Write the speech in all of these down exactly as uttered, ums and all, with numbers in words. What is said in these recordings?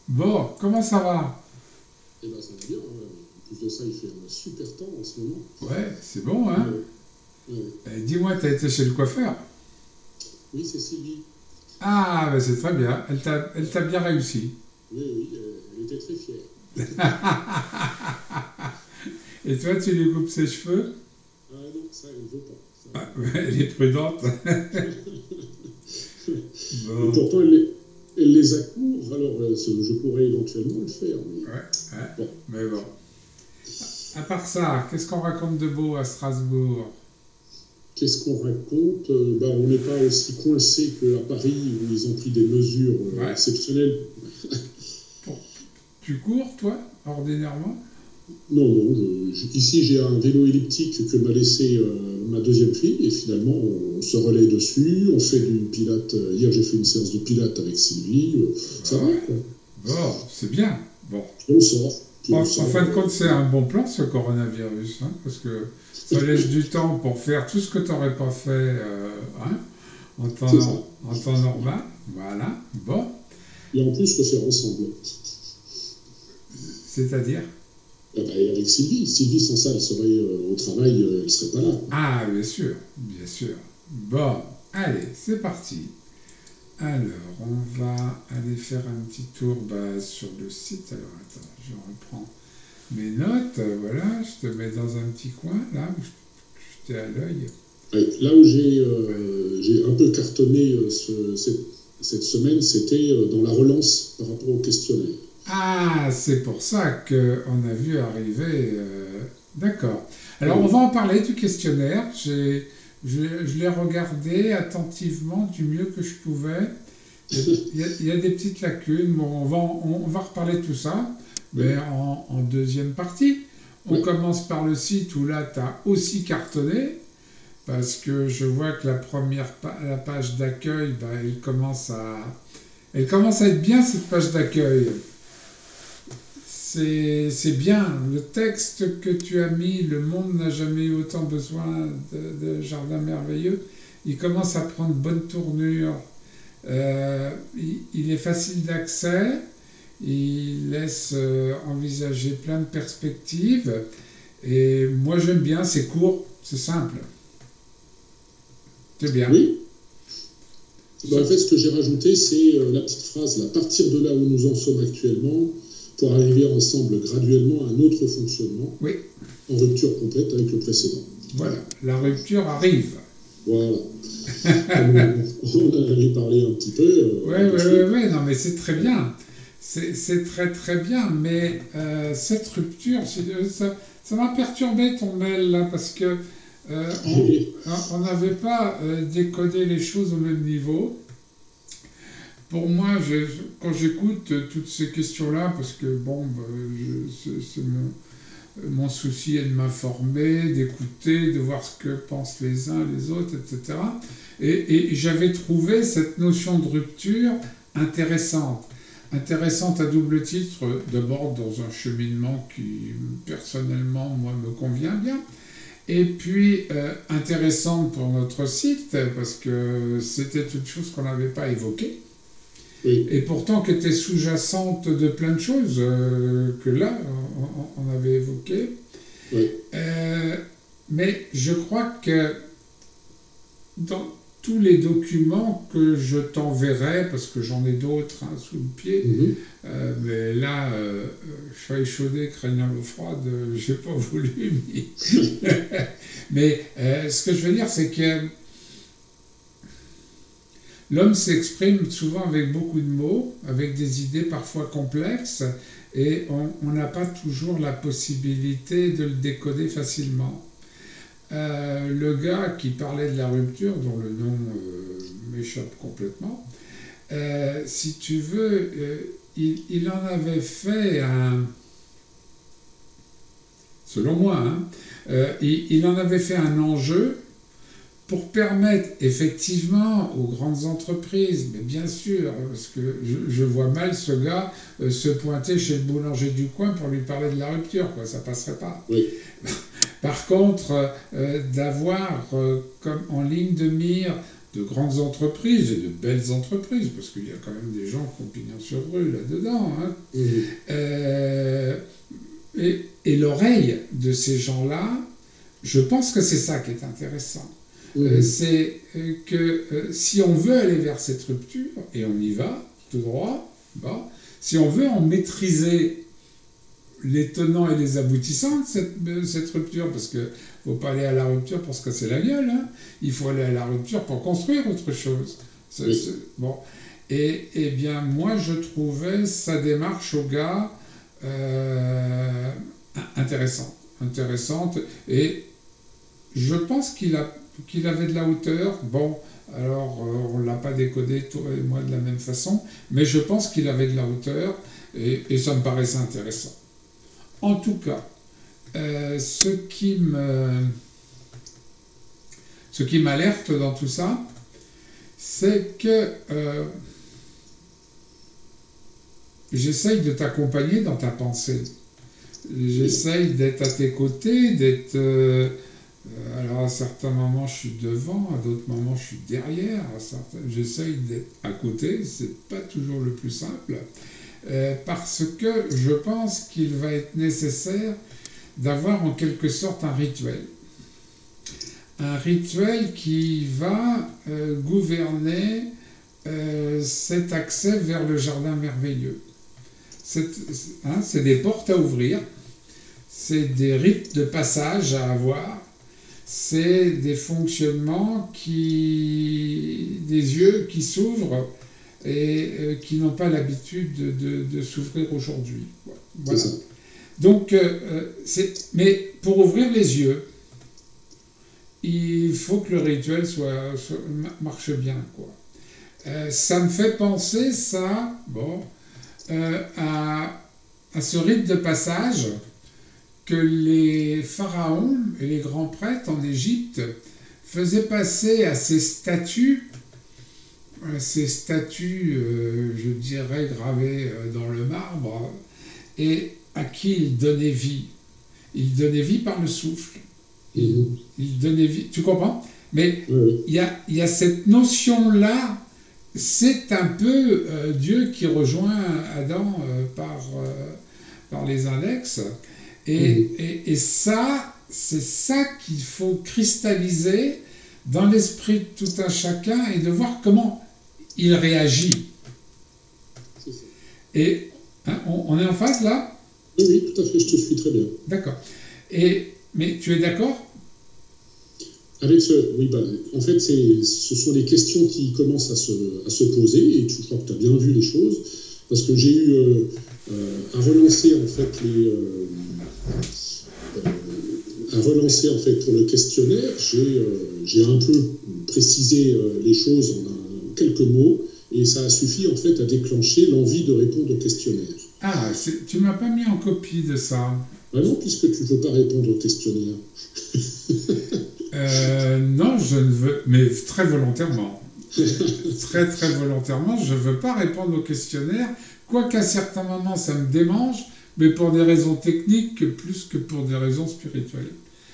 Bon, comment ça va? Eh ben ça va bien, hein. En plus de ça, il fait un super temps en ce moment. Ouais, c'est bon, hein? Ouais, ouais. Eh, dis-moi, t'as été chez le coiffeur? Oui, c'est Sylvie. Ah, ben c'est très bien. Elle t'a, elle t'a bien réussi. Oui, oui, elle, elle était très fière. Et toi, tu lui coupes ses cheveux? Ah non, ça, elle ne veut pas. Ça, Ah, ouais, elle est prudente. Et Bon, pourtant, elle les, elle les a courts, alors euh, ce- je pourrais éventuellement le faire. Mais ouais, ouais, bon, mais bon. À part ça, qu'est-ce qu'on raconte de beau à Strasbourg? qu'est-ce qu'on raconte? Euh, bah, On n'est pas aussi coincé qu'à Paris où ils ont pris des mesures euh, Ouais. exceptionnelles. Pour- Tu cours, toi, ordinairement? Non, non, je- je- ici j'ai un vélo elliptique que m'a laissé euh, ma deuxième fille et finalement on, se relaie dessus, on fait du pilate. euh, Hier j'ai fait une séance de pilate avec Sylvie, euh, ça va Ouais. quoi. Bon, c'est bien. Bon. Puis on sort, puis En, on en sort. fin de euh, compte, c'est un bon plan, ce coronavirus, hein, parce que ça laisse du temps pour faire tout ce que tu n'aurais pas fait euh, hein, en, c'est ça. temps, en temps normal. Voilà. Bon. Et en plus le faire ensemble. C'est-à-dire? Ah bah, et avec Sylvie, Sylvie sans ça elle serait euh, au travail, euh, elle serait pas là. Ah, bien sûr, bien sûr. Bon, allez, c'est parti. Alors, on va aller faire un petit tour bah, sur le site. Alors, attends, je reprends mes notes. euh, Voilà, je te mets dans un petit coin, là, où je, je t'ai à l'œil. Ouais, là où j'ai euh, j'ai un peu cartonné euh, ce- cette, cette semaine, c'était euh, dans la relance par rapport au questionnaire. Ah, c'est pour ça qu'on a vu arriver. euh, D'accord. Alors, on Oui, va en parler du questionnaire. J'ai, je je l'ai regardé attentivement du mieux que je pouvais. Il y a, il y a- il y a des petites lacunes. Bon, on va, en- on, on va reparler de tout ça, mais oui, en, en deuxième partie. On oui, commence par le site où là, tu as aussi cartonné, parce que je vois que la première pa- la page d'accueil, bah, elle commence à, elle commence à être bien, cette page d'accueil. C'est c'est bien. Le texte que tu as mis, le monde n'a jamais eu autant besoin de, de jardins merveilleux, il commence à prendre bonne tournure. Euh, il, il est facile d'accès, il laisse euh, envisager plein de perspectives. Et moi j'aime bien, c'est court, c'est simple, c'est bien. oui. Ben, en fait, ce que j'ai rajouté, c'est euh, la petite phrase, là, partir de là où nous en sommes actuellement, pour arriver ensemble graduellement à un autre fonctionnement, Oui, en rupture complète avec le précédent. voilà, la rupture arrive. Voilà. Comme on, on en avait parlé un petit peu Oui, euh, oui, oui, dessus. oui, non mais c'est très bien. C'est c'est très très bien, mais euh, cette rupture, c'est- ça ça m'a perturbé ton mail là, parce que euh, on on n'avait pas euh, décodé les choses au même niveau. Pour moi, je- quand j'écoute euh, toutes ces questions-là, parce que bon, bah, je- c'est c'est mon, mon souci est de m'informer, d'écouter, de voir ce que pensent les uns, les autres, et cetera. Et, et j'avais trouvé cette notion de rupture intéressante. Intéressante à double titre, d'abord dans un cheminement qui, personnellement, moi, me convient bien. Et puis, euh, intéressante pour notre site, parce que c'était une chose qu'on n'avait pas évoquée Oui, et pourtant qui était sous-jacente de plein de choses euh, que là, on, on avait évoquées. oui, Euh, mais je crois que dans tous les documents que je t'enverrai, parce que j'en ai d'autres hein, sous le pied, mhm, euh, mais là, euh, feuille chaudée, craignant l'eau froide, euh, j'ai pas voulu. Mais, mais euh, ce que je veux dire, c'est que l'homme s'exprime souvent avec beaucoup de mots, avec des idées parfois complexes, et on n'a pas toujours la possibilité de le décoder facilement. Euh, le gars qui parlait de la rupture, dont le nom euh, m'échappe complètement, euh, si tu veux, euh, il, il en avait fait un, selon moi, hein, euh, il, il en avait fait un enjeu pour permettre effectivement aux grandes entreprises, mais bien sûr, parce que je, je vois mal ce gars euh, se pointer chez le boulanger du coin pour lui parler de la rupture, quoi, ça passerait pas. oui, Par contre, euh, d'avoir euh, comme en ligne de mire de grandes entreprises et de belles entreprises, parce qu'il y a quand même des gens qui ont pignon sur rue là-dedans, hein. Mmh. Euh, et, et l'oreille de ces gens-là, je pense que c'est ça qui est intéressant. Mmh. Euh, c'est que euh, si on veut aller vers cette rupture, et on y va, tout droit, bon, si on veut en maîtriser les tenants et les aboutissants de cette, de cette rupture, parce qu'il ne faut pas aller à la rupture pour se casser la gueule, hein. Il faut aller à la rupture pour construire autre chose. C'est, oui. c'est, bon. Et, et bien, moi, je trouvais sa démarche au gars euh, intéressante, intéressante, et je pense qu'il, a, qu'il avait de la hauteur. Bon, alors, euh, on ne l'a pas décodé, toi et moi, de la même façon, mais je pense qu'il avait de la hauteur, et, et ça me paraissait intéressant. En tout cas, euh, ce qui me, ce qui m'alerte dans tout ça, c'est que euh, j'essaye de t'accompagner dans ta pensée. J'essaye d'être à tes côtés, d'être... Euh, alors à certains moments je suis devant, à d'autres moments je suis derrière. À certains, j'essaye d'être à côté, c'est pas toujours le plus simple. Euh, parce que je pense qu'il va être nécessaire d'avoir en quelque sorte un rituel. Un rituel qui va euh, gouverner euh, cet accès vers le jardin merveilleux. C'est, hein, c'est des portes à ouvrir, c'est des rites de passage à avoir, c'est des fonctionnements qui... des yeux qui s'ouvrent et euh, qui n'ont pas l'habitude de, de, de s'ouvrir aujourd'hui. Voilà. Donc, euh, c'est... mais pour ouvrir les yeux, il faut que le rituel soit, soit, marche bien, quoi. Euh, ça me fait penser, ça, bon, euh, à, à ce rite de passage que les pharaons et les grands prêtres en Égypte faisaient passer à ces statues, ces statues, euh, je dirais, gravées euh, dans le marbre, et à qui ils donnaient vie. Ils donnaient vie par le souffle. Ils, mmh. ils donnaient vie. Tu comprends? Mais il mmh. y, a, y a cette notion-là, c'est un peu euh, Dieu qui rejoint Adam euh, par, euh, par les index. Et, mmh. et, et ça, c'est ça qu'il faut cristalliser dans l'esprit de tout un chacun et de voir comment il réagit. C'est ça. Et hein, on, on est en phase là? Oui, oui, tout à fait, je te suis très bien. D'accord. Et, mais tu es d'accord? Avec ce, oui, bah, en fait, c'est, ce sont les questions qui commencent à se, à se poser, et tu, je crois que tu as bien vu les choses, parce que j'ai eu euh, euh, à relancer en fait les, euh, euh, à relancer en fait pour le questionnaire. J'ai, euh, j'ai un peu précisé euh, les choses en, un, en quelques mots, et ça a suffi en fait à déclencher l'envie de répondre au questionnaire. Ah, c'est, tu m'as pas mis en copie de ça. Ah non, puisque tu ne veux pas répondre au questionnaire. euh, non, je ne veux, mais très volontairement. très très volontairement, je ne veux pas répondre au questionnaire, quoiqu'à certains moments ça me démange, mais pour des raisons techniques plus que pour des raisons spirituelles.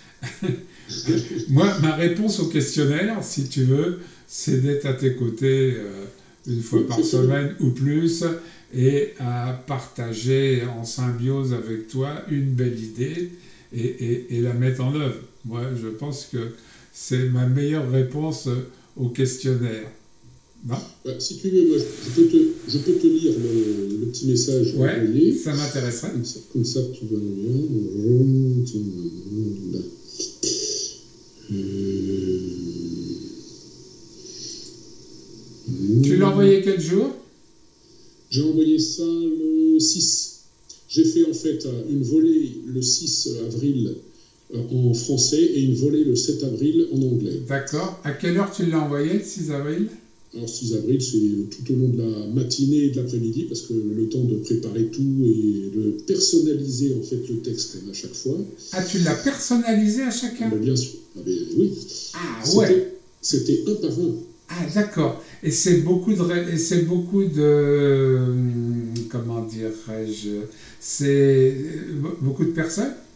Moi, ma réponse au questionnaire, si tu veux, c'est d'être à tes côtés euh, une fois par semaine ou plus, et à partager en symbiose avec toi une belle idée et, et, et la mettre en œuvre. Moi, je pense que c'est ma meilleure réponse au questionnaire. Non ? Bah, si tu veux, moi, je peux te, je peux te lire le, le petit message. Ouais, envoyé. Ça m'intéresserait. Comme ça, comme ça tu vas bien. Tu l'as envoyé quel jour ? J'ai envoyé ça le six. J'ai fait en fait une volée le six avril en français et une volée le sept avril en anglais. D'accord. À quelle heure tu l'as envoyé le six avril ? Alors six avril, c'est tout au long de la matinée et de l'après-midi, parce que le temps de préparer tout et de personnaliser en fait le texte à chaque fois. Ah, tu l'as personnalisé à chacun ? Ben, bien sûr. Ah, ben, oui. Ah c'était, ouais. C'était un par un. Ah d'accord. Et c'est beaucoup de, et c'est beaucoup de, comment dirais-je, c'est beaucoup de personnes ?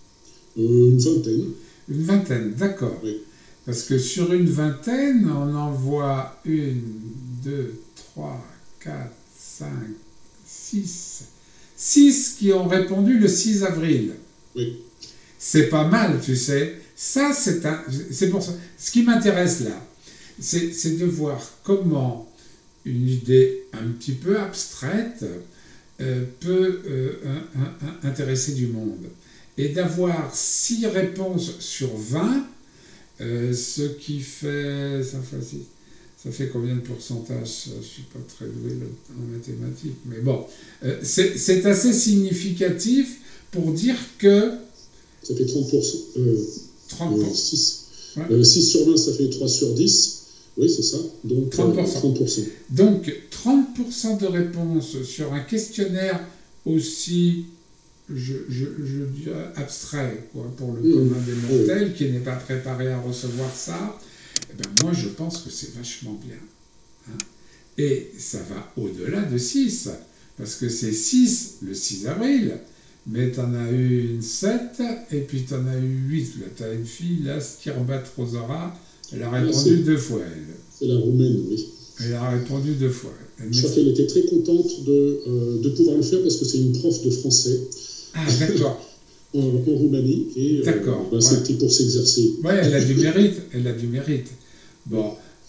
euh, Une vingtaine. Une vingtaine, d'accord. Oui. Parce que sur une vingtaine, on en voit une, deux, trois, quatre, cinq, six. Six qui ont répondu le six avril. Oui. C'est pas mal, tu sais. Ça, c'est un, c'est pour ça. Ce qui m'intéresse là, c'est, c'est de voir comment une idée un petit peu abstraite euh, peut euh, un, un, un, intéresser du monde. Et d'avoir six réponses sur vingt, euh, ce qui fait, ça fait, ça fait combien de pourcentage? Je ne suis pas très doué en mathématiques, mais bon, euh, c'est, c'est assez significatif pour dire que... Ça fait trente pour cent. Euh, trente pour cent. Euh, six. Ouais. Euh, six sur vingt, ça fait trois sur dix. Oui, c'est ça. Donc trente pour cent. Euh, trente pour cent. Donc trente pour cent de réponses sur un questionnaire aussi... Je, je, je dirais abstrait, quoi, pour le mmh. commun des mortels, mmh. qui n'est pas préparé à recevoir ça, eh ben moi je pense que c'est vachement bien. Hein. Et ça va au-delà de six, parce que c'est six le six avril, mais tu en as eu une sept, et puis tu en as eu huit. Là, tu as une fille, là, Skirbat Rosara, elle a répondu ah, deux fois, elle. C'est la roumaine, oui. Elle a répondu deux fois. Elle je crois qu'elle était très contente de, euh, de pouvoir le faire, parce que c'est une prof de français. Ah, d'accord. en, en Roumanie, et d'accord, euh, bah, ouais. C'était pour s'exercer. Oui, elle a du mérite, elle a du mérite. Bon,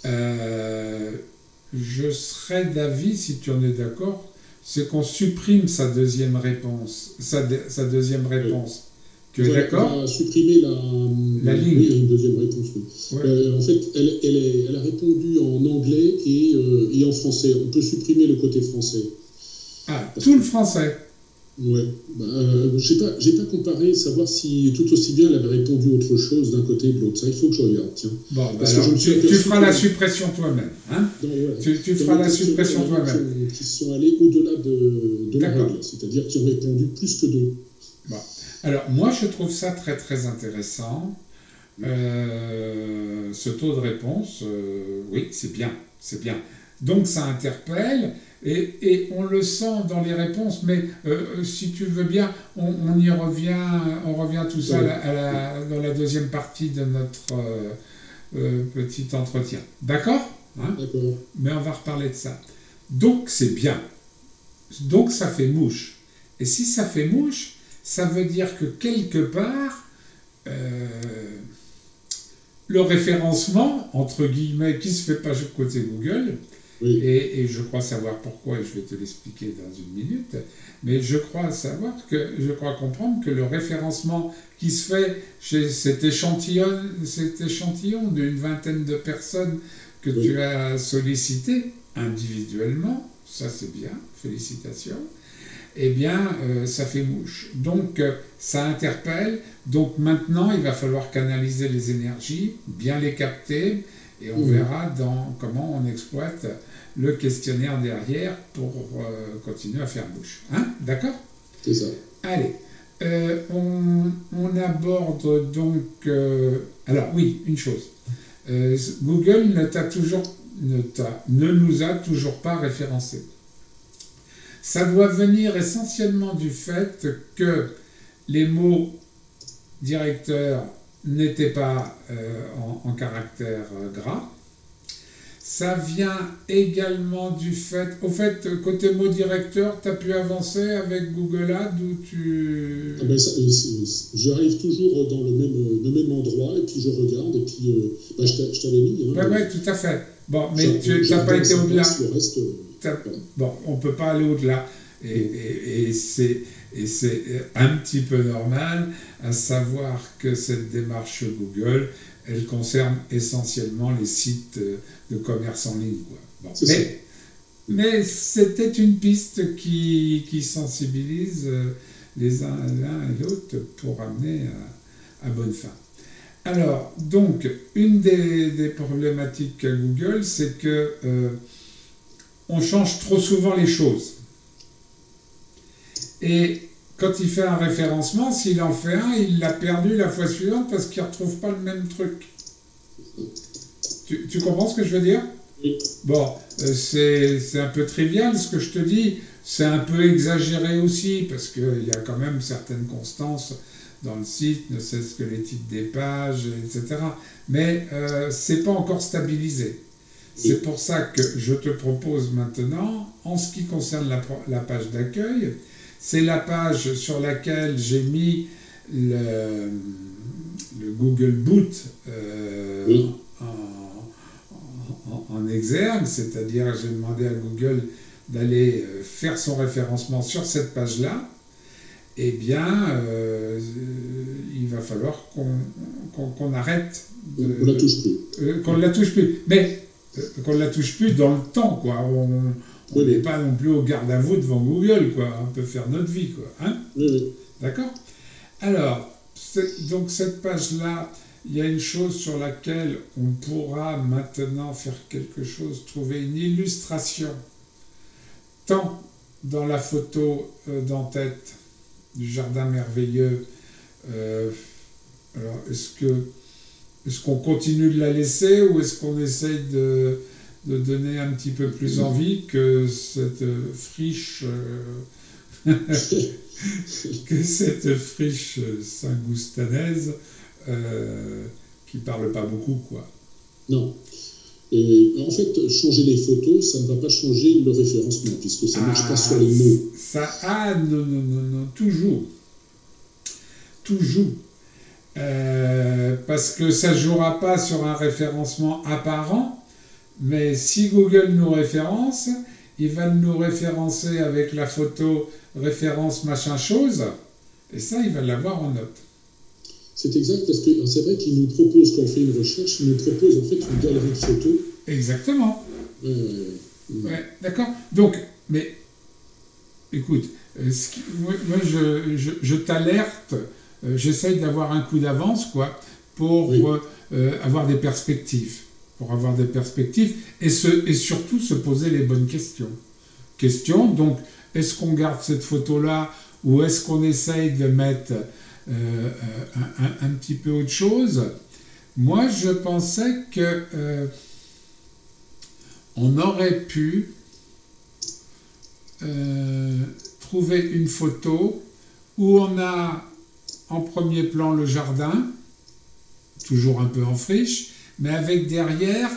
euh, je serais d'avis, si tu en es d'accord, c'est qu'on supprime sa deuxième réponse, sa, de, sa deuxième réponse. Oui. Tu es d'accord? On a supprimé la, la ligne. Oui, une deuxième réponse. Oui. Ouais. Euh, en fait, elle, elle, est, elle a répondu en anglais et, euh, et en français. On peut supprimer le côté français. Ah, Parce tout que... le français. Ouais, bah, euh, je n'ai pas, j'ai pas comparé, savoir si tout aussi bien elle avait répondu autre chose d'un côté et de l'autre. Ça, il faut que je regarde, tiens. Bon, bah alors, tu, tu feras la suppression toi-même. Hein dans, ouais, tu tu feras la suppression toi-même. Qui sont allés au-delà de, de la règle, c'est-à-dire qui ont répondu plus que deux. Bon. Alors, moi, je trouve ça très, très intéressant. Euh, ce taux de réponse, euh, oui, c'est bien, c'est bien. Donc, ça interpelle. Et, et on le sent dans les réponses, mais euh, si tu veux bien, on, on y revient, on revient tout ça à la, à la, dans la deuxième partie de notre euh, euh, petit entretien. D'accord, hein? D'accord. Mais on va reparler de ça. Donc c'est bien. Donc ça fait mouche. Et si ça fait mouche, ça veut dire que quelque part, euh, le référencement, entre guillemets, qui se fait pas côté Google, oui. Et, et je crois savoir pourquoi, et je vais te l'expliquer dans une minute, mais je crois savoir que, je crois comprendre que le référencement qui se fait chez cet échantillon, cet échantillon d'une vingtaine de personnes que oui. tu as sollicité individuellement, ça c'est bien, félicitations, eh bien euh, ça fait mouche. Donc euh, ça interpelle, donc maintenant il va falloir canaliser les énergies, bien les capter, et on mmh. verra dans comment on exploite le questionnaire derrière pour euh, continuer à faire bouche. Hein? D'accord? C'est ça. Allez, euh, on, on aborde donc... Euh, alors oui, une chose. Euh, Google ne, t'a toujours, ne, t'a, ne nous a toujours pas référencés. Ça doit venir essentiellement du fait que les mots directeurs n'était pas euh, en, en caractère euh, gras. Ça vient également du fait... Au fait, côté mot directeur, tu as pu avancer avec Google Ads ou tu... Ah ben ça, j'arrive toujours dans le même, le même endroit et puis je regarde et puis euh, bah, je t'avais mis. Oui, hein, ouais, tout à fait. Bon, mais tu n'as pas été au-delà. Le reste, voilà. Bon, on ne peut pas aller au-delà. Et, et, et c'est... Et c'est un petit peu normal, à savoir que cette démarche Google, elle concerne essentiellement les sites de commerce en ligne. Quoi. Bon. Mais, mais c'était une piste qui, qui sensibilise les uns l'un et l'autre pour amener à, à bonne fin. Alors, donc, une des, des problématiques à Google, c'est que euh, on change trop souvent les choses. Et quand il fait un référencement, s'il en fait un, il l'a perdu la fois suivante parce qu'il ne retrouve pas le même truc. Tu, tu comprends ce que je veux dire? Oui. Bon, euh, c'est, c'est un peu trivial ce que je te dis, c'est un peu exagéré aussi parce qu'il y a quand même certaines constances dans le site, ne serait-ce que les titres des pages, et cetera. Mais euh, c'est pas encore stabilisé. C'est pour ça que je te propose maintenant, en ce qui concerne la, la page d'accueil, c'est la page sur laquelle j'ai mis le, le Google Boot euh, oui. en, en, en exergue, c'est-à-dire j'ai demandé à Google d'aller faire son référencement sur cette page-là. Eh bien, euh, il va falloir qu'on qu'on, qu'on arrête. De, qu'on ne la touche plus. Euh, qu'on ne la touche plus. Mais euh, qu'on ne la touche plus dans le temps, quoi. On n'est oui, pas non plus au garde à vous devant Google, quoi. On peut faire notre vie, quoi. Hein oui, oui. D'accord ? Alors, donc cette page-là, il y a une chose sur laquelle on pourra maintenant faire quelque chose, trouver une illustration, tant dans la photo euh, d'en-tête du jardin merveilleux. Euh, alors, est-ce que est-ce qu'on continue de la laisser ou est-ce qu'on essaye de, de donner un petit peu plus envie que cette friche euh, que cette friche saint-goustanaise euh, qui parle pas beaucoup, quoi. Non. Et en fait, changer les photos, ça ne va pas changer le référencement, puisque ça ne marche ah, pas sur les mots. Ça, ah, non, non, non, non, toujours. Toujours. Euh, parce que ça ne jouera pas sur un référencement apparent, mais si Google nous référence, il va nous référencer avec la photo référence machin chose, et ça, il va l'avoir en note. C'est exact, parce que c'est vrai qu'il nous propose, quand on fait une recherche, il nous propose en fait une galerie de photos. Exactement. Euh, euh, ouais, d'accord. Donc, mais, écoute, euh, ce qui, moi, moi je, je, je t'alerte, euh, j'essaye d'avoir un coup d'avance, quoi, pour oui. euh, avoir des perspectives. Pour avoir des perspectives, et, se, et surtout se poser les bonnes questions. Questions, donc, est-ce qu'on garde cette photo-là, ou est-ce qu'on essaye de mettre Euh, un, un, un petit peu autre chose? Moi, je pensais que euh, on aurait pu euh, trouver une photo où on a en premier plan le jardin, toujours un peu en friche, mais avec derrière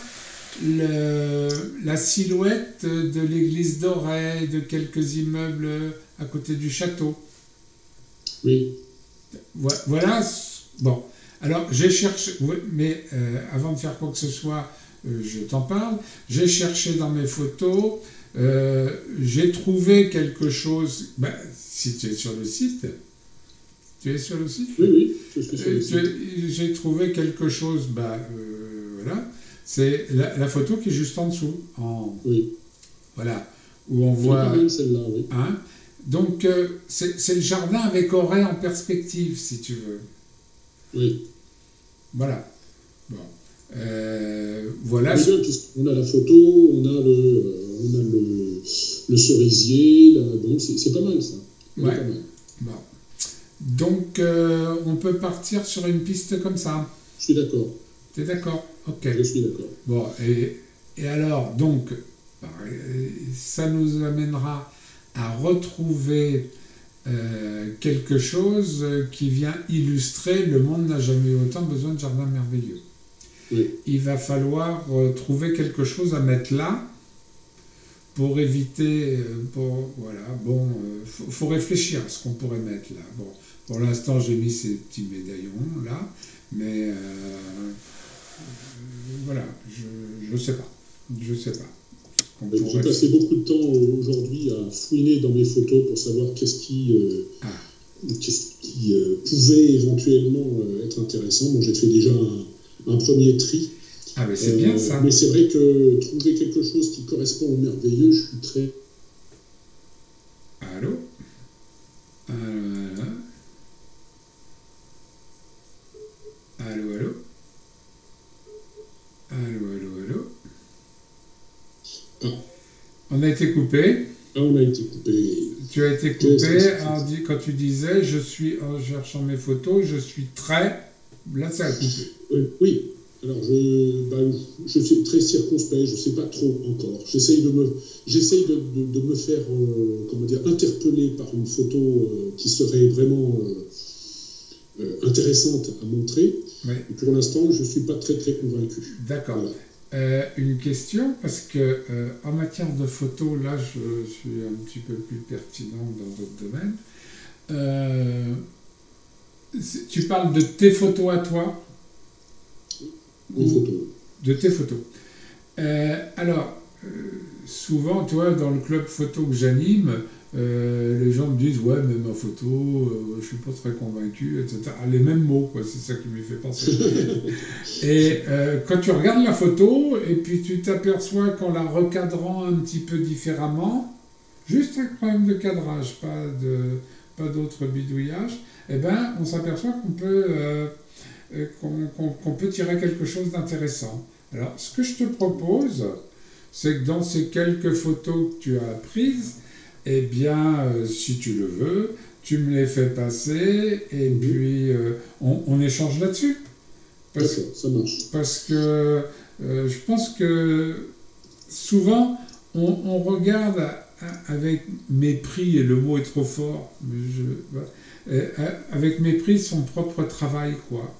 le, la silhouette de l'église d'Auray, de quelques immeubles à côté du château. Oui. Voilà, bon, alors j'ai cherché, mais euh, avant de faire quoi que ce soit, euh, je t'en parle, j'ai cherché dans mes photos, euh, j'ai trouvé quelque chose, ben, si tu es sur le site, tu es sur le site ? Oui, oui, je suis sur le site. J'ai, j'ai trouvé quelque chose, ben, euh, voilà, c'est la, la photo qui est juste en dessous, en, oui. Voilà, où on voit... C'est pas mal celle-là, oui. Hein, donc, euh, c'est, c'est le jardin avec Auray en perspective, si tu veux. Oui. Voilà. Bon. Euh, voilà. Oui, bien, puisqu'on a la photo, on a le, on a le, le cerisier, là, donc c'est, c'est pas mal, ça. C'est ouais. Pas mal. Bon. Donc, euh, on peut partir sur une piste comme ça. Je suis d'accord. Tu es d'accord ? Ok. Je suis d'accord. Bon, et, et alors, donc, ça nous amènera à retrouver euh, quelque chose qui vient illustrer le monde n'a jamais eu autant besoin de jardin merveilleux. Oui. Il va falloir euh, trouver quelque chose à mettre là pour éviter, euh, pour, voilà, bon, euh, faut, faut réfléchir à ce qu'on pourrait mettre là. Bon, pour l'instant, j'ai mis ces petits médaillons là, mais euh, euh, voilà, je ne sais pas, je sais pas. J'ai pourrait... passé beaucoup de temps aujourd'hui à fouiner dans mes photos pour savoir qu'est-ce qui, euh, ah. qu'est-ce qui euh, pouvait éventuellement euh, être intéressant. Bon, j'ai fait déjà un, un premier tri. Ah, mais c'est euh, bien ça. Mais c'est vrai que trouver quelque chose qui correspond au merveilleux, je suis très... Allô ? Allô, allô, allô ? Allô, allô, allô ? Ah. On a été coupé. Ah, on a été coupé. Tu as été coupé alors, quand tu disais, je suis, en cherchant mes photos, je suis très... Là, ça a coupé. Oui, oui. Alors, je, bah, je suis très circonspect, je ne sais pas trop encore. J'essaye de me, j'essaye de, de, de me faire, euh, comment dire, interpeller par une photo euh, qui serait vraiment... Euh, euh, intéressantes à montrer. Oui. Et pour l'instant, je ne suis pas très très convaincu. D'accord. Voilà. Euh, une question, parce que euh, en matière de photo, là je, je suis un petit peu plus pertinent dans d'autres domaines. Euh, tu parles de tes photos à toi? Une Ou photo. de tes photos. Euh, alors, euh, souvent, toi, dans le club photo que j'anime, euh, les gens me disent ouais, mais ma photo, euh, je suis pas très convaincu, et cetera. Les mêmes mots, quoi, c'est ça qui me fait penser. Et euh, quand tu regardes la photo, et puis tu t'aperçois qu'en la recadrant un petit peu différemment, juste un problème de cadrage, pas de, pas d'autre bidouillage, eh ben, on s'aperçoit qu'on peut, euh, qu'on, qu'on, qu'on peut tirer quelque chose d'intéressant. Alors, ce que je te propose, c'est que dans ces quelques photos que tu as prises, eh bien, euh, si tu le veux, tu me les fais passer et Mhm. puis euh, on, on échange là-dessus. Parce, D'accord, ça marche. parce que euh, je pense que souvent, on, on regarde avec mépris, et le mot est trop fort, mais je, euh, avec mépris son propre travail, quoi.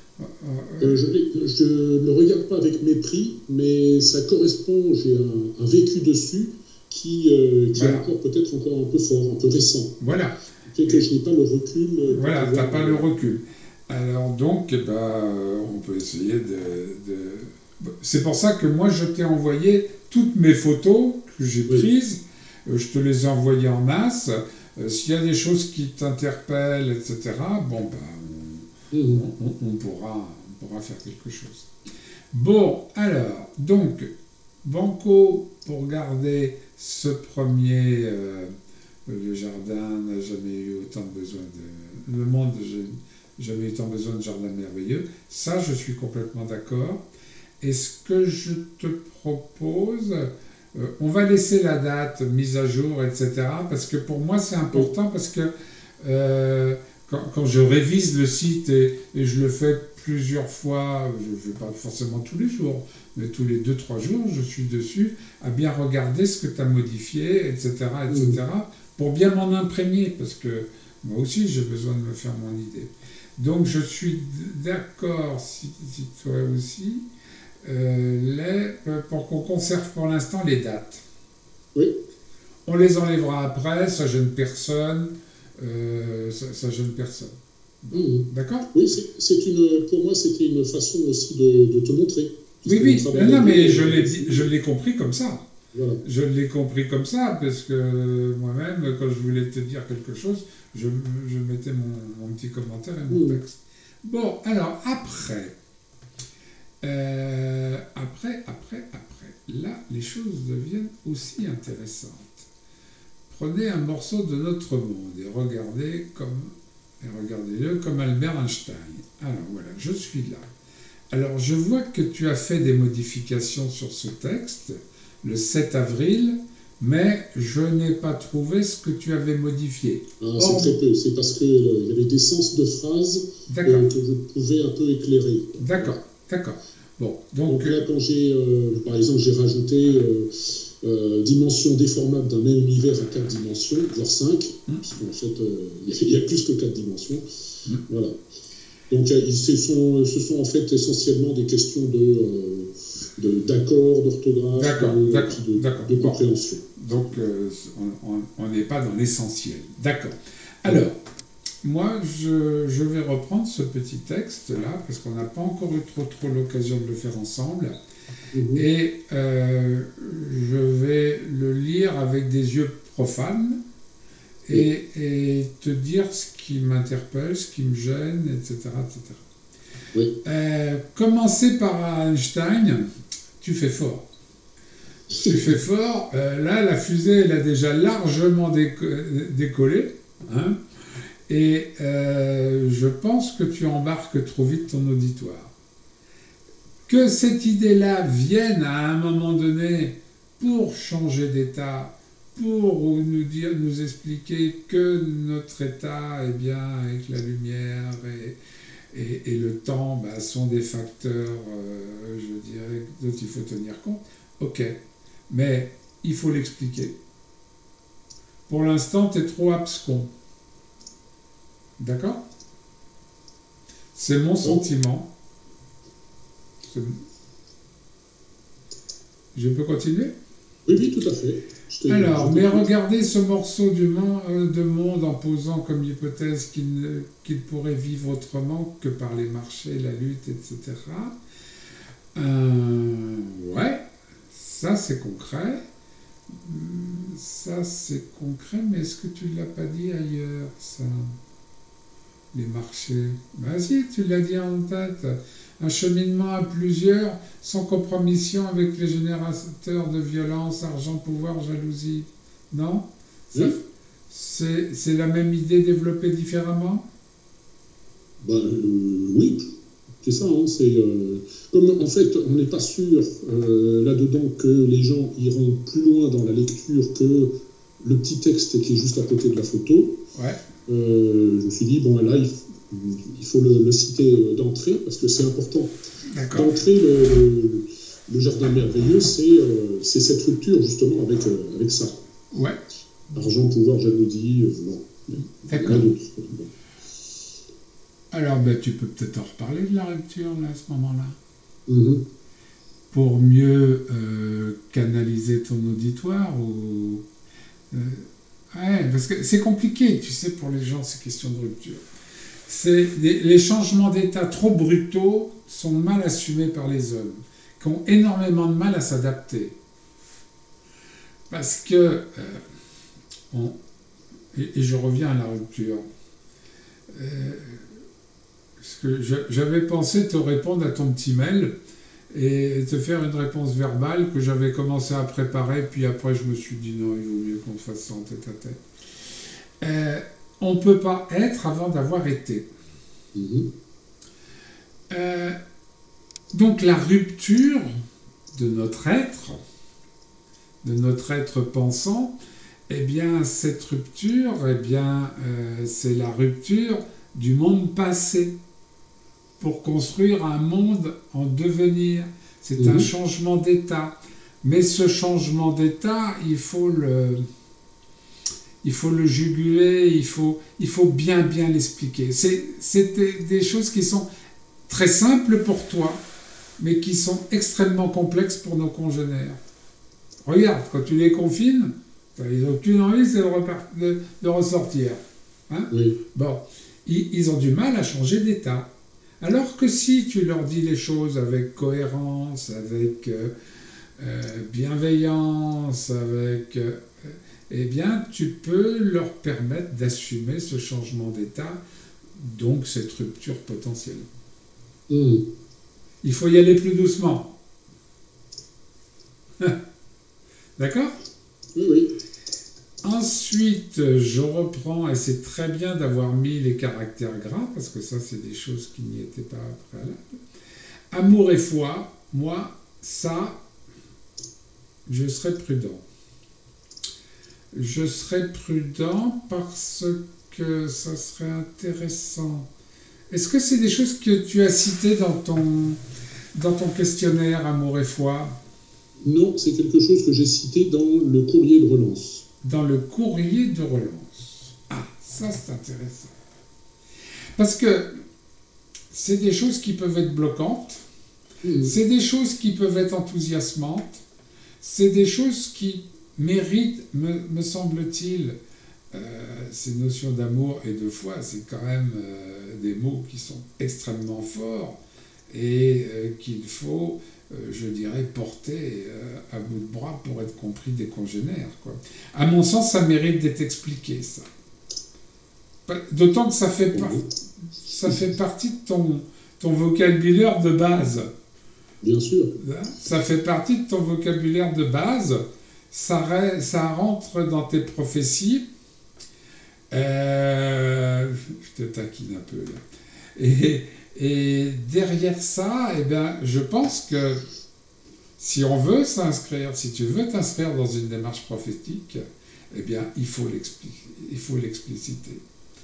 Euh, je, je ne regarde pas avec mépris, mais ça correspond, j'ai un, un vécu dessus qui, euh, qui voilà. est encore peut-être encore un peu fort, un peu récent. Voilà. Fait que et, je n'ai pas le recul. Voilà, tu n'as pas le recul. Alors donc, eh ben, on peut essayer de, de... C'est pour ça que moi, je t'ai envoyé toutes mes photos que j'ai prises. Oui. Je te les ai envoyées en masse. Euh, S'il y a des choses qui t'interpellent, et cetera, bon, ben, on, mmh. on, on, pourra, on pourra faire quelque chose. Bon, alors, donc, Banco, pour garder ce premier... Euh, le jardin n'a jamais eu autant besoin de... Le monde n'a jamais eu autant besoin de jardin merveilleux. Ça, je suis complètement d'accord. Et ce que je te propose, euh, on va laisser la date mise à jour, et cetera. Parce que pour moi, c'est important, parce que euh, quand, quand je révise le site, et, et je le fais plusieurs fois, je ne le fais pas forcément tous les jours, mais tous les deux trois jours, je suis dessus, à bien regarder ce que tu as modifié, et cetera, et cetera, mmh. pour bien m'en imprégner, parce que moi aussi, j'ai besoin de me faire mon idée. Donc, je suis d'accord, si, si toi aussi, euh, les, pour qu'on conserve pour l'instant les dates. Oui. On les enlèvera après, ça gêne personne, euh, ça, ça gêne personne. Mmh. D'accord? Oui, c'est une, pour moi, c'était une façon aussi de, de te montrer. Oui, oui, non, non, mais je l'ai, je l'ai compris comme ça. Voilà. Je l'ai compris comme ça, parce que moi-même, quand je voulais te dire quelque chose, je, je mettais mon, mon petit commentaire et mon mmh. texte. Bon, alors, après, euh, après, après, après, là, les choses deviennent aussi intéressantes. Prenez un morceau de notre monde et regardez comme, et regardez-le comme Albert Einstein. Alors, voilà, je suis là. Alors, je vois que tu as fait des modifications sur ce texte le sept avril, mais je n'ai pas trouvé ce que tu avais modifié. Ah, c'est Or... très peu, c'est parce qu'il euh, y avait des sens de phrases euh, que je pouvais un peu éclairer. D'accord, d'accord. Bon, donc, donc là, quand j'ai, euh, par exemple, j'ai rajouté euh, euh, dimension déformable d'un même univers à quatre dimensions, voire cinq, hum. parce qu'en fait, euh, il y a plus que quatre dimensions. Hum. Voilà. Donc, ce sont, ce sont en fait essentiellement des questions de, d'accord, d'orthographe, de, de, de compréhension. Donc, euh, on n'est pas dans l'essentiel. D'accord. Alors, oui. moi, je, je vais reprendre ce petit texte-là, parce qu'on n'a pas encore eu trop, trop l'occasion de le faire ensemble. Mmh. Et euh, je vais le lire avec des yeux profanes. Et, et te dire ce qui m'interpelle, ce qui me gêne, et cetera et cetera. Oui. Euh, commencer par Einstein, tu fais fort. tu fais fort. Euh, là, la fusée, elle a déjà largement déco décollé. Hein, et euh, je pense que tu embarques trop vite ton auditoire. Que cette idée-là vienne à un moment donné pour changer d'état, pour nous dire, nous expliquer que notre état, eh bien, avec la lumière et, et, et le temps, bah, sont des facteurs, euh, je dirais, dont il faut tenir compte. Ok, mais il faut l'expliquer. Pour l'instant, tu es trop abscon. D'accord? C'est mon sentiment. C'est... Je peux continuer? Oui, oui, tout à fait. Alors, mais regardez ce morceau du monde, euh, de monde en posant comme hypothèse qu'il, ne, qu'il pourrait vivre autrement que par les marchés, la lutte, et cetera. Euh, ouais, ça c'est concret. Ça c'est concret, mais est-ce que tu ne l'as pas dit ailleurs, ça? Les marchés. Vas-y, tu l'as dit en tête. Un cheminement à plusieurs, sans compromission avec les générateurs de violence, argent, pouvoir, jalousie. Non? Oui. C'est, c'est la même idée développée différemment? Ben, euh, oui, c'est ça. Hein, c'est, euh, comme en fait, on n'est pas sûr euh, là-dedans que les gens iront plus loin dans la lecture que le petit texte qui est juste à côté de la photo. Ouais. Euh, je me suis dit, bon, là, il, il faut le, le citer d'entrée, parce que c'est important. D'accord. D'entrée, le, le, le jardin merveilleux, c'est, euh, c'est cette rupture, justement, avec, euh, avec ça. Ouais. Argent, pouvoir, jalousie, euh, bon. D'accord. Bon. Alors, ben, tu peux peut-être en reparler de la rupture, là, à ce moment-là. Mm-hmm. Pour mieux euh, canaliser ton auditoire ou... Euh, ouais, parce que c'est compliqué, tu sais, pour les gens, ces questions de rupture. C'est les, les changements d'état trop brutaux sont mal assumés par les hommes, qui ont énormément de mal à s'adapter. Parce que, euh, on, et, et je reviens à la rupture, euh, parce que je, j'avais pensé te répondre à ton petit mail et te faire une réponse verbale que j'avais commencé à préparer, puis après je me suis dit non, il vaut mieux qu'on fasse ça en tête à tête. Euh, on ne peut pas être avant d'avoir été. Mmh. Euh, donc la rupture de notre être, de notre être pensant, eh bien cette rupture, eh bien euh, c'est la rupture du monde passé pour construire un monde en devenir. C'est mmh. un changement d'état. Mais ce changement d'état, il faut le... Il faut le juguler, il faut, il faut bien, bien l'expliquer. C'est, c'est des, des choses qui sont très simples pour toi, mais qui sont extrêmement complexes pour nos congénères. Regarde, quand tu les confines, ils n'ont aucune envie, c'est de, repart- de, de ressortir. Hein? Oui. Bon, ils, ils ont du mal à changer d'état. Alors que si tu leur dis les choses avec cohérence, avec euh, euh, bienveillance, avec... Euh, eh bien, tu peux leur permettre d'assumer ce changement d'état, donc cette rupture potentielle. Mmh. Il faut y aller plus doucement. D'accord? Oui, oui. Ensuite, je reprends, et c'est très bien d'avoir mis les caractères gras, parce que ça, c'est des choses qui n'y étaient pas préalables. Amour et foi, moi, ça, je serais prudent. Je serais prudent parce que ça serait intéressant. Est-ce que c'est des choses que tu as citées dans ton, dans ton questionnaire Amour et foi? Non, c'est quelque chose que j'ai cité dans le courrier de relance. Dans le courrier de relance. Ah, ça c'est intéressant. Parce que c'est des choses qui peuvent être bloquantes, mmh. c'est des choses qui peuvent être enthousiasmantes, c'est des choses qui mérite, me, me semble-t-il, euh, ces notions d'amour et de foi, c'est quand même euh, des mots qui sont extrêmement forts et euh, qu'il faut, euh, je dirais, porter euh, à bout de bras pour être compris des congénères, quoi. À mon sens, ça mérite d'être expliqué, ça. D'autant que ça fait, par, ça fait partie de ton, ton vocabulaire de base. Bien sûr. Ça fait partie de ton vocabulaire de base. Ça, ça rentre dans tes prophéties. Euh, je te taquine un peu là. Et, et derrière ça, eh ben, je pense que si on veut s'inscrire, si tu veux t'inscrire dans une démarche prophétique, eh bien, il faut l'expliquer, il faut l'expliciter.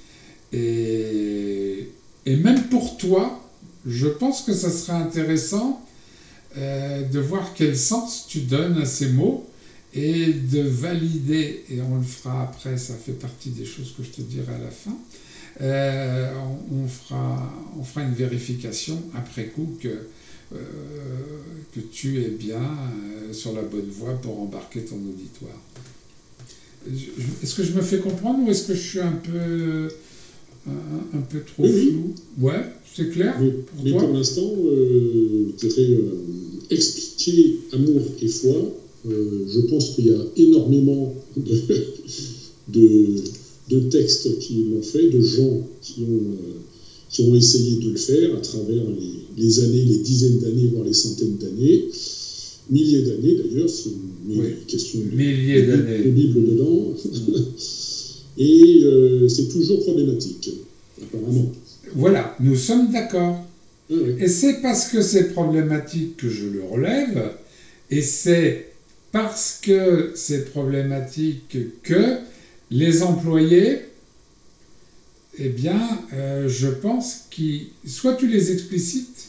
Et, et même pour toi, je pense que ça serait intéressant euh, de voir quel sens tu donnes à ces mots. et de valider, et on le fera après, ça fait partie des choses que je te dirai à la fin, euh, on, on, fera, on fera une vérification après coup que, euh, que tu es bien euh, sur la bonne voie pour embarquer ton auditoire. Est-ce que je me fais comprendre ou est-ce que je suis un peu, un, un peu trop oui, flou? Oui. Ouais, c'est clair mais, pour mais toi? Pour l'instant, euh, je dirais euh, expliquer amour et foi. Euh, je pense qu'il y a énormément de, de, de textes qui l'ont fait, de gens qui ont, euh, qui ont essayé de le faire à travers les, les années, les dizaines d'années, voire les centaines d'années. Milliers d'années d'ailleurs, si on met oui. une question de, Milliers de, d'années. de Bible dedans. Et euh, c'est toujours problématique, apparemment. Voilà, nous sommes d'accord. Ah, oui. Et c'est parce que c'est problématique que je le relève, et c'est parce que c'est problématique que les employés, eh bien, euh, je pense qu'ils... Soit tu les explicites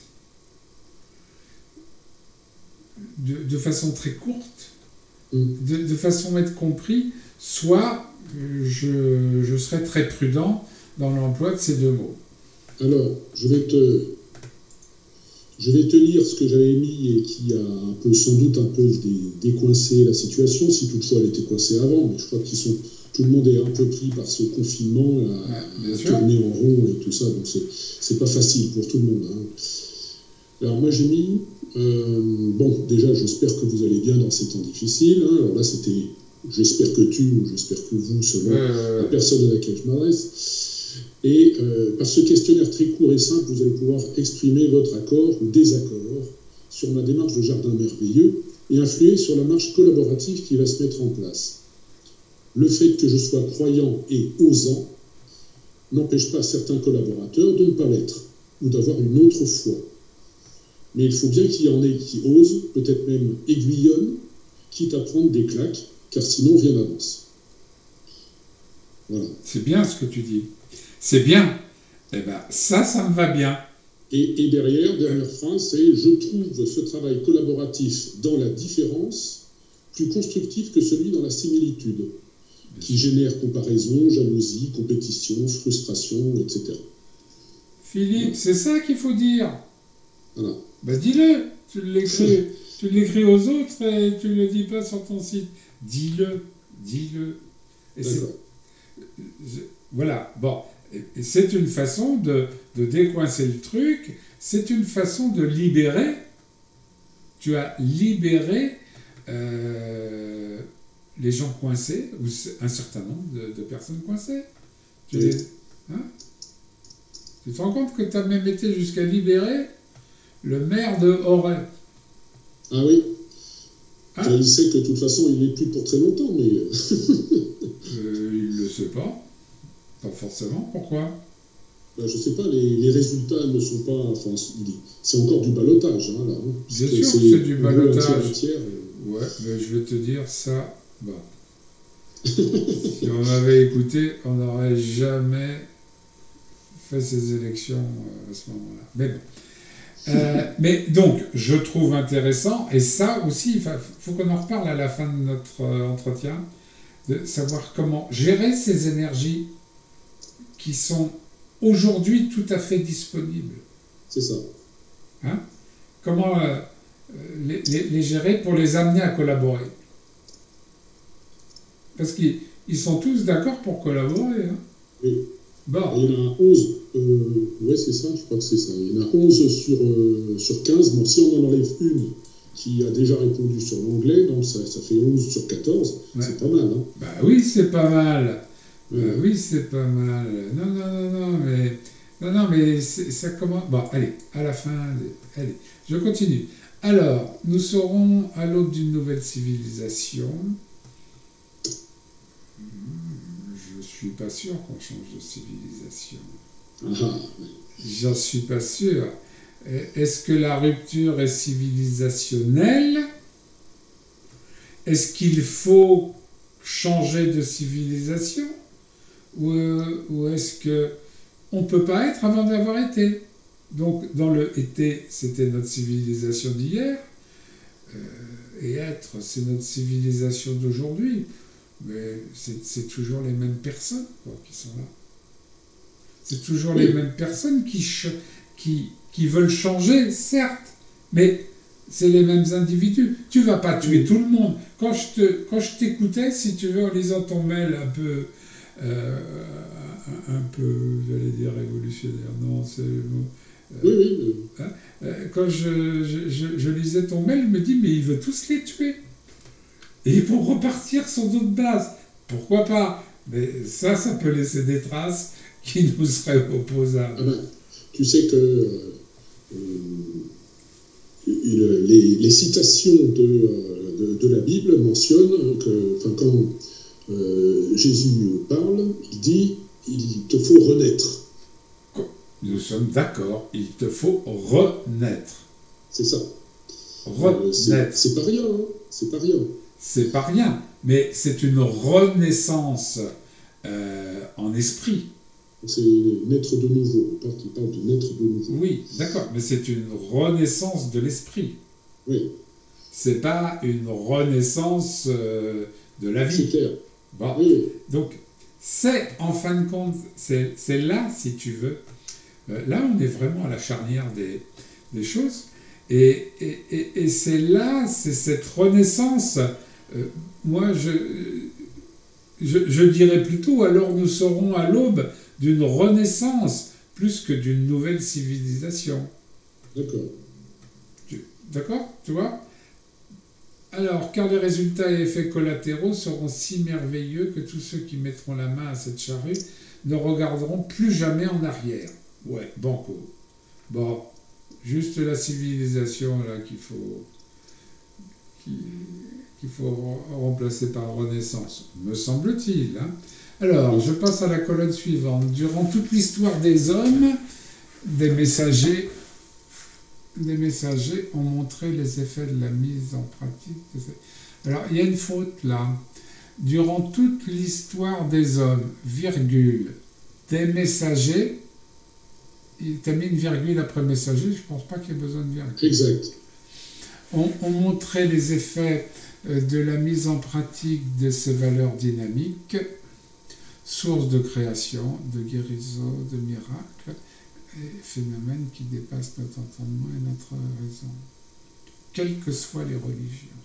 de, de façon très courte, mm. de, de façon à être compris, soit je, je serai très prudent dans l'emploi de ces deux mots. Alors, je vais te, je vais te lire ce que j'avais mis et qui a un peu, sans doute un peu dé, décoincé la situation, si toutefois elle était coincée avant, mais je crois qu'ils sont, tout le monde est un peu pris par ce confinement à, ouais, à tourner en rond et tout ça, donc c'est, c'est pas facile pour tout le monde. Hein. Alors moi j'ai mis, euh, bon déjà j'espère que vous allez bien dans ces temps difficiles, hein. Alors là c'était, j'espère que tu ou j'espère que vous, selon euh... la personne à laquelle je m'adresse. Et euh, par ce questionnaire très court et simple, vous allez pouvoir exprimer votre accord ou désaccord sur ma démarche de jardin merveilleux et influer sur la marche collaborative qui va se mettre en place. Le fait que je sois croyant et osant n'empêche pas certains collaborateurs de ne pas l'être ou d'avoir une autre foi. Mais il faut bien qu'il y en ait qui osent, peut-être même aiguillonnent, quitte à prendre des claques, car sinon rien n'avance. Voilà. C'est bien ce que tu dis. C'est bien. Eh bien, ça, ça me va bien. Et, et derrière, dernière phrase, c'est « Je trouve ce travail collaboratif dans la différence plus constructif que celui dans la similitude, qui génère comparaison, jalousie, compétition, frustration, et cetera » Philippe, voilà. C'est ça qu'il faut dire. Voilà. Ben dis-le. Tu l'écris, tu l'écris aux autres et tu ne le dis pas sur ton site. Dis-le. Dis-le. Et D'accord. C'est... Voilà. Bon. Et c'est une façon de, de décoincer le truc, c'est une façon de libérer, tu as libéré euh, les gens coincés, ou un certain nombre de, de personnes coincées. Tu, oui. les, hein tu te rends compte que tu as même été jusqu'à libérer le maire de Auray. Ah oui. Hein Il sait que de toute façon il n'est plus pour très longtemps, mais... euh, il ne le sait pas. Pas forcément, pourquoi? Ben, je sais pas, les, les résultats ne sont pas... Enfin, c'est encore du ballottage, hein, là. Hein, bien sûr que c'est du ballottage. Tiers, et... Ouais, mais je vais te dire ça, bon. Si on avait écouté, on n'aurait jamais fait ces élections à ce moment-là. Mais bon. Euh, mais donc, je trouve intéressant, et ça aussi, il faut qu'on en reparle à la fin de notre entretien, de savoir comment gérer ces énergies qui sont aujourd'hui tout à fait disponibles. C'est ça. Hein? Comment euh, les, les, les gérer pour les amener à collaborer? Parce qu'ils ils sont tous d'accord pour collaborer. Hein? Oui. Bon. Il y en a onze. Euh, oui, c'est ça, je crois que c'est ça. Il y en a onze sur, euh, sur quinze. Bon, si on en enlève une qui a déjà répondu sur l'anglais, donc ça, ça fait onze sur quatorze. Ouais. C'est pas mal. Hein? Bah oui, c'est pas mal. Ouais. Euh, oui, c'est pas mal. Non, non, non, non, mais, non, non, mais ça commence... Bon, allez, à la fin, allez, je continue. Alors, nous serons à l'aube d'une nouvelle civilisation. Je suis pas sûr qu'on change de civilisation. Ah. J'en suis pas sûr. Est-ce que la rupture est civilisationnelle? Est-ce qu'il faut changer de civilisation? Ou, ou est-ce que on peut pas être avant d'avoir été? Donc, dans le été, c'était notre civilisation d'hier. Euh, et être, c'est notre civilisation d'aujourd'hui. Mais c'est toujours les mêmes personnes quoi, qui sont là. C'est toujours oui. les mêmes personnes qui, qui, qui veulent changer, certes, mais c'est les mêmes individus. Tu ne vas pas tuer tout le monde. Quand je, te, quand je t'écoutais, si tu veux, en lisant ton mail un peu, euh, un, un peu, j'allais dire révolutionnaire, non, c'est le mot. Euh, oui, oui. Hein, euh, quand je, je, je, je lisais ton mail, je me dis, mais il veut tous les tuer. Et pour repartir sur d'autres bases. Pourquoi pas? Mais ça, ça peut laisser des traces qui nous seraient opposables. Ah ben, tu sais que euh, euh, les, les citations de, de, de la Bible mentionnent que quand euh, Jésus parle, il dit « il te faut renaître ». Nous sommes d'accord, il te faut renaître. C'est ça. Renaître. Euh, c'est pas rien, hein, c'est pas rien. C'est pas rien, mais c'est une renaissance euh, en esprit. C'est naître de nouveau, il parle de naître de nouveau. Oui, d'accord, mais c'est une renaissance de l'esprit. Oui. C'est pas une renaissance euh, de la vie. C'est clair. Bon. Oui. Donc, c'est, en fin de compte, c'est là, si tu veux, euh, là, on est vraiment à la charnière des, des choses. Et, et, et, et c'est là, c'est cette renaissance. Euh, moi, je, je, je dirais plutôt, alors nous serons à l'aube d'une renaissance, plus que d'une nouvelle civilisation. D'accord. D'accord, tu vois? Alors, car les résultats et effets collatéraux seront si merveilleux que tous ceux qui mettront la main à cette charrue ne regarderont plus jamais en arrière. Ouais, banco. Bon, juste la civilisation là qu'il faut qu'il faut remplacer par renaissance, me semble-t-il. Hein. Alors, je passe à la colonne suivante. Durant toute l'histoire des hommes, des messagers, des messagers ont montré les effets de la mise en pratique. De ces... Alors, il y a une faute là. Durant toute l'histoire des hommes, virgule, des messagers, il t'a mis une virgule après messager, je ne pense pas qu'il y ait besoin de virgule. Exact. On, on montrait les effets de la mise en pratique de ces valeurs dynamiques, source de création, de guérison, de miracles, et phénomènes qui dépassent notre entendement et notre raison, quelles que soient les religions.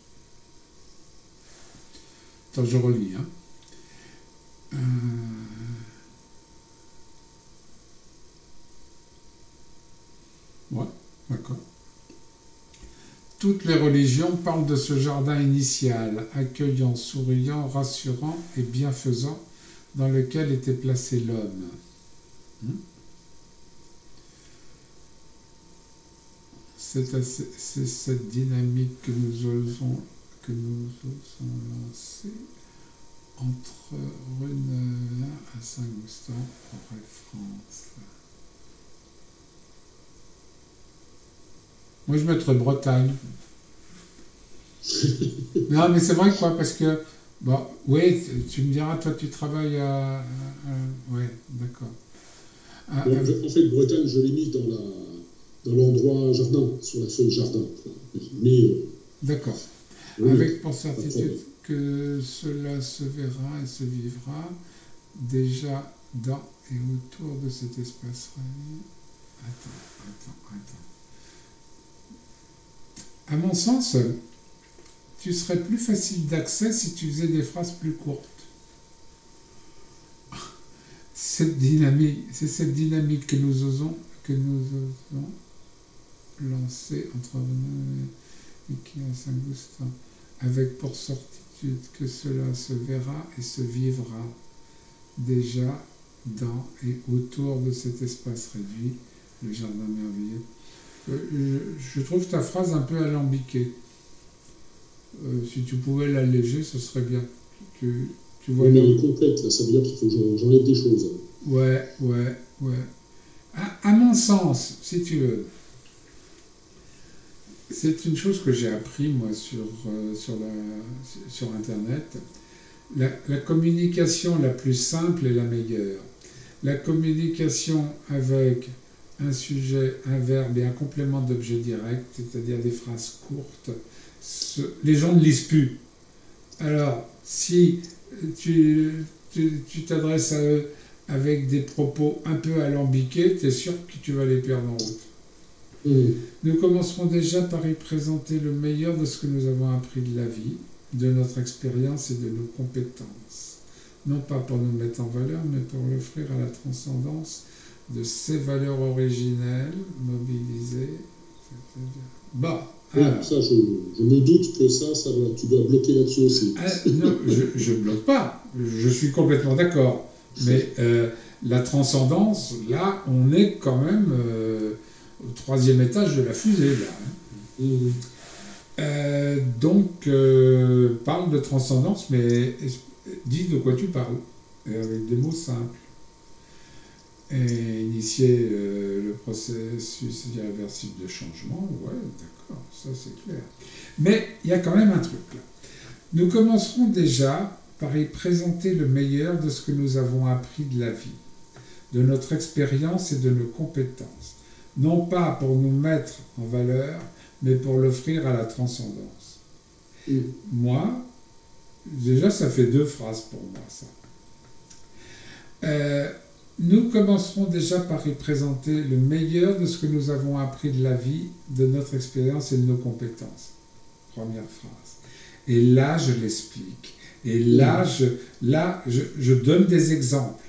Attends, je relis. Hein. Euh... Ouais, d'accord. Toutes les religions parlent de ce jardin initial, accueillant, souriant, rassurant et bienfaisant, dans lequel était placé l'homme. Hmm? C'est cette dynamique que nous osons, que nous osons lancer entre Rennes à Saint-Goustan, en France. Moi, je mettrais Bretagne. Non, mais c'est vrai, quoi, parce que... Bon, oui, tu me diras, toi, tu travailles à... à, à ouais, d'accord. Bon, en fait, Bretagne, je l'ai mis dans la... dans l'endroit jardin, sur la feuille jardin. Mais... Euh, d'accord. Oui, avec pour certitude que cela se verra et se vivra déjà dans et autour de cet espace. Attends, attends, attends. À mon sens, tu serais plus facile d'accès si tu faisais des phrases plus courtes. Cette dynamique, c'est cette dynamique que nous osons, que nous osons lancer entre nous et Saint-Goustan, avec pour certitude que cela se verra et se vivra déjà dans et autour de cet espace réduit, le jardin merveilleux. Euh, je, je trouve ta phrase un peu alambiquée. Euh, si tu pouvais l'alléger, ce serait bien. Tu, tu vois, oui, mais elle est complète, là, ça veut dire qu'il faut que j'enlève des choses. Ouais, ouais, ouais. À, à mon sens, si tu veux, c'est une chose que j'ai appris, moi, sur, euh, sur, la, sur Internet. La, la communication la plus simple est la meilleure. La communication avec un sujet, un verbe et un complément d'objet direct, c'est-à-dire des phrases courtes, ce, les gens ne lisent plus. Alors, si tu tu, tu t'adresses à eux avec des propos un peu alambiqués, tu es sûr que tu vas les perdre en route. Mmh. Nous commencerons déjà par y présenter le meilleur de ce que nous avons appris de la vie, de notre expérience et de nos compétences. Non pas pour nous mettre en valeur, mais pour l'offrir à la transcendance de ces valeurs originelles, mobilisées. Bon, oui, alors. ça, je, je me doute que ça, ça doit, tu dois bloquer là-dessus aussi. Ah, non, je ne bloque pas, je suis complètement d'accord. Mais euh, la transcendance, là, on est quand même euh, au troisième étage de la fusée, là. Hein. Mmh. Euh, donc, euh, parle de transcendance, mais dis de quoi tu parles, et avec des mots simples. Et initier euh, le processus irréversible de changement, ouais, d'accord, ça c'est clair. Mais il y a quand même un truc là. Nous commencerons déjà par y présenter le meilleur de ce que nous avons appris de la vie, de notre expérience et de nos compétences. Non pas pour nous mettre en valeur, mais pour l'offrir à la transcendance. Mmh. Moi, déjà ça fait deux phrases pour moi, ça. Euh, nous commencerons déjà par y présenter le meilleur de ce que nous avons appris de la vie, de notre expérience et de nos compétences. Première phrase. Et là, je l'explique. Et là, je, là, je, je donne des exemples.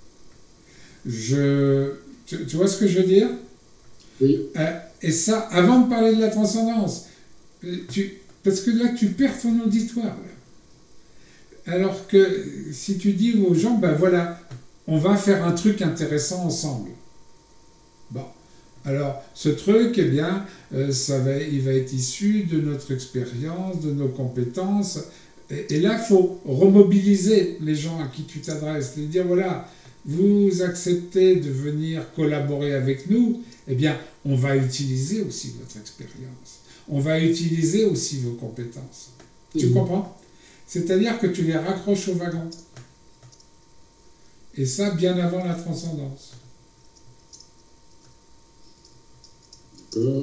Je, tu, tu vois ce que je veux dire? Oui. Euh, et ça, avant de parler de la transcendance, tu, parce que là, tu perds ton auditoire. Là. Alors que si tu dis aux gens, ben voilà, on va faire un truc intéressant ensemble. Bon. Alors, ce truc, eh bien, euh, ça va, il va être issu de notre expérience, de nos compétences. Et, et là, il faut remobiliser les gens à qui tu t'adresses. Et dire, voilà, vous acceptez de venir collaborer avec nous, eh bien, on va utiliser aussi votre expérience. On va utiliser aussi vos compétences. Mmh. Tu comprends? C'est-à-dire que tu les raccroches au wagon. Et ça, bien avant la transcendance. D'accord.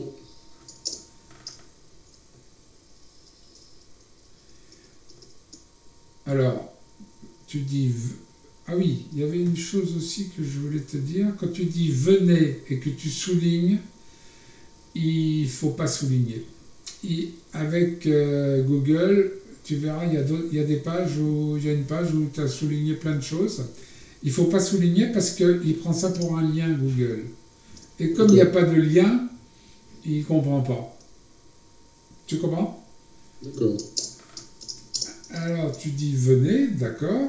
Alors, tu dis... Ah oui, il y avait une chose aussi que je voulais te dire. Quand tu dis « venez » et que tu soulignes, il ne faut pas souligner. Et avec euh, Google, tu verras, il y a il y a des pages où il y a une page où tu as souligné plein de choses. Il ne faut pas souligner parce qu'il prend ça pour un lien, Google. Et comme il n'y a pas de lien, il ne comprend pas. Tu comprends? D'accord. Alors, tu dis « venez », d'accord.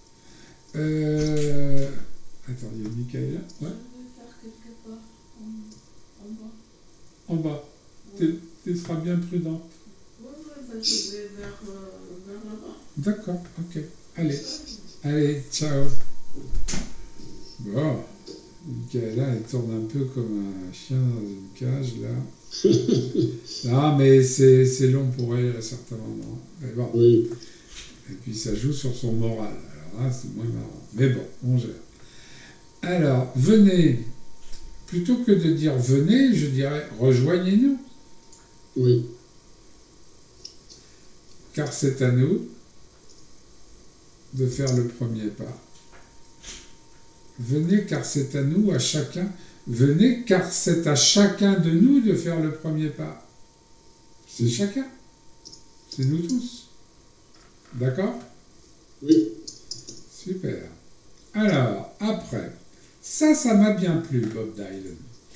Euh... Attends, il y a Michaela. Ouais. Je vais faire quelque part en, en bas. En bas. Ouais. Tu seras bien prudent. Oui, oui, bah, je vais vers, euh, vers là-bas. D'accord, ok. Allez, allez, ciao. Bon, Michaela, elle tourne un peu comme un chien dans une cage, là. Non, mais c'est, c'est long pour elle à certains moments. Mais bon. Oui. Et puis ça joue sur son moral. Alors là, c'est moins marrant. Mais bon, on gère. Alors, venez. Plutôt que de dire venez, je dirais rejoignez-nous. Oui. Car c'est à nous de faire le premier pas. Venez car c'est à nous, à chacun. Venez car c'est à chacun de nous de faire le premier pas. C'est chacun. C'est nous tous. D'accord? Oui. Super. Alors, après, ça, ça m'a bien plu, Bob Dylan.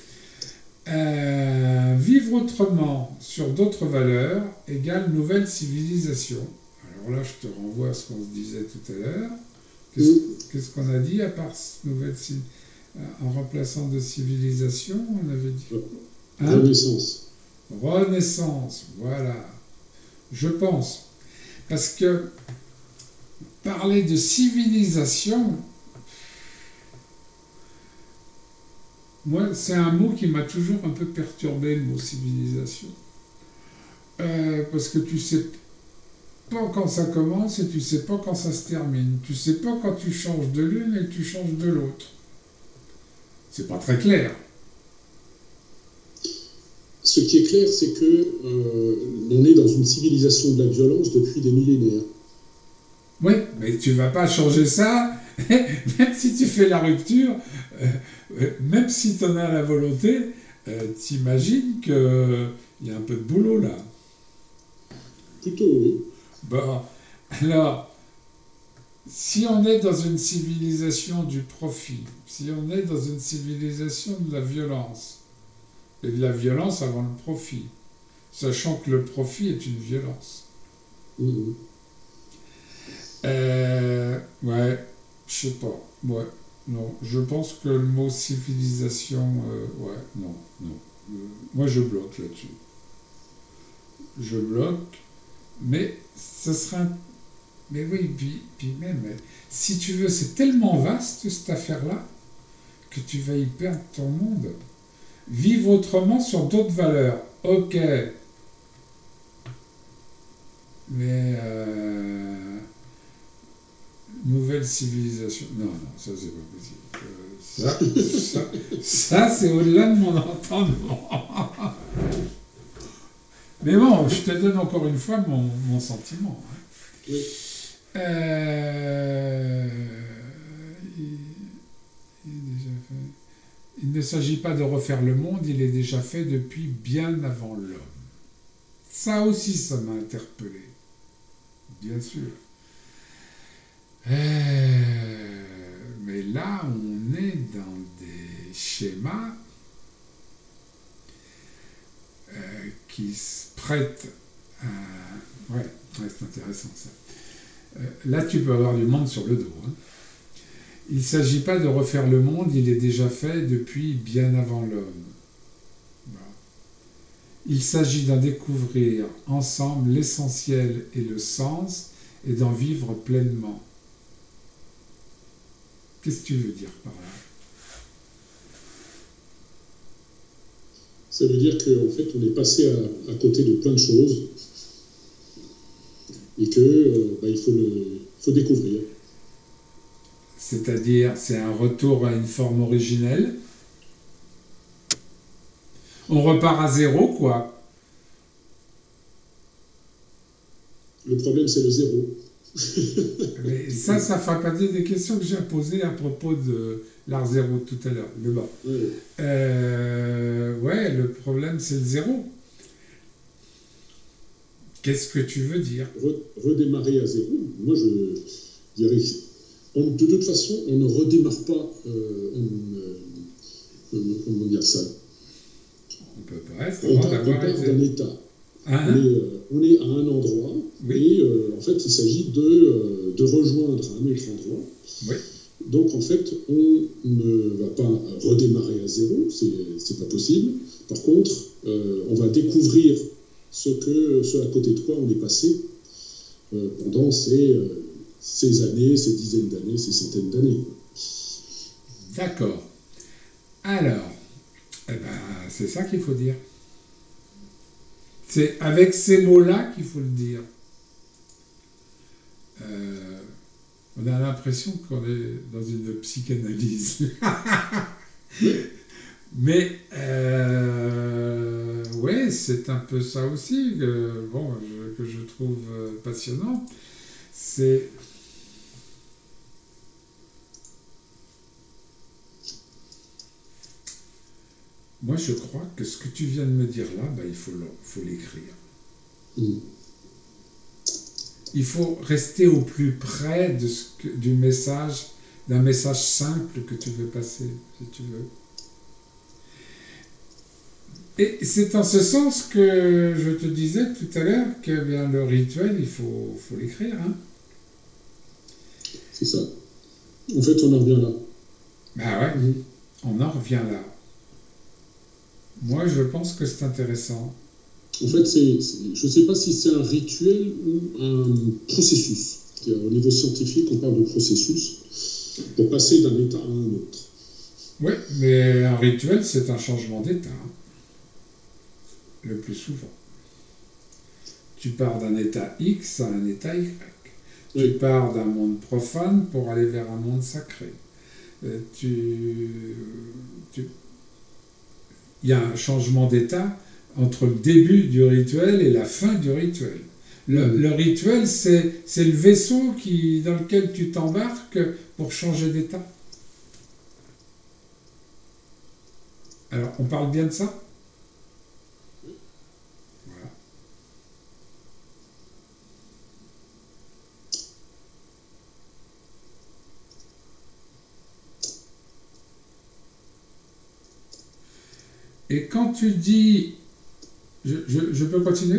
Euh, vivre autrement sur d'autres valeurs égale nouvelle civilisation. Alors là, je te renvoie à ce qu'on se disait tout à l'heure. Qu'est-ce, Mm. qu'est-ce qu'on a dit à part nouvelle en remplaçant de civilisation? On avait dit quoi? Hein? Renaissance. Renaissance, voilà. Je pense. Parce que parler de civilisation, moi, c'est un mot qui m'a toujours un peu perturbé, le mot civilisation. Euh, parce que tu sais pas quand ça commence et tu sais pas quand ça se termine. Tu sais pas quand tu changes de l'une et que tu changes de l'autre. C'est pas très clair. Ce qui est clair, c'est que euh, on est dans une civilisation de la violence depuis des millénaires. Oui, mais tu vas pas changer ça, même si tu fais la rupture, euh, même si tu en as la volonté, euh, t'imagines qu'il y a un peu de boulot là. Plutôt, oui. Bon, alors, si on est dans une civilisation du profit, si on est dans une civilisation de la violence, et de la violence avant le profit, sachant que le profit est une violence. Mmh. Euh, ouais, je sais pas. Ouais, non. Je pense que le mot civilisation, euh, ouais, non, non. Euh, moi, je bloque là-dessus. Je bloque, mais ce sera. Un... Mais oui, puis, puis même, si tu veux, c'est tellement vaste cette affaire-là que tu vas y perdre ton monde. Vivre autrement sur d'autres valeurs. Ok. Mais. Euh... Nouvelle civilisation. Non, non, ça c'est pas possible. Euh, ça, ça, ça c'est au-delà de mon entendement. Mais bon, je te donne encore une fois mon, mon sentiment. Hein. Oui. Euh, il, il, est déjà fait. Il ne s'agit pas de refaire le monde, il est déjà fait depuis bien avant l'homme. Ça aussi, ça m'a interpellé. Bien sûr. Euh, mais là, on est dans des schémas euh, qui se prêtent à... Ouais, ouais, c'est intéressant ça. Euh, là, tu peux avoir du monde sur le dos. Hein. Il ne s'agit pas de refaire le monde, il est déjà fait depuis bien avant l'homme. Voilà. Il s'agit d'en découvrir ensemble l'essentiel et le sens et d'en vivre pleinement. Qu'est-ce que tu veux dire par là? Ça veut dire qu'en fait, on est passé à, à côté de plein de choses et qu'il euh, bah, faut, faut découvrir. C'est-à-dire, c'est un retour à une forme originelle. On repart à zéro, quoi. Le problème, c'est le zéro. Mais ça, ça fait partie des questions que j'ai posées à propos de l'art zéro tout à l'heure. Mais bon. Ouais. Euh, ouais, le problème, c'est le zéro. Qu'est-ce que tu veux dire? Redémarrer à zéro, moi, je dirais... On, de toute façon, on ne redémarre pas... Euh, on, euh, comment dire ça? On peut pas être... On part d'un état. Ah, on, est, euh, on est à un endroit, oui. Et euh, en fait, il s'agit de, euh, de rejoindre un autre endroit. Oui. Donc, en fait, on ne va pas redémarrer à zéro, c'est, c'est pas possible. Par contre, euh, on va découvrir ce, que, ce à côté de quoi on est passé euh, pendant ces, euh, ces années, ces dizaines d'années, ces centaines d'années. D'accord. Alors, eh ben, c'est ça qu'il faut dire. C'est avec ces mots-là qu'il faut le dire. Euh, on a l'impression qu'on est dans une psychanalyse. Mais, euh, ouais, c'est un peu ça aussi que, bon, je, que je trouve passionnant. C'est... Moi, je crois que ce que tu viens de me dire là, bah, il faut, faut l'écrire. Mmh. Il faut rester au plus près de ce que, du message, d'un message simple que tu veux passer, si tu veux. Et c'est en ce sens que je te disais tout à l'heure que bien, le rituel, il faut, faut l'écrire. Hein. C'est ça. En fait, on en revient là. Ben ouais, mmh. On en revient là. Moi, je pense que c'est intéressant. En fait, c'est, c'est, je ne sais pas si c'est un rituel ou un processus. Au niveau scientifique, on parle de processus pour passer d'un état à un autre. Oui, mais un rituel, c'est un changement d'état. Hein. Le plus souvent. Tu pars d'un état X à un état Y. Oui. Tu pars d'un monde profane pour aller vers un monde sacré. Euh, tu... tu... Il y a un changement d'état entre le début du rituel et la fin du rituel. Le, Mhm. le rituel, c'est, c'est le vaisseau qui, dans lequel tu t'embarques pour changer d'état. Alors, on parle bien de ça? Voilà. Et quand tu dis... Je, je, je peux continuer?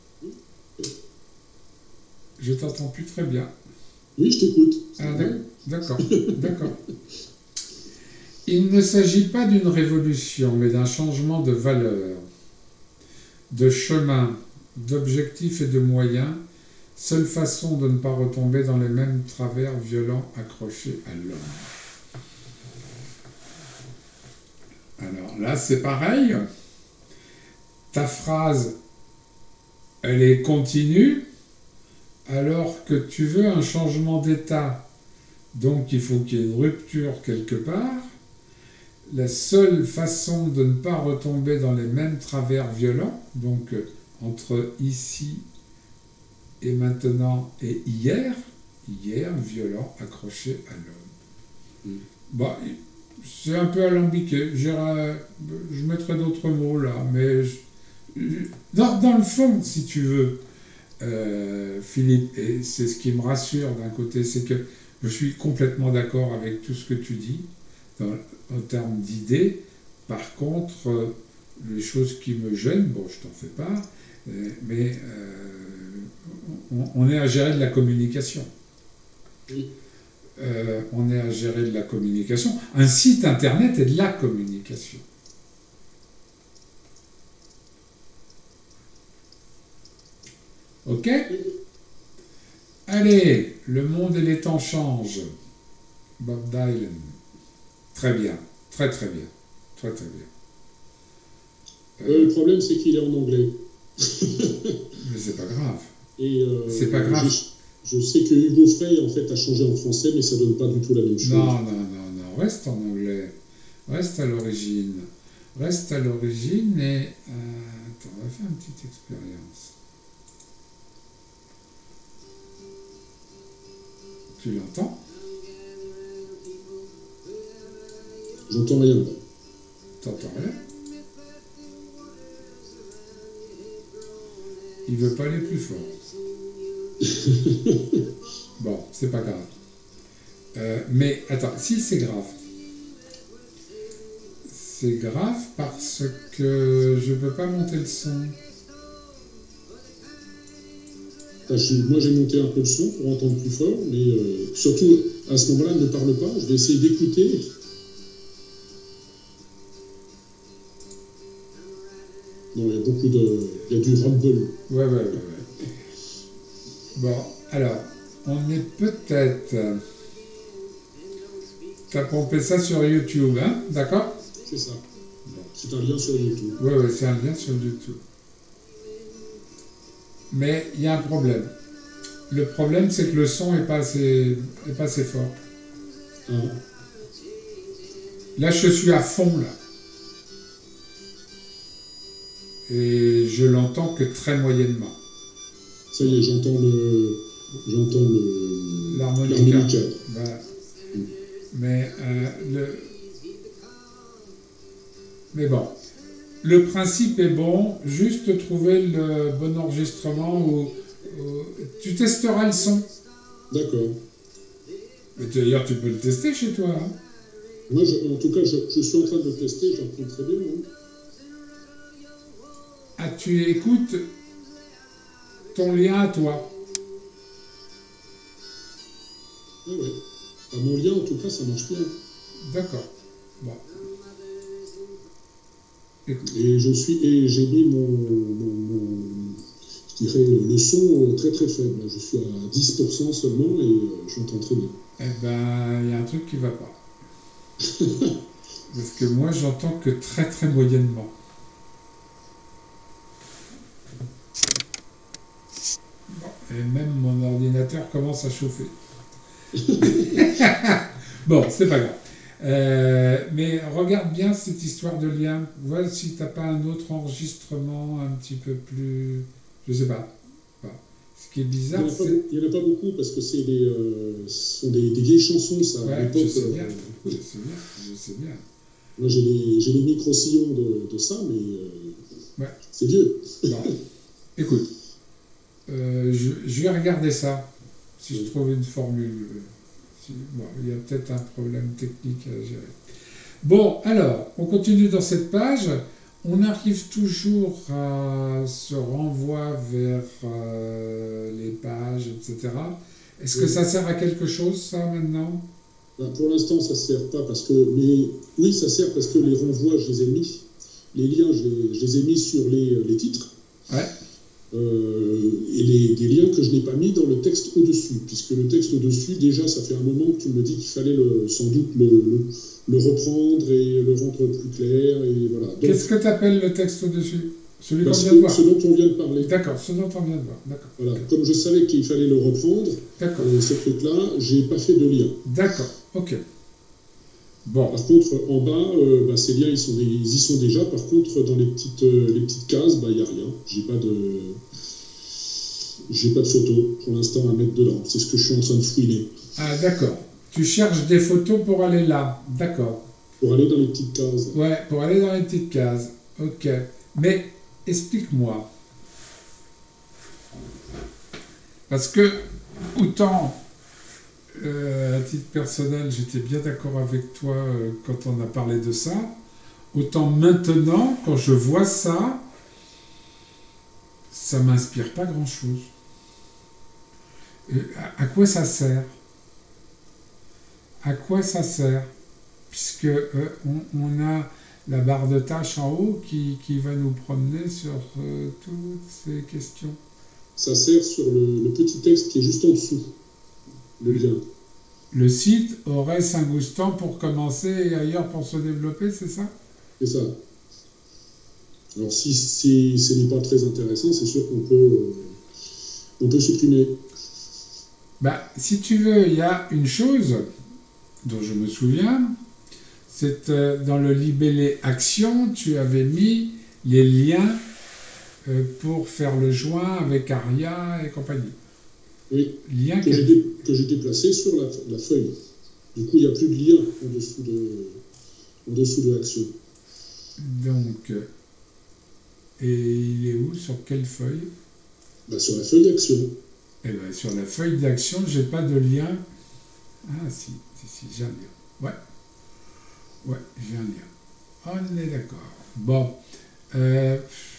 Je t'entends plus très bien. Oui, je t'écoute. Ah, Ouais. d'accord, d'accord. Il ne s'agit pas d'une révolution, mais d'un changement de valeur, de chemin, d'objectifs et de moyens, seule façon de ne pas retomber dans les mêmes travers violents accrochés à l'homme. Alors là, c'est pareil. Ta phrase, elle est continue, alors que tu veux un changement d'état. Donc il faut qu'il y ait une rupture quelque part. La seule façon de ne pas retomber dans les mêmes travers violents, donc euh, entre ici et maintenant et hier, hier, violent, accroché à l'homme. Mm. Bah, c'est un peu alambiqué. J'irai- Je mettrai d'autres mots là, mais je- je- dans, dans le fond, si tu veux, euh, Philippe, et c'est ce qui me rassure d'un côté, c'est que je suis complètement d'accord avec tout ce que tu dis dans, en termes d'idées. Par contre, euh, les choses qui me gênent, bon, je t'en fais pas, euh, mais euh, on, on est à gérer de la communication. Oui. Euh, on est à gérer de la communication. Un site internet est de la communication. Ok? Allez, le monde et les temps changent. Bob Dylan. Très bien, très très bien, très très bien. Euh, Euh, le problème, c'est qu'il est en anglais. mais c'est pas grave. Et euh, C'est pas grave. Je, je sais que Hugo Frey, en fait, a changé en français, mais ça donne pas du tout la même chose. Non, non, non, non, reste en anglais. Reste à l'origine. Reste à l'origine et... euh, attends, on va faire une petite expérience. Tu l'entends? J'entends rien. T'entends rien? Il veut pas aller plus fort. Bon, c'est pas grave. Euh, mais attends, si c'est grave. C'est grave parce que je peux pas monter le son. Enfin, je- moi, j'ai monté un peu le son pour entendre plus fort, mais euh, surtout, à ce moment-là, ne parle pas. Je vais essayer d'écouter. Non, il y a beaucoup de... Il y a du rumble. Ouais, ouais, ouais, ouais. Bon, alors, on est peut-être... euh, T'as pompé ça sur YouTube, hein? D'accord? C'est ça. Bon. C'est un lien sur YouTube. Ouais, ouais, c'est un lien sur YouTube. Mais il y a un problème. Le problème, c'est que le son est pas assez, est pas assez fort. Ah, Là, je suis à fond, là. Et je l'entends que très moyennement. ça y est, j'entends le... J'entends le... L'harmonica. l'harmonica. Voilà. Mais, euh, le... Mais bon, le principe est bon, juste trouver le bon enregistrement où, où- tu testeras le son. D'accord. Mais d'ailleurs, tu peux le tester chez toi. Hein. Moi, je- en tout cas, je, je suis en train de le tester, j'entends très bien. Hein. Ah, tu écoutes ton lien à toi. Ah ouais. À mon lien, en tout cas, ça marche bien. D'accord. Bon. Écoute. Et je suis, et j'ai mis mon, mon, mon- je dirais, le son euh, très très faible. Je suis à dix pour cent seulement et euh, j'entends très bien. Eh ben, il y a un truc qui va pas. Parce que moi, j'entends que très très moyennement. Bon. Et même mon ordinateur commence à chauffer. Bon, c'est pas grave. Euh, mais regarde bien cette histoire de lien. Vois si t'as pas un autre enregistrement un petit peu plus. Je sais pas. Voilà. Ce qui est Il n'y bizarre, en, a pas c'est. beau- il y en a pas beaucoup parce que c'est des, euh, ce sont des, des vieilles chansons, ça. À Ouais, je l'époque, sais euh, bien. Je sais bien. Je sais bien. moi j'ai les, j'ai les micro-sillons de, de ça, mais euh, Ouais. c'est vieux. Bon. Écoute, euh, je, je vais regarder ça. Si je Oui. trouve une formule. euh, si- bon, il y a peut-être un problème technique à gérer. Bon, alors, on continue dans cette page. On arrive toujours à ce renvoi vers euh, les pages, et cetera. Est-ce que Oui. ça sert à quelque chose, ça, maintenant? Ben, pour l'instant, ça ne sert pas parce que. Mais oui, ça sert parce que les renvois, je les ai mis. Les liens, je les, je les ai mis sur les, les titres. Ouais, Euh, et les, des liens que je n'ai pas mis dans le texte au-dessus, puisque le texte au-dessus, déjà, ça fait un moment que tu me dis qu'il fallait le, sans doute le, le, le reprendre et le rendre plus clair, et voilà. Donc, qu'est-ce que tu appelles le texte au-dessus? Celui qu'on parce vient de que voir. ce dont on vient de parler, D'accord, ce dont on vient de voir. D'accord. voilà, comme je savais qu'il fallait le reprendre, D'accord. euh, ce truc-là, j'ai pas fait de lien. D'accord. Ok. Bon. Par contre, en bas, euh, bah, ces liens, ils, sont des- ils y sont déjà. Par contre, dans les petites, euh, les petites cases, bah, il n'y a rien. J'ai pas de, j'ai pas de photo pour l'instant à mettre dedans. C'est ce que je suis en train de fouiner Ah, d'accord. Tu cherches des photos pour aller là. D'accord. pour aller dans les petites cases. Ouais, pour aller dans les petites cases. Ok. Mais explique-moi. Parce que, autant, euh, à titre personnel, j'étais bien d'accord avec toi euh, quand on a parlé de ça, autant maintenant, quand je vois ça, ça m'inspire pas grand-chose. Euh, à, à quoi ça sert? À quoi ça sert? Puisque euh, on, on a la barre de tâches en haut qui, qui va nous promener sur euh, toutes ces questions. Ça sert sur le, le petit texte qui est juste en dessous, le lien. Le site aurait Saint-Goustan pour commencer et ailleurs pour se développer, c'est ça? C'est ça. Alors si, si ce n'est pas très intéressant, c'est sûr qu'on peut, euh, on peut supprimer. Bah, si tu veux, il y a une chose dont je me souviens, c'est euh, dans le libellé Action, tu avais mis les liens euh, pour faire le joint avec Aria et compagnie. Oui, Liens que j'ai, qu'elle- dé- que j'ai déplacé sur la, la feuille. Du coup, il n'y a plus de lien en dessous de, en dessous de l'action. Donc, euh, et il est où? Sur quelle feuille? Bah, sur la feuille d'action. Eh bien, sur la feuille d'action, j'ai pas de lien. Ah, si, si, si, j'ai un lien. Ouais. Ouais, j'ai un lien. On est d'accord. Bon. Euh,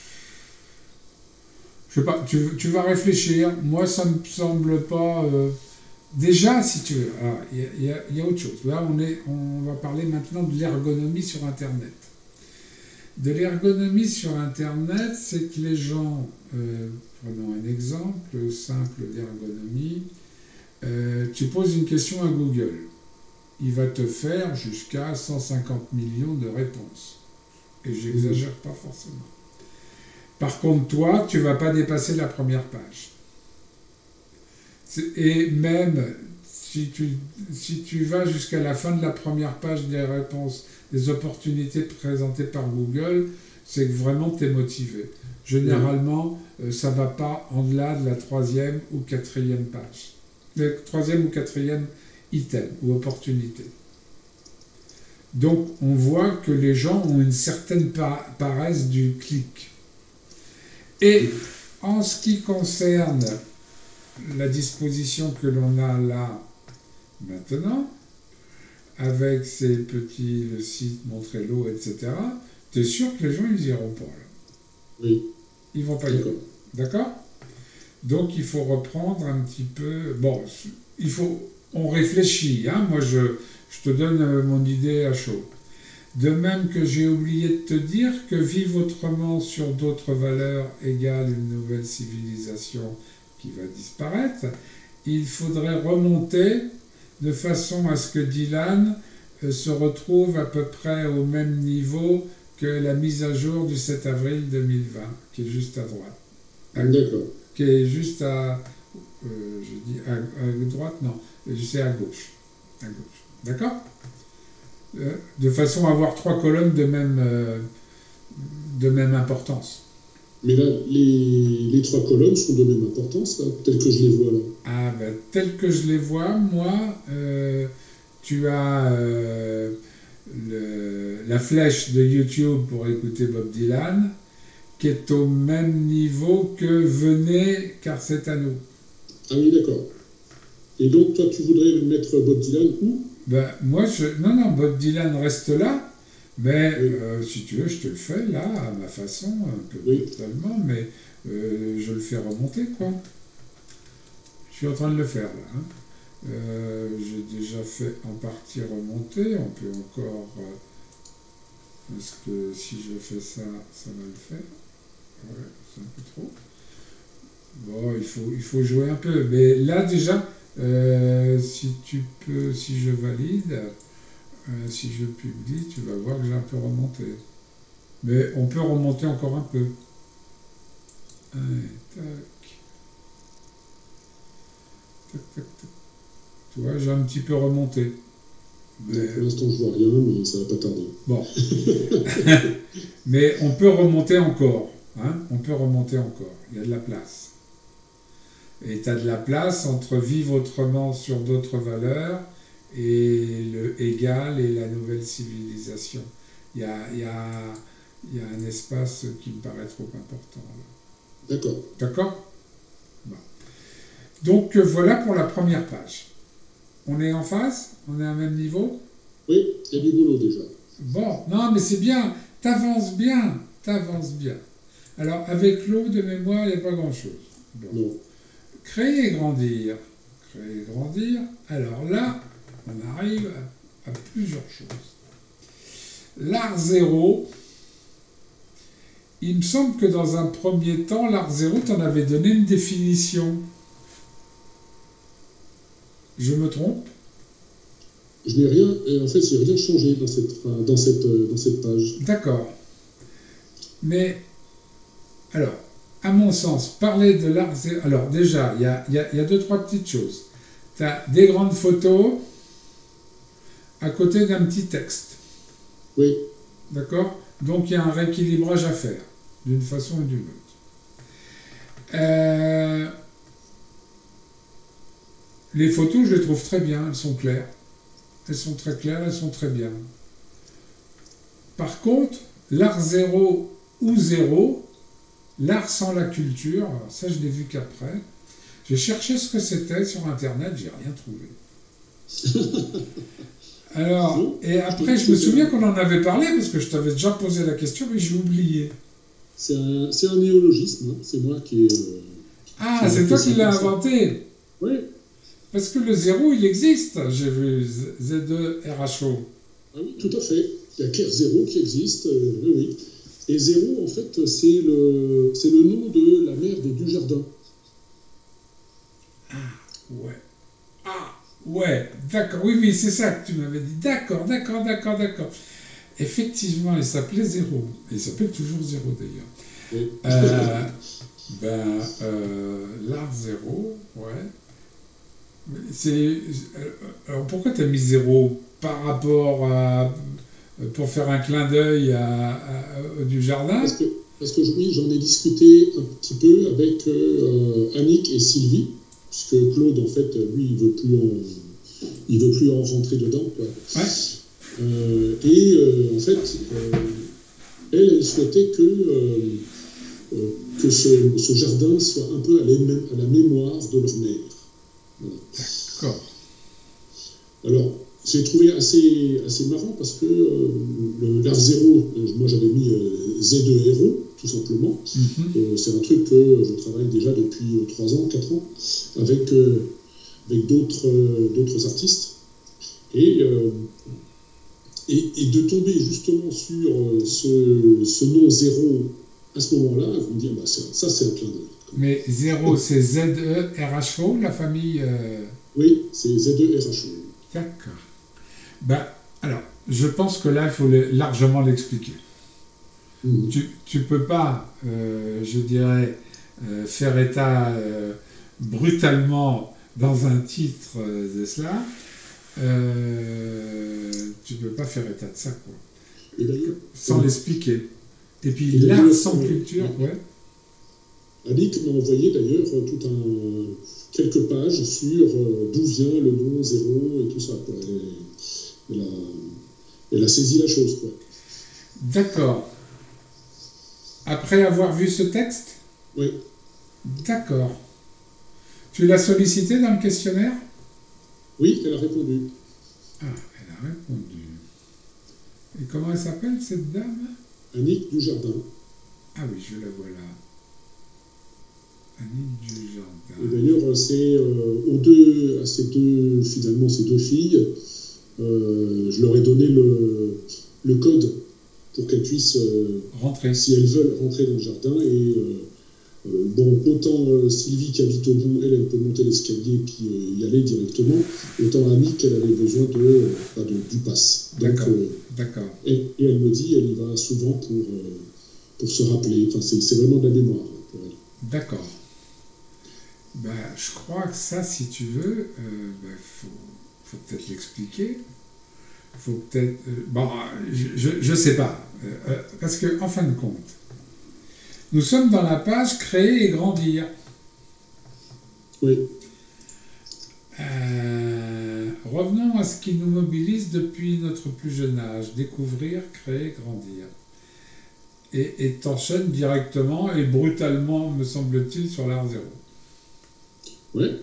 je sais pas, tu, tu vas réfléchir. Moi, ça me semble pas. euh, Déjà, si tu veux, alors, il y, a- il y a- il y a autre chose. Là, on, est, on va parler maintenant de l'ergonomie sur Internet. De l'ergonomie sur Internet, c'est que les gens, euh, prenons un exemple simple d'ergonomie, euh, tu poses une question à Google. Il va te faire jusqu'à cent cinquante millions de réponses. Et j'exagère pas forcément. Par contre, toi, tu vas pas dépasser la première page. C'est- Et même si tu, si tu vas jusqu'à la fin de la première page des réponses, des opportunités présentées par Google, c'est que vraiment tu es motivé. Généralement, euh, ça ne va pas en-delà de la troisième ou quatrième page. Le troisième ou quatrième item ou opportunité. Donc, on voit que les gens ont une certaine pa- paresse du clic. Et en ce qui concerne la disposition que l'on a là maintenant, avec ces petits le site Montrello, et cetera, tu es sûr que les gens ils iront pas là. Oui, Ils vont pas y aller. d'accord. D'accord? Donc il faut reprendre un petit peu. Bon, il faut. On réfléchit, hein. Moi je, je te donne euh, mon idée à chaud. De même que j'ai oublié de te dire que vivre autrement sur d'autres valeurs égale une nouvelle civilisation qui va disparaître, il faudrait remonter de façon à ce que Dylan euh, se retrouve à peu près au même niveau que la mise à jour du sept avril deux mille vingt, qui est juste à droite. À- D'accord. qui est juste à, euh, je dis à, à droite, non, c'est à gauche. À gauche. D'accord? euh, de façon à avoir trois colonnes de même, euh, de même importance. Mais là, les, les trois colonnes sont de même importance, là, telles que je les vois là. Ah ben, tel que je les vois, moi, euh, tu as euh, le, la flèche de YouTube pour écouter Bob Dylan, qui est au même niveau que Venez, car c'est à nous. Ah oui, d'accord. Et donc, toi, tu voudrais mettre Bob Dylan où? Ben, moi, je... Non, non, Bob Dylan reste là, mais Oui. euh, si tu veux, je te le fais là, à ma façon, un peu Oui. brutalement, mais euh, je le fais remonter, quoi. Je suis en train de le faire, là. Hein. Euh, j'ai déjà fait en partie remonter, on peut encore... euh, parce que si je fais ça, ça va le faire. Ouais, c'est un peu trop. Bon, il faut, il faut jouer un peu, mais là, déjà... Euh, si tu peux, si je valide, euh, si je publie, tu vas voir que j'ai un peu remonté. Mais on peut remonter encore un peu. Allez, tac. Tac, tac, tac. Tu vois, j'ai un petit peu remonté. Mais... Pour l'instant, je vois rien, mais ça va pas tarder. Bon. Mais on peut remonter encore. Hein, on peut remonter encore. Il y a de la place. Et tu as de la place entre vivre autrement sur d'autres valeurs et le égal et la nouvelle civilisation. Il y a, il y a, il y a un espace qui me paraît trop important. Là. D'accord. D'accord ? Bon. Donc voilà pour la première page. On est en phase ? On est à un même niveau ? Oui, il y a du boulot déjà. Bon, non mais c'est bien, t'avances bien, t'avances bien. Alors avec l'eau de mémoire, il n'y a pas grand-chose. Bon. Non. Créer et grandir. Créer et grandir. Alors là, on arrive à, à plusieurs choses. L'art zéro, il me semble que dans un premier temps, l'art zéro, tu en avais donné une définition. Je me trompe ? Je n'ai rien, en fait, j'ai rien changé dans cette, dans cette, dans cette page. D'accord. Mais, alors, à mon sens, parler de l'art zéro... Alors déjà, il y a, y, a, y a deux, trois petites choses. Tu as des grandes photos à côté d'un petit texte. Oui. D'accord ? Donc il y a un rééquilibrage à faire, d'une façon ou d'une autre. Euh, les photos, je les trouve très bien, elles sont claires. Elles sont très claires, elles sont très bien. Par contre, l'art zéro ou zéro, l'art sans la culture, alors ça je l'ai vu qu'après. J'ai cherché ce que c'était sur Internet, j'ai rien trouvé. Alors, et après je me souviens qu'on en avait parlé, parce que je t'avais déjà posé la question, mais j'ai oublié. C'est un, c'est un néologisme, hein. C'est moi qui ai... Euh, ah, c'est toi qui l'as inventé. Oui. Parce que le zéro, il existe, j'ai vu Z deux R H O. Ah oui, tout à fait. Il y a K R zéro qui existe, euh, oui, oui. Et zéro, en fait, c'est le, c'est le nom de la mère de Dujardin. Ah, ouais. Ah, ouais, d'accord. Oui, oui, c'est ça que tu m'avais dit. D'accord, d'accord, d'accord, d'accord. Effectivement, il s'appelait Zéro. Il s'appelle toujours Zéro, d'ailleurs. Oui. Euh, ben, euh, l'art zéro, ouais. C'est, alors pourquoi tu as mis zéro par rapport à... pour faire un clin d'œil à, à, à, du jardin? Parce que, parce que oui, j'en ai discuté un petit peu avec euh, Annick et Sylvie, puisque Claude, en fait, lui, il veut plus en, il veut plus en rentrer dedans, quoi. Ouais. Euh, et euh, en fait, euh, elle, elle souhaitait que, euh, euh, que ce, ce jardin soit un peu à la, à la mémoire de leur mère. Voilà. D'accord. Alors, j'ai trouvé assez, assez marrant parce que euh, le, l'art zéro, euh, moi j'avais mis euh, Z deux Héros, tout simplement. Mm-hmm. Euh, c'est un truc que je travaille déjà depuis trois ans, quatre ans, avec, euh, avec d'autres, euh, d'autres artistes. Et, euh, et, et de tomber justement sur euh, ce, ce nom zéro à ce moment-là, vous me dire, bah, c'est, ça c'est un clin d'œil. Mais zéro, c'est Z E R H O, la famille euh... Oui, c'est Z deux R H O. D'accord. Ben, alors, je pense que là, il faut le, largement l'expliquer. Mmh. Tu ne peux pas, euh, je dirais, euh, faire état euh, brutalement dans un titre euh, de cela. euh, tu peux pas faire état de ça, quoi. Et d'ailleurs, Sans euh, l'expliquer. Et puis et l'art d'ailleurs, sans euh, culture, ouais. Annick m'a envoyé d'ailleurs euh, tout un, quelques pages sur euh, d'où vient le nom zéro et tout ça, quoi. Elle, elle, a, elle a saisi la chose, quoi. D'accord. Après avoir vu ce texte? Oui, D'accord. Tu l'as sollicité dans le questionnaire? oui, elle a répondu. Ah, elle a répondu. Et comment elle s'appelle, cette dame? Annick Dujardin. Ah oui, je la vois là. Annick Et Dujardin. d'ailleurs, c'est euh, aux deux, à ces deux, finalement, ces deux filles, euh, je leur ai donné le, le code pour qu'elles puissent, euh, Rentrée. si elles veulent, rentrer dans le jardin. Et euh, euh, bon, autant euh, Sylvie qui habite au bout, elle, elle peut monter l'escalier et puis euh, y aller directement. Autant Annick, elle avait besoin de, euh, pas de- du pass. Donc, D'accord. euh, D'accord. et, et elle me dit, elle y va souvent pour, euh, pour se rappeler. Enfin, c'est c'est vraiment de la mémoire hein, pour elle. D'accord. Ben, je crois que ça, si tu veux, euh, ben, faut, faut peut-être l'expliquer. Faut peut-être. euh, bon, je, je, je sais pas. Euh, euh, parce que, en fin de compte, nous sommes dans la page créer et grandir. Oui, Euh, revenons à ce qui nous mobilise depuis notre plus jeune âge, découvrir, créer, grandir. Et et t'enchaînes directement et brutalement, me semble-t-il, sur l'art zéro. ouais.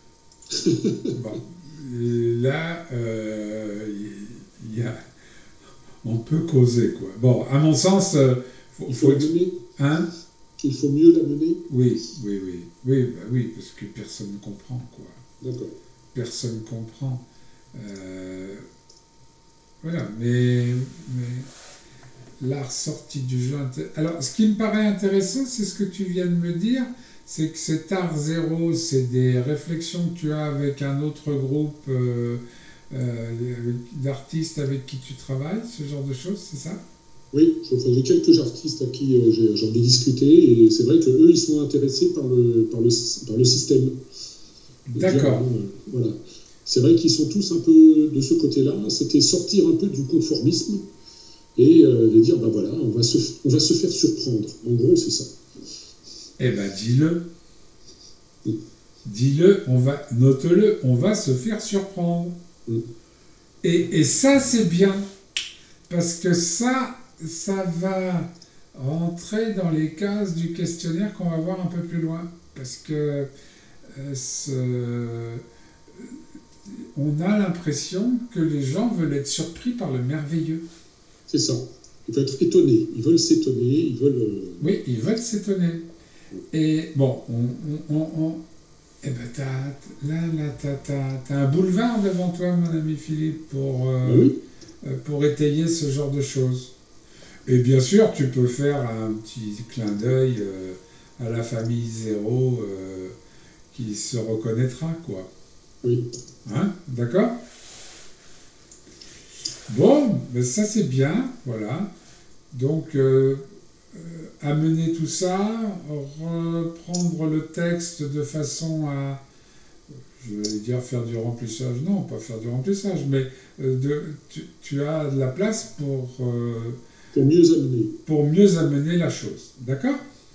Bon, et là, euh, il y a, on peut causer, quoi. Bon, à mon sens, euh, faut, Il faut faut la être- mener. hein? Il faut mieux la mener. Oui, oui, oui, oui, bah oui, parce que personne ne comprend, quoi. D'accord. Personne comprend. Euh, voilà, mais, mais l'art sorti du jeu. inté- Alors, ce qui me paraît intéressant, c'est ce que tu viens de me dire, c'est que cet art zéro, c'est des réflexions que tu as avec un autre groupe euh, euh, avec- d'artistes avec qui tu travailles, ce genre de choses, c'est ça? Oui, je- enfin, j'ai quelques artistes à qui euh, j'ai- j'en ai discuté et c'est vrai qu'eux, ils sont intéressés par le, par le, par le système. De dire, D'accord, bon, euh, voilà. C'est vrai qu'ils sont tous un peu de ce côté-là. C'était sortir un peu du conformisme et euh, de dire, ben voilà, on va, se, on va se faire surprendre. En gros, c'est ça. eh ben dis-le, Mm. dis-le, on va, note-le, on va se faire surprendre. Mm. Et, et ça, c'est bien, parce que ça, ça va rentrer dans les cases du questionnaire qu'on va voir un peu plus loin. Parce que euh, ce- on a l'impression que les gens veulent être surpris par le merveilleux. C'est ça. Ils veulent être étonnés. Ils veulent s'étonner. Ils veulent. euh, Oui, ils veulent s'étonner. Et bon, on, on, on- on- eh ben t'as, là, là, t'as, t'as- t'as un boulevard devant toi, mon ami Philippe, pour, euh, Ben oui. euh, pour étayer ce genre de choses. Et bien sûr, tu peux faire un petit clin d'œil euh, à la famille Zéro euh, qui se reconnaîtra, quoi. Oui. Hein? D'accord? Bon, ben ça c'est bien, voilà. Donc, euh, euh, amener tout ça, reprendre le texte de façon à, je vais dire faire du remplissage, non, pas faire du remplissage, mais euh, de, tu, tu as de la place pour, euh, Pour mieux amener. pour mieux amener la chose. D'accord?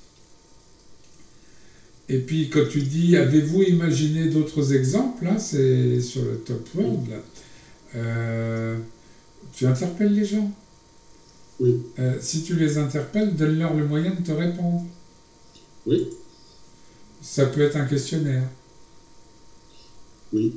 Et puis, quand tu dis, avez-vous imaginé d'autres exemples, hein, c'est sur le top world, là, euh, tu interpelles les gens. Oui. Euh, si tu les interpelles, donne-leur le moyen de te répondre. Oui. Ça peut être un questionnaire. Oui.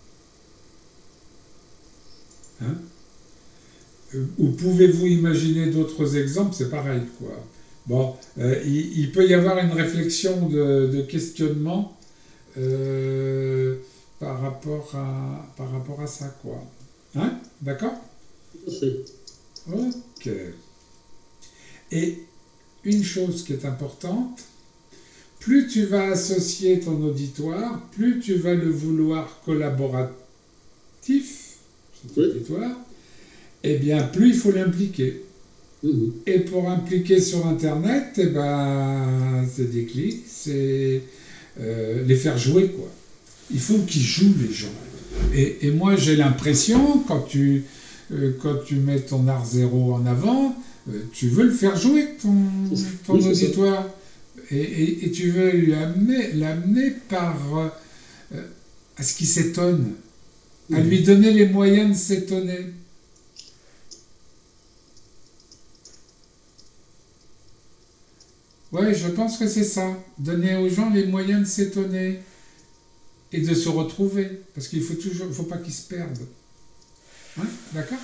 Hein? Euh, Ou pouvez-vous imaginer d'autres exemples? C'est pareil, quoi. Bon, euh, il, il peut y avoir une réflexion de, de questionnement euh, par rapport à, par rapport à ça, quoi. Hein? D'accord? Tout à fait. Ok. Et une chose qui est importante, plus tu vas associer ton auditoire, plus tu vas le vouloir collaboratif, cet Oui. auditoire, eh bien plus il faut l'impliquer. Mhm. Et pour impliquer sur Internet, eh ben, c'est des clics, c'est euh, les faire jouer, quoi. Il faut qu'ils jouent, les gens. Et, et moi, j'ai l'impression, quand tu, euh, quand tu mets ton art zéro en avant, euh, tu veux le faire jouer, ton, ton Oui, c'est auditoire. Et, et, et tu veux lui amener, l'amener par, euh, à ce qu'il s'étonne, à Mhm. lui donner les moyens de s'étonner. Ouais, je pense que c'est ça. Donner aux gens les moyens de s'étonner et de se retrouver. Parce qu'il faut toujours, faut pas qu'ils se perdent. Hein? D'accord?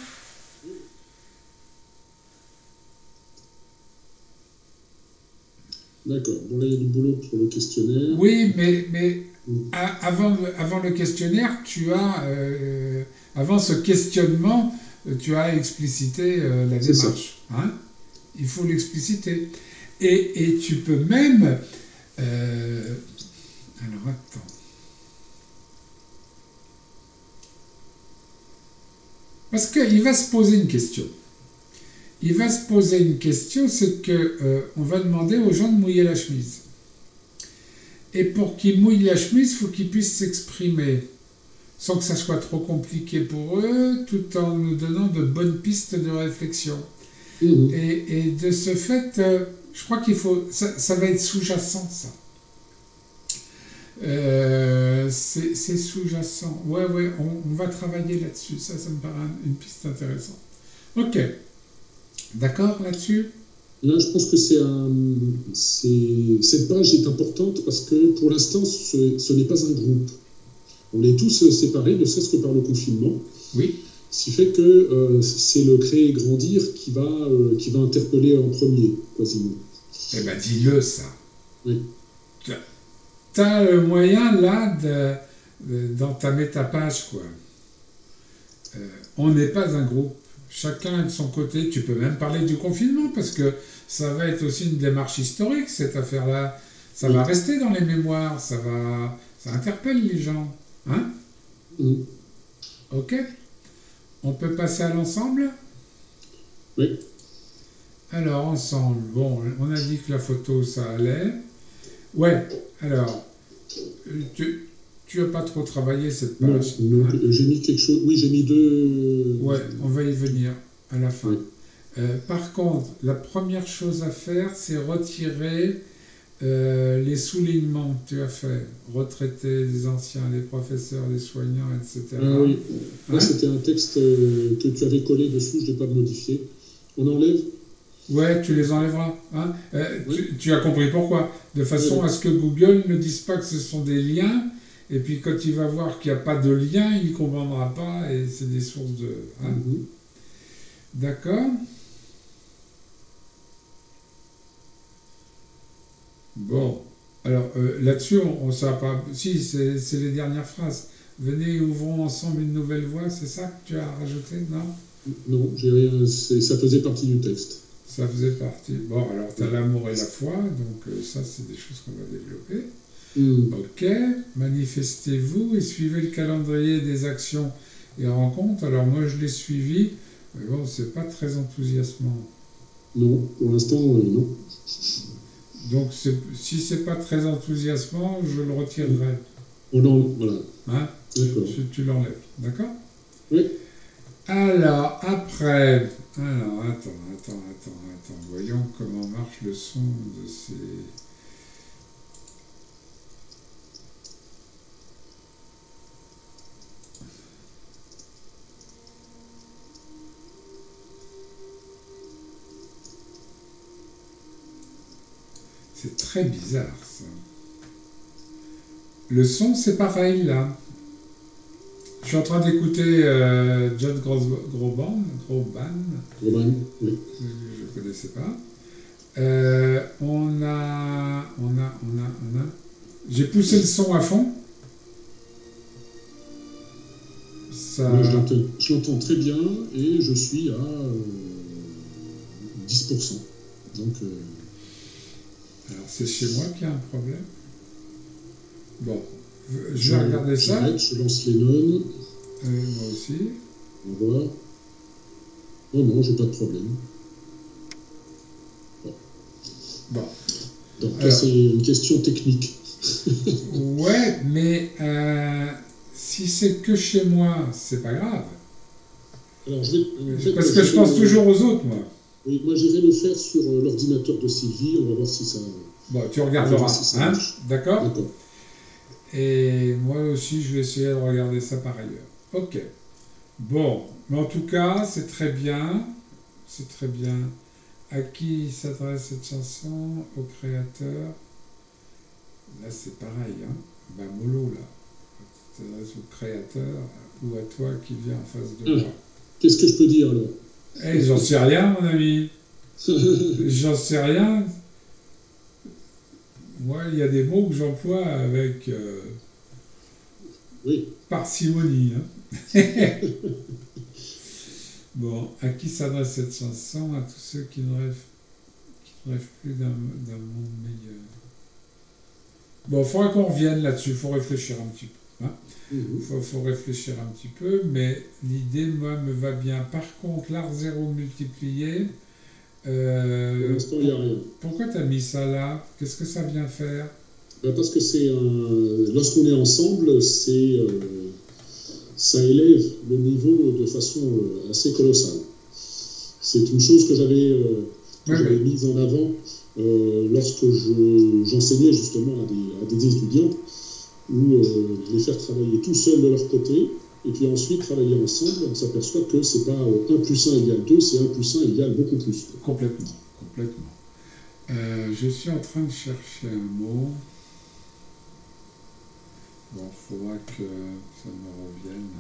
D'accord. Bon, là, il y a du boulot pour le questionnaire. Oui, mais, mais Mhm. a- avant, le, avant le questionnaire, tu as, euh, avant ce questionnement, euh, tu as explicité euh, la C'est ça. démarche. Hein? Il faut l'expliciter. Et, et tu peux même... euh, alors, attends. Parce qu'il va se poser une question. Il va se poser une question, c'est que euh, on va demander aux gens de mouiller la chemise. Et pour qu'ils mouillent la chemise, il faut qu'ils puissent s'exprimer sans que ça soit trop compliqué pour eux, tout en nous donnant de bonnes pistes de réflexion. Mhm. Et, et de ce fait, euh, je crois qu'il faut... Ça, ça va être sous-jacent, ça. Euh, c'est c'est sous-jacent. Ouais, ouais, on, on va travailler là-dessus. Ça, ça me paraît une piste intéressante. Ok. D'accord là-dessus? Là, je pense que c'est un, c'est, cette page est importante parce que pour l'instant, ce, ce n'est pas un groupe. On est tous séparés, ne serait-ce que par le confinement. Oui. Ce qui fait que euh, c'est le créer et grandir qui va, euh, qui va interpeller en premier, quasiment. Eh ben, dis-le, ça. Oui. Tu as le moyen, là, de, de- d'entamer ta page, quoi. Euh, on n'est pas un groupe. Chacun de son côté. Tu peux même parler du confinement, parce que ça va être aussi une démarche historique, cette affaire-là. Ça Oui. va rester dans les mémoires, ça va... Ça interpelle les gens. Hein? Mhm. Ok? On peut passer à l'ensemble? Oui. Alors, ensemble, bon, on a dit que la photo, ça allait. Ouais, alors, euh, tu, tu as pas trop travaillé cette Non, page. non, Hein? j'ai mis quelque chose. Oui, j'ai mis deux. Ouais, on va y venir à la fin. Oui. Euh, par contre, la première chose à faire, c'est retirer euh, les soulignements que tu as fait. Retraités, les anciens, les professeurs, les soignants, et cetera. Ah oui. Là, Hein? c'était un texte euh, que tu avais collé dessus, je ne l'ai pas modifié. On enlève? Ouais, tu les enlèveras. Hein? Euh, Oui. tu, tu as compris pourquoi. De façon Oui, oui. à ce que Google ne dise pas que ce sont des liens, et puis quand il va voir qu'il n'y a pas de lien, il ne comprendra pas, et c'est des sources de... Hein? Mhm. D'accord? Bon. Alors, euh, là-dessus, on ne sait pas... Si, c'est c'est les dernières phrases. Venez, ouvrons ensemble une nouvelle voie, c'est ça que tu as rajouté, non? Non, j'ai rien. c'est- Ça faisait partie du texte. Ça faisait partie. Bon, alors, tu as l'amour et la foi, donc euh, ça, c'est des choses qu'on va développer. Mhm. Ok, manifestez-vous et suivez le calendrier des actions et rencontres. Alors moi je l'ai suivi, mais bon, c'est pas très enthousiasmant. Non, pour l'instant, euh, non. Donc c'est- si c'est pas très enthousiasmant, je le retirerai. On en. Voilà. Hein? D'accord. Tu, tu l'enlèves, d'accord? Oui. Alors après, alors attends, attends, attends, attends, voyons comment marche le son de ces. C'est très bizarre ça. Le son, c'est pareil là. Je suis en train d'écouter euh, John Gros- Groban, Groban, Roman, oui. que je ne connaissais pas. Euh, on a, on a, on a, on a. J'ai poussé le son à fond. Ça, Moi, je l'entends, je l'entends très bien et je suis à euh, dix pour cent. Donc, euh, alors c'est chez moi qu'il y a un problème. Bon, je je, vais regarder ça. j'arrête, je lance les nonnes. Euh, moi aussi. On va voir. Oh non, j'ai pas de problème. Bon. Donc là, Alors. c'est une question technique. Ouais, mais euh, si si c'est que chez moi, c'est pas grave. Alors, je vais, en fait, Parce que je pense le... toujours aux autres, moi. Oui, moi, j'irai le faire sur euh, l'ordinateur de Sylvie. On va voir si ça. Bon, tu regarderas, si ça hein, marche. d'accord? D'accord. Et moi aussi, je vais essayer de regarder ça par ailleurs. Ok. Bon, mais en tout cas, c'est très bien. C'est très bien. À qui s'adresse cette chanson? Au créateur. Là, c'est pareil, hein. Bah, mollo, là. Ça s'adresse au créateur ou à toi qui viens en face de Ah, moi. qu'est-ce que je peux dire alors? Eh, j'en sais rien, mon ami. J'en sais rien. Moi, il y a des mots que j'emploie avec euh, Oui. parcimonie. Hein. Bon, à qui s'adresse cette chanson? À tous ceux qui ne rêvent, qui ne rêvent plus d'un d'un monde meilleur. Bon, il faudra qu'on revienne là-dessus, il faut réfléchir un petit peu. Hein. Il Mhm. faut, faut réfléchir un petit peu, mais l'idée, moi, me va bien. Par contre, l'art zéro multiplié, Pour euh, l'instant, il n'y a rien. pourquoi tu as mis ça là? Qu'est-ce que ça vient faire? Ben, parce que c'est un... lorsqu'on est ensemble, c'est, euh, ça élève le niveau de façon euh, assez colossale. C'est une chose que j'avais, euh, que Ouais, j'avais ouais. mise en avant euh, lorsque je, j'enseignais justement à des, à des étudiants, où euh, les faire travailler tout seuls de leur côté, et puis ensuite travailler ensemble, on s'aperçoit que c'est pas euh, un plus un égale deux, c'est un plus un égale beaucoup plus. Complètement, complètement. Euh, je suis en train de chercher un mot. Bon, il faudra que ça me revienne.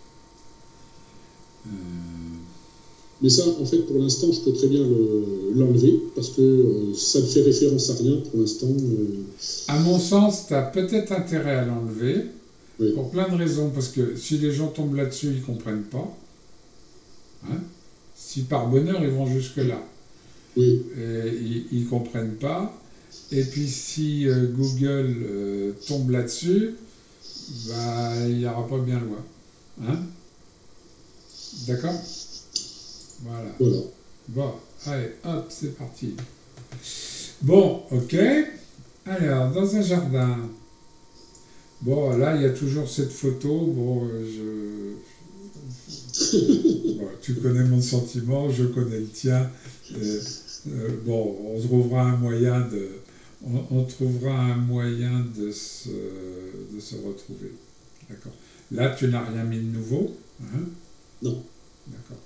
Euh, Mais ça, en fait, pour l'instant, je peux très bien le- l'enlever, parce que euh, ça ne fait référence à rien pour l'instant. euh, à mon sens, tu as peut-être intérêt à l'enlever, Oui. pour plein de raisons, parce que si les gens tombent là-dessus, ils ne comprennent pas. Hein. Si par bonheur, ils vont jusque-là, Oui, et ils ne comprennent pas. Et puis si euh, Google euh, tombe là-dessus, bah, il n'y aura pas bien loin. Hein. D'accord? Voilà. voilà. Bon, allez, hop, c'est parti. Bon, ok. Alors, dans un jardin. Bon, là, il y a toujours cette photo. Bon, euh, je... bon, tu connais mon sentiment, je connais le tien. Euh, euh, bon, on trouvera un moyen de... On, on trouvera un moyen de se, de se retrouver. D'accord. Là, tu n'as rien mis de nouveau. Hein? Non. D'accord.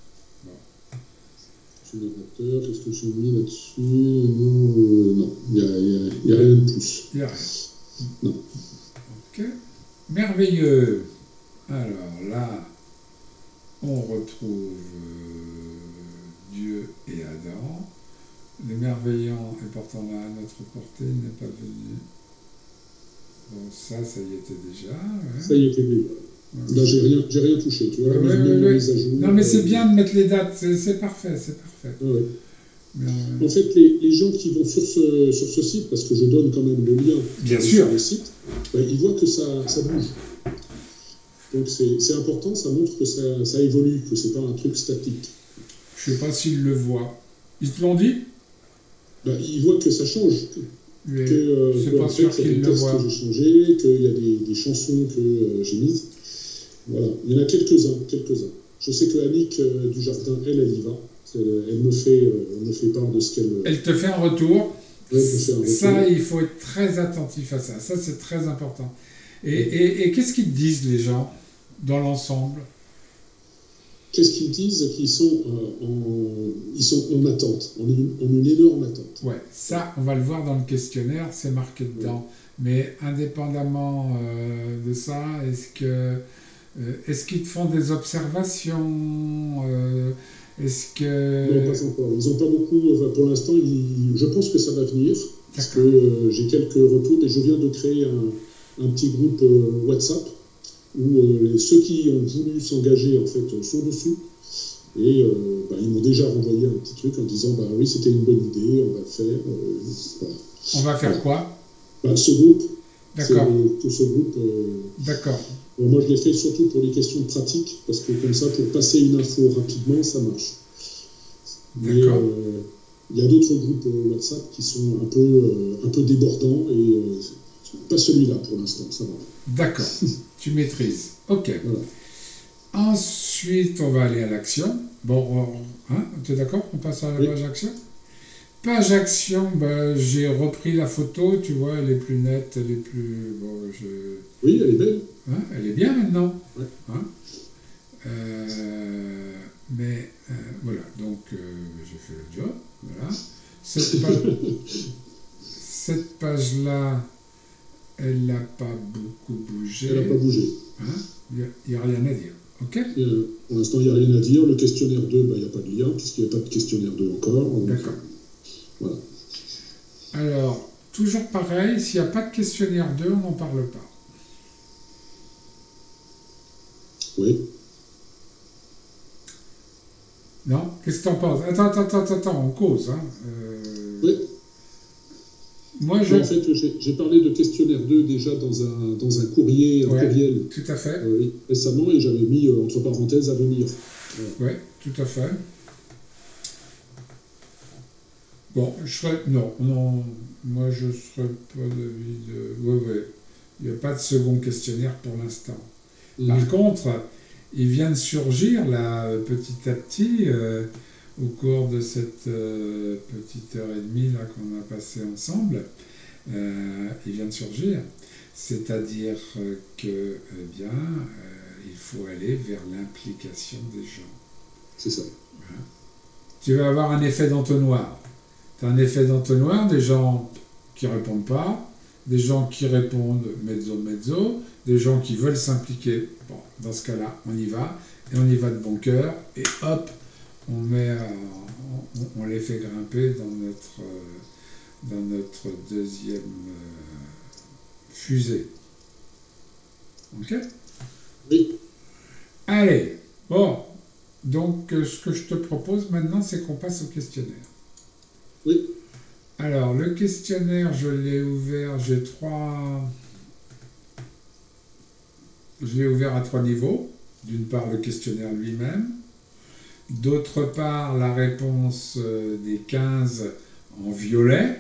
Générateur, qu'est-ce que j'ai mis là-dessus? Non, euh, non, il n'y a, il y a- il y a rien de plus. Il n'y a rien. Non. Ok. Merveilleux. Alors là, on retrouve euh, Dieu et Adam. L'émerveillant est portant là à notre portée, il n'est pas venu. Bon, ça, ça y était déjà. Ouais. Ça y était déjà. Ouais. Là, j'ai rien, j'ai rien touché, tu vois, Ouais, la ouais, mise- ouais, ouais. mise à jour. Non, mais c'est euh, bien de mettre les dates, c'est c'est parfait, c'est parfait. ouais, ouais. Mais, euh, En fait, les, les gens qui vont sur ce, sur ce site, parce que je donne quand même le lien Bien sur sûr. le site, ben, ils voient que ça, ça bouge. Donc c'est c'est important, ça montre que ça, ça évolue, que c'est pas un truc statique. je ne sais pas s'ils le voient. Ils te l'ont dit? Ben, ils voient que ça change, que, Mais que, euh, c'est que, pas en sûr fait, il y a qu'ils des le textes voient. que j'ai changés, qu'il y a des, des chansons que euh, j'ai mises. Voilà, il y en a quelques-uns, quelques-uns. Je sais que Annick euh, du Jardin, elle, elle y va. Elle, elle me fait, euh, elle me fait part de ce qu'elle. Elle te fait un retour. Elle me fait un retour. Ça, il faut être très attentif à ça. Ça, c'est très important. Et, et, et qu'est-ce qu'ils te disent, les gens, dans l'ensemble? Qu'est-ce qu'ils me disent? Qu'ils sont, euh, en, ils sont en attente, en une, en une énorme attente. Ouais, ça, on va le voir dans le questionnaire, c'est marqué dedans. Mais indépendamment euh, de ça, est-ce que euh, est-ce qu'ils te font des observations euh, Est-ce que... Non, pas encore. Ils n'ont pas beaucoup. Enfin, pour l'instant, ils- je pense que ça va venir. Parce que D'accord. euh, j'ai quelques retours et je viens de créer un, un petit groupe euh, WhatsApp où euh, les- ceux qui ont voulu s'engager en fait euh, sont dessus. Et euh, bah, ils m'ont déjà renvoyé un petit truc en disant bah oui, c'était une bonne idée, on va le faire. euh, voilà. On va faire Voilà. quoi? Bah, ce groupe, c'est D'accord, que ce groupe. euh, d'accord. Bon, moi, je l'ai fait surtout pour les questions pratiques, parce que comme ça, pour passer une info rapidement, ça marche. Mais D'accord. euh, il y a d'autres groupes euh, WhatsApp qui sont un peu, euh, un peu débordants, et euh, pas celui-là pour l'instant, ça va. D'accord. Tu maîtrises. Ok. Voilà. Ensuite, on va aller à l'action. Bon, hein, tu es d'accord? On passe à la Oui. page action. Page action, ben, j'ai repris la photo, tu vois, elle est plus nette, elle est plus... Bon, je... Oui, elle est belle. Hein, elle est bien maintenant. Ouais. Hein. Euh, mais euh, voilà, donc euh, j'ai fait le job. Voilà. Cette page, cette page-là, elle n'a pas beaucoup bougé. Elle n'a pas bougé. Il n'y a, a rien à dire. Ok. Et, euh, pour l'instant, il n'y a rien à dire. Le questionnaire deux, bah, il n'y a pas de lien, puisqu'il n'y a pas de questionnaire deux encore. Donc, D'accord. Voilà. Alors, toujours pareil, s'il n'y a pas de questionnaire deux, on n'en parle pas. Oui. Non? Qu'est-ce que tu en penses? Attends, attends, attends, attends, on cause. Hein. Euh... Oui. Moi, je... En fait, j'ai, j'ai parlé de questionnaire deux déjà dans un, dans un courrier, un ouais, courriel tout à fait. euh, récemment, et j'avais mis euh, entre parenthèses à venir. Voilà. Oui, tout à fait. Bon, je serais... Non, non, moi je ne serais pas d'avis de... Oui, oui. Il n'y a pas de second questionnaire pour l'instant. Mmh. Par contre, il vient de surgir, là, petit à petit, euh, au cours de cette euh, petite heure et demie là, qu'on a passée ensemble, euh, il vient de surgir. C'est-à-dire que, eh bien, euh, il faut aller vers l'implication des gens. C'est ça. Voilà. Tu vas avoir un effet d'entonnoir. Tu as un effet d'entonnoir, des gens qui ne répondent pas, des gens qui répondent mezzo mezzo, des gens qui veulent s'impliquer. Bon, dans ce cas-là, on y va, et on y va de bon cœur, et hop, on, met, euh, on, on les fait grimper dans notre, euh, dans notre deuxième euh, fusée. Ok? Oui. Allez, bon, donc euh, ce que je te propose maintenant, c'est qu'on passe au questionnaire. Oui. Alors, le questionnaire, je l'ai ouvert, j'ai trois... Je l'ai ouvert à trois niveaux. D'une part, le questionnaire lui-même. D'autre part, la réponse des quinze en violet.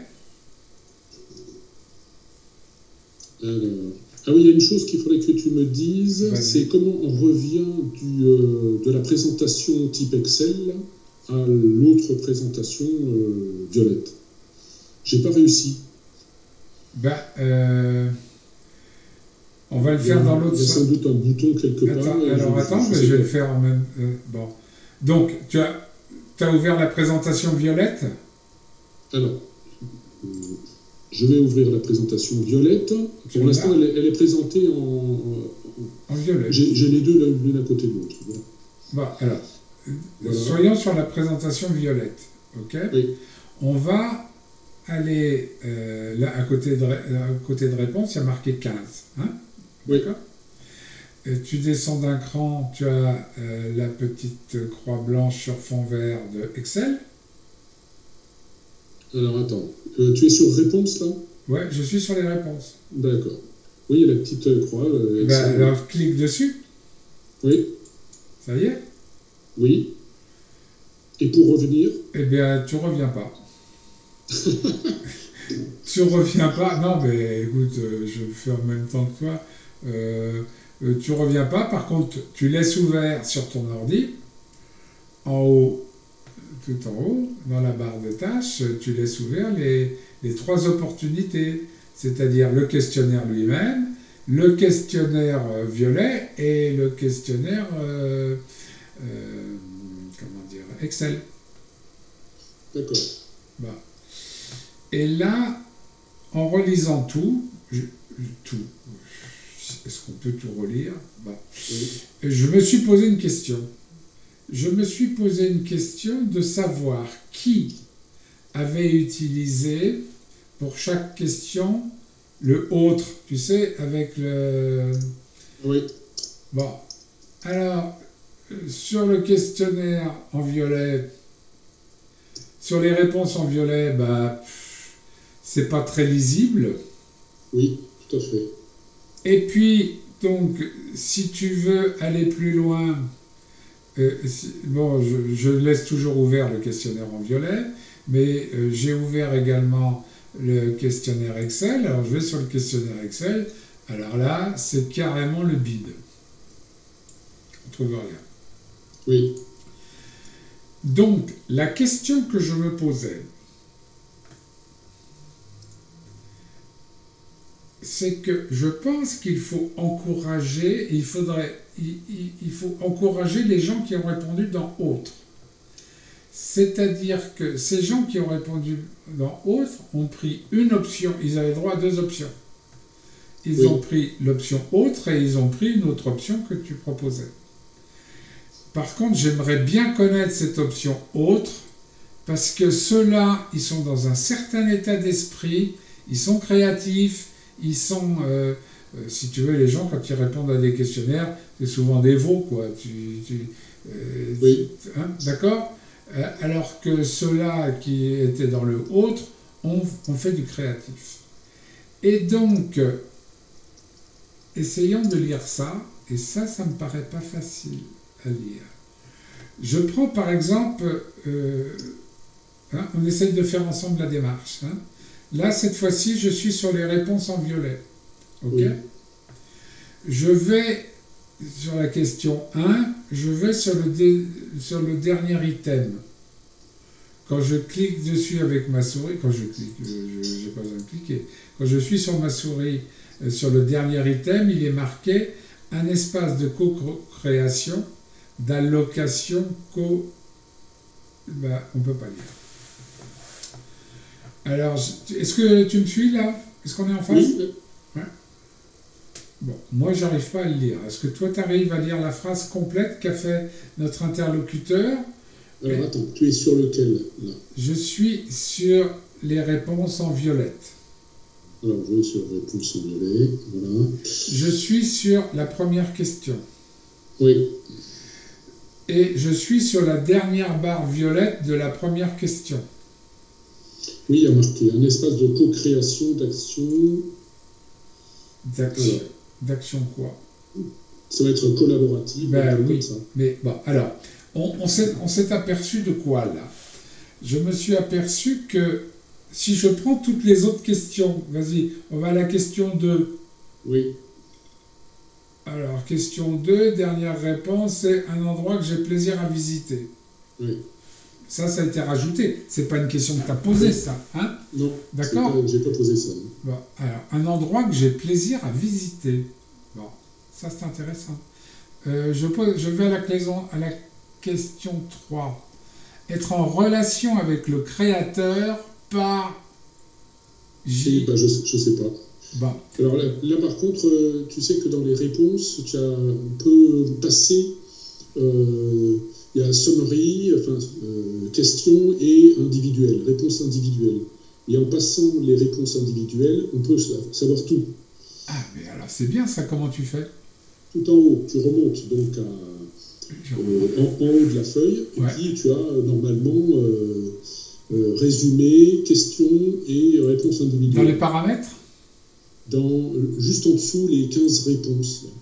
Alors... Ah oui, il y a une chose qu'il faudrait que tu me dises, Vas-y. C'est comment on revient du, euh, de la présentation type Excel à l'autre présentation euh, violette. J'ai pas réussi. Ben, euh, on va le faire dans l'autre sens. Il y a sans doute un bouton quelque attends, part. Alors je, attends, je, mais je je vais pas. le faire en même... Euh, bon. Donc, tu as, tu as ouvert la présentation violette. Alors, euh, je vais ouvrir la présentation violette. Pour l'instant, elle, elle est présentée en... En, en violet. J'ai, j'ai les deux l'une à côté de l'autre. Voilà. Bon, alors, voilà. Soyons sur la présentation violette. Ok. Oui. On va... Allez, euh, là, à côté, de, à côté de réponse, il y a marqué quinze. Hein? Oui. D'accord. Et tu descends d'un cran, tu as euh, la petite croix blanche sur fond vert de Excel. Alors, attends. Euh, tu es sur réponse, là? Ouais, je suis sur les réponses. D'accord. Oui, il y a la petite croix. Euh, ben, alors, clique dessus. Oui. Ça y est? Oui. Et pour revenir? Eh bien, tu reviens pas. Tu reviens pas. Non, mais écoute, euh, je le fais en même temps que toi. Euh, euh, tu reviens pas. Par contre, tu laisses ouvert sur ton ordi, en haut, tout en haut, dans la barre de tâches, tu laisses ouvert les, les trois opportunités, c'est-à-dire le questionnaire lui-même, le questionnaire euh, violet et le questionnaire euh, euh, comment dire, Excel. D'accord. Bon. Et là, en relisant tout, je, tout, est-ce qu'on peut tout relire? Bon. Oui. Je me suis posé une question. Je me suis posé une question de savoir qui avait utilisé pour chaque question le autre, tu sais, avec le... Oui. Bon. Alors, sur le questionnaire en violet, sur les réponses en violet, bah, c'est pas très lisible. Oui, tout à fait. Et puis, donc, si tu veux aller plus loin, euh, si, bon, je, je laisse toujours ouvert le questionnaire en violet, mais euh, j'ai ouvert également le questionnaire Excel. Alors, je vais sur le questionnaire Excel. Alors là, c'est carrément le bide. On trouve rien. Oui. Donc, la question que je me posais, c'est que je pense qu'il faut encourager, il faudrait, il, il, il faut encourager les gens qui ont répondu dans autre. C'est-à-dire que ces gens qui ont répondu dans autre ont pris une option, ils avaient droit à deux options. Ils Oui. ont pris l'option autre et ils ont pris une autre option que tu proposais. Par contre, j'aimerais bien connaître cette option autre parce que ceux-là, ils sont dans un certain état d'esprit, ils sont créatifs, ils sont, euh, euh, si tu veux, les gens, quand ils répondent à des questionnaires, c'est souvent des veaux, quoi. Tu, tu, euh, Oui. hein, d'accord euh, Alors que ceux-là qui étaient dans le autre ont, ont fait du créatif. Et donc, euh, essayons de lire ça, et ça, ça me paraît pas facile à lire. Je prends par exemple, euh, hein, on essaye de faire ensemble la démarche. Hein. Là, cette fois-ci, je suis sur les réponses en violet. Ok. Oui. Je vais sur la question un, je vais sur le, dé, sur le dernier item. Quand je clique dessus avec ma souris, quand je clique, je n'ai pas besoin de cliquer, quand je suis sur ma souris, euh, sur le dernier item, il est marqué un espace de co-création, d'allocation co... Ben, on ne peut pas lire. Alors, est-ce que tu me suis là? Est-ce qu'on est en face? Oui. Ouais. Bon, moi, j'arrive pas à le lire. Est-ce que toi, tu arrives à lire la phrase complète qu'a fait notre interlocuteur? Alors, attends, tu es sur lequel, là? Je suis sur les réponses en violette. Alors, je vais sur réponse en violet, voilà. Je suis sur la première question. Oui. Et je suis sur la dernière barre violette de la première question. Oui, il y a marqué un espace de co-création, d'action. D'action. Alors, D'action quoi? ça va être collaboratif. Ben comme oui, ça. mais bon, alors, on, on s'est on s'est aperçu de quoi là? Je me suis aperçu que si je prends toutes les autres questions, vas-y, on va à la question deux. Oui. Alors, question deux, dernière réponse, c'est un endroit que j'ai plaisir à visiter. Oui. Ça, ça a été rajouté. C'est pas une question que tu as posée, ça. Hein? Non, D'accord. pas, j'ai pas posé ça. Bon, alors, un endroit que j'ai plaisir à visiter. Bon, ça, c'est intéressant. Euh, je, pose, je vais à la, claison, à la question trois. Être en relation avec le créateur par J. Et, bah, je, je sais pas. Bon. Alors là, là, par contre, euh, tu sais que dans les réponses, tu as, on peut passer, euh, il y a summary, enfin, euh, question et individuelle, réponse individuelle. Et en passant les réponses individuelles, on peut savoir tout. Ah, mais alors c'est bien ça, comment tu fais? Tout en haut, tu remontes donc à, euh, en, en haut de la feuille, et ouais. Puis tu as euh, normalement euh, euh, résumé, question et réponse individuelle. Dans les paramètres? Dans, juste en dessous, les quinze réponses. Là.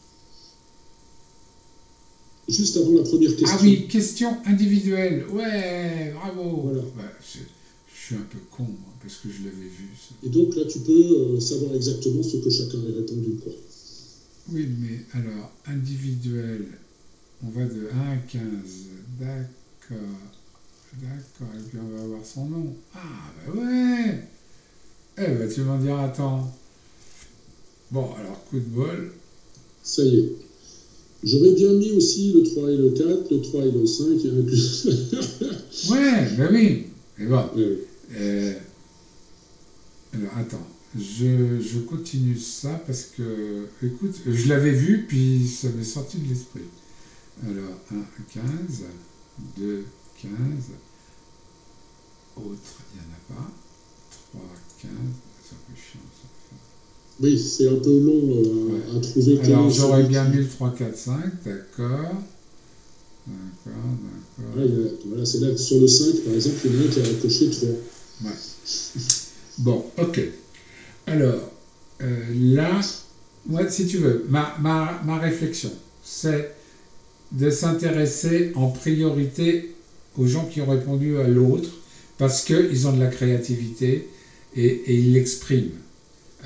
Juste avant la première question. Ah oui, question individuelle. Ouais, bravo. Voilà. Ouais, je, je suis un peu con, moi, parce que je l'avais vu. Ça. Et donc là, tu peux euh, savoir exactement ce que chacun a répondu. Quoi. Oui, mais alors, individuel, on va de un à quinze. D'accord. D'accord, et puis on va avoir son nom. Ah, bah ouais. Eh ben, tu m'en diras, attends. Bon, alors, coup de bol. Ça y est. J'aurais bien mis aussi le trois et le quatre, le trois et le cinq. Et un... ouais, ben oui. Mais bon. Ouais. Euh, alors, attends. Je, je continue ça parce que, écoute, je l'avais vu, puis ça m'est sorti de l'esprit. Alors, un, quinze, deux, quinze. Autre, il n'y en a pas. trois, quinze. C'est un peu chiant, ça. Oui, c'est un peu long euh, ouais. à, à trouver. Alors, j'aurais bien mis le trois, quatre, cinq, d'accord. D'accord, d'accord. Ah, a, voilà, c'est là, sur le cinq, par exemple, il y en a un qui a coché trois. Ouais. Bon, ok. Alors, euh, là, moi, si tu veux, ma, ma, ma réflexion, c'est de s'intéresser en priorité aux gens qui ont répondu à l'autre, parce qu'ils ont de la créativité et, et ils l'expriment.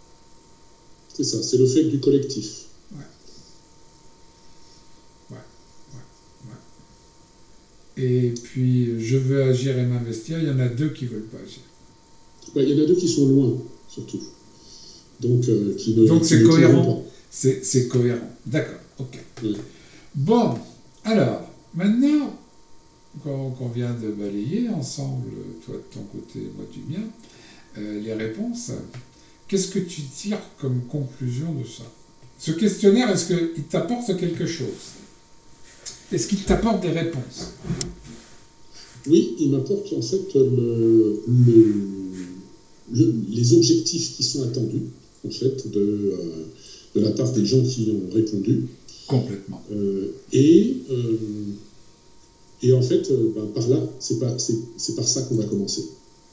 C'est ça, c'est le fait du collectif. Ouais. Ouais, ouais, ouais. Et puis, je veux agir et m'investir, il y en a deux qui ne veulent pas agir. Ben, il y en a deux qui sont loin, surtout. Donc, euh, qui ne, Donc qui c'est ne cohérent. C'est, c'est cohérent. D'accord, ok. Oui. Bon, alors, maintenant qu'on, qu'on vient de balayer ensemble, toi de ton côté, moi du mien, euh, les réponses, qu'est-ce que tu tires comme conclusion de ça? Ce questionnaire, est-ce qu'il t'apporte quelque chose? Est-ce qu'il t'apporte des réponses? Oui, il m'apporte en fait le, le, le, les objectifs qui sont attendus, en fait, de, euh, de la part des gens qui ont répondu. Complètement. Euh, et, euh, et en fait, euh, ben, par là, c'est, pas, c'est, c'est par ça qu'on va commencer.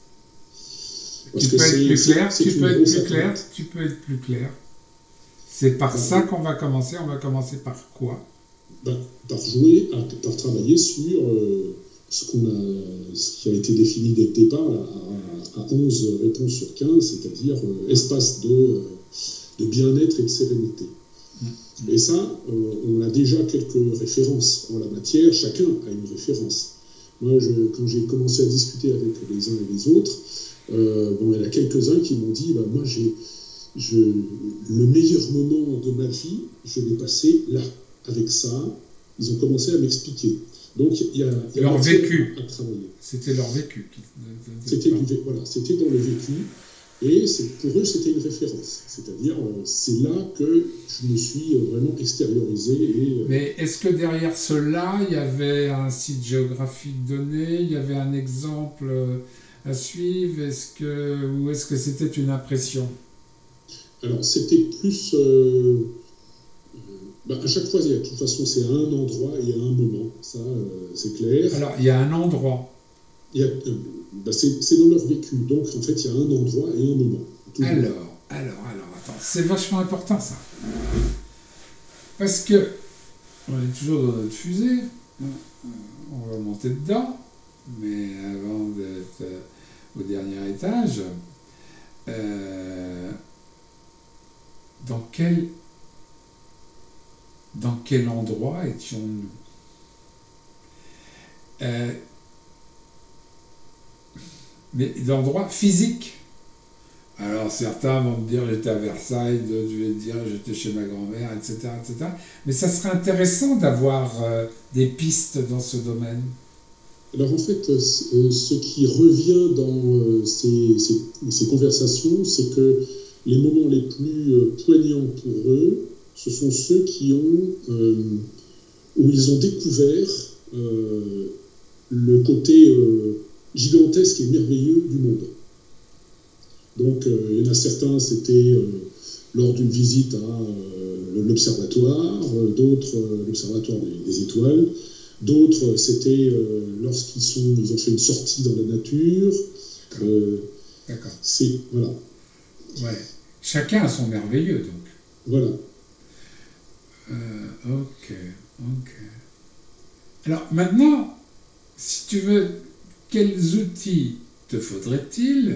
Parce tu que peux être c'est, plus c'est, clair, c'est tu une peux être grosse plus clair, attente. tu peux être plus clair. C'est par Ben, ça qu'on va commencer. On va commencer par quoi? ben, par jouer, à, par travailler sur euh, ce, qu'on a, ce qui a été défini dès le départ à, à, à onze réponses sur quinze, c'est-à-dire euh, espace de, euh, de bien-être et de sérénité. Et ça, euh, on a déjà quelques références en la matière, chacun a une référence. Moi, je, quand j'ai commencé à discuter avec les uns et les autres, euh, bon, il y en a quelques-uns qui m'ont dit, bah, moi, j'ai, je, le meilleur moment de ma vie, je l'ai passé là, avec ça. Ils ont commencé à m'expliquer. Donc, il y a, il y a leur vécu. À, à travailler. C'était leur vécu. Qui, c'était, du, voilà, c'était dans le vécu. Et c'est, pour eux, c'était une référence. C'est-à-dire, euh, c'est là que je me suis vraiment extériorisé. Et, euh... Mais est-ce que derrière cela, il y avait un site géographique donné, il y avait un exemple à suivre, est-ce que, ou est-ce que c'était une impression? Alors, c'était plus... Euh, bah, à chaque fois, il y a, de toute façon, c'est à un endroit et à un moment. Ça, euh, c'est clair. Alors, il y a un endroit. Il y a, euh, bah, c'est, c'est dans leur vécu. Donc, en fait, il y a un endroit et un moment. Alors, alors, alors, attends. C'est vachement important, ça. Parce que, on est toujours dans notre fusée. On va monter dedans. Mais avant d'être au dernier étage, euh, dans quel, dans quel endroit étions-nous? euh, Mais d'endroit physique. Alors certains vont me dire j'étais à Versailles, d'autres je vais te dire j'étais chez ma grand-mère, et cetera, et cetera. Mais ça serait intéressant d'avoir euh, des pistes dans ce domaine. Alors en fait, ce qui revient dans euh, ces, ces, ces conversations, c'est que les moments les plus euh, poignants pour eux, ce sont ceux qui ont, euh, où ils ont découvert euh, le côté euh, gigantesque et merveilleux du monde. Donc euh, il y en a certains, c'était euh, lors d'une visite à euh, l'observatoire, euh, d'autres euh, l'observatoire des, des étoiles. D'autres, c'était euh, lorsqu'ils sont, ils ont fait une sortie dans la nature. Euh, D'accord. C'est, voilà. Ouais. Chacun a son merveilleux, donc. Voilà. Euh, ok, ok. Alors maintenant, si tu veux, quels outils te faudrait-il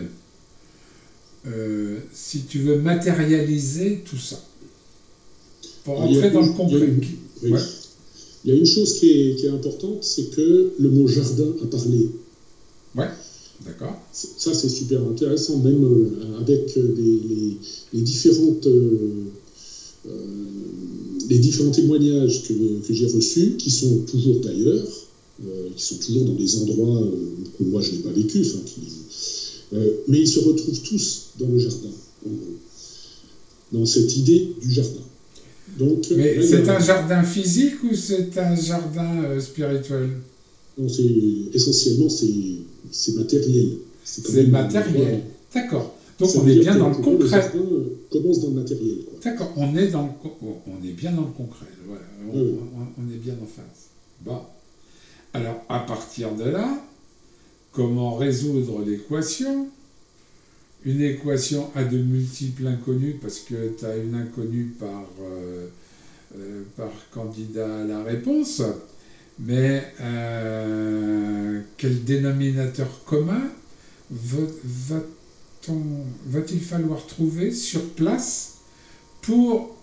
euh, si tu veux matérialiser tout ça? Pour rentrer dans le concret. Oui. Ouais. Il y a une chose qui est, qui est importante, c'est que le mot jardin a parlé. Ouais, d'accord. Ça, c'est super intéressant, même euh, avec euh, les, les, les, différentes, euh, euh, les différents témoignages que, que j'ai reçus, qui sont toujours d'ailleurs, euh, qui sont toujours dans des endroits euh, que moi je n'ai pas vécu, enfin, qui, euh, mais ils se retrouvent tous dans le jardin, en gros, dans cette idée du jardin. Donc, mais là, c'est a... un jardin physique ou c'est un jardin euh, spirituel? Non, c'est, essentiellement, c'est, c'est matériel. C'est, c'est matériel, d'accord. Donc ça on est bien dans le concret. Le jardin commence dans le matériel. Quoi. D'accord, on est, dans le, on est bien dans le concret. Voilà. On, oui. on, on est bien en face. Bon. Alors, à partir de là, comment résoudre l'équation? Une équation à de multiples inconnus, parce que tu as une inconnue par, euh, euh, par candidat à la réponse, mais euh, quel dénominateur commun va, va-t-on, va-t-il falloir trouver sur place pour,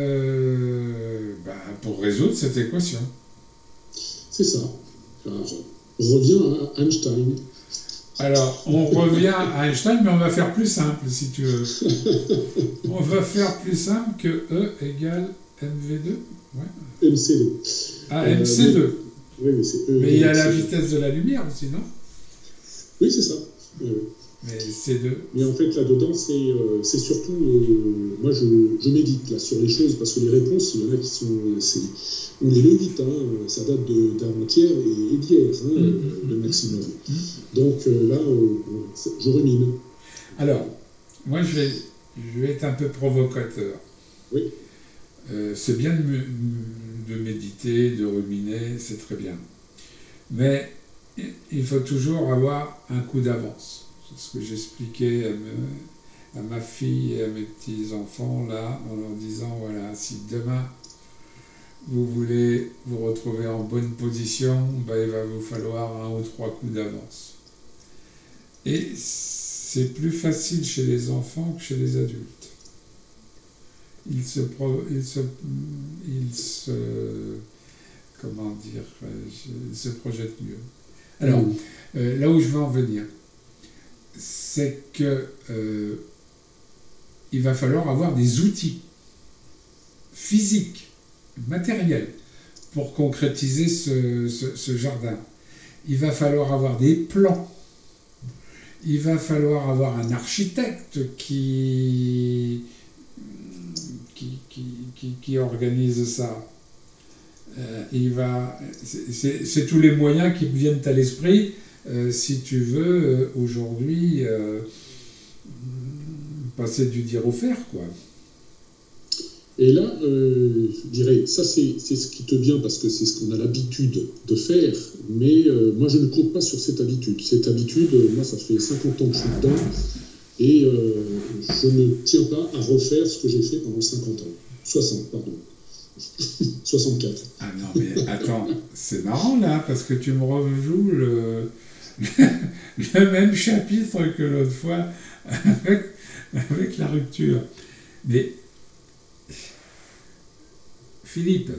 euh, bah, pour résoudre cette équation. C'est ça. Alors, on revient à Einstein. Alors, on revient à Einstein, mais on va faire plus simple, si tu veux. On va faire plus simple que E égale M V deux. Ouais. M C deux. Ah, M C deux. Euh, mais, oui, mais c'est E. Mais il y a la M C deux. vitesse de la lumière aussi, non? Oui, c'est ça. Oui, oui. Mais C deux. Mais en fait, là-dedans, c'est euh, c'est surtout... Euh, moi, je, je médite là, sur les choses, parce que les réponses, il y en a qui sont... c'est- on les médite, hein, ça date de- d'avant-hier et, et d'hier, hein, Mmh, le maximum. mmh. Donc euh, là, euh, je rumine. Alors, moi, je vais, je vais être un peu provocateur. Oui. Euh, c'est bien de, me- de méditer, de ruminer, c'est très bien. Mais il faut toujours avoir un coup d'avance. C'est ce que j'expliquais à, me- à ma fille et à mes petits-enfants, là, en leur disant, voilà, si demain vous voulez vous retrouver en bonne position, ben, il va vous falloir un ou trois coups d'avance. Et c'est plus facile chez les enfants que chez les adultes. Ils se, pro- ils se, ils se comment dire, euh, ils se projettent mieux. Alors, Mmh. euh, là où je veux en venir, c'est que euh, il va falloir avoir des outils physiques, matériels, pour concrétiser ce, ce- ce jardin. Il va falloir avoir des plans. Il va falloir avoir un architecte qui, qui, qui, qui- qui organise ça. Euh, il va, c'est, c'est- c'est tous les moyens qui me viennent à l'esprit, euh, si tu veux, euh, aujourd'hui, euh, passer du dire au faire, quoi. Et là, euh, je dirais, ça c'est c'est ce qui te vient parce que c'est ce qu'on a l'habitude de faire, mais euh, moi je ne compte pas sur cette habitude. Cette habitude, euh, moi ça fait cinquante ans que je suis dedans, et euh, je ne tiens pas à refaire ce que j'ai fait pendant cinquante ans. soixante, pardon. soixante-quatre. Ah non, mais attends, c'est marrant là, parce que tu me rejoues le, le même chapitre que l'autre fois avec, avec la rupture. Mais Philippe,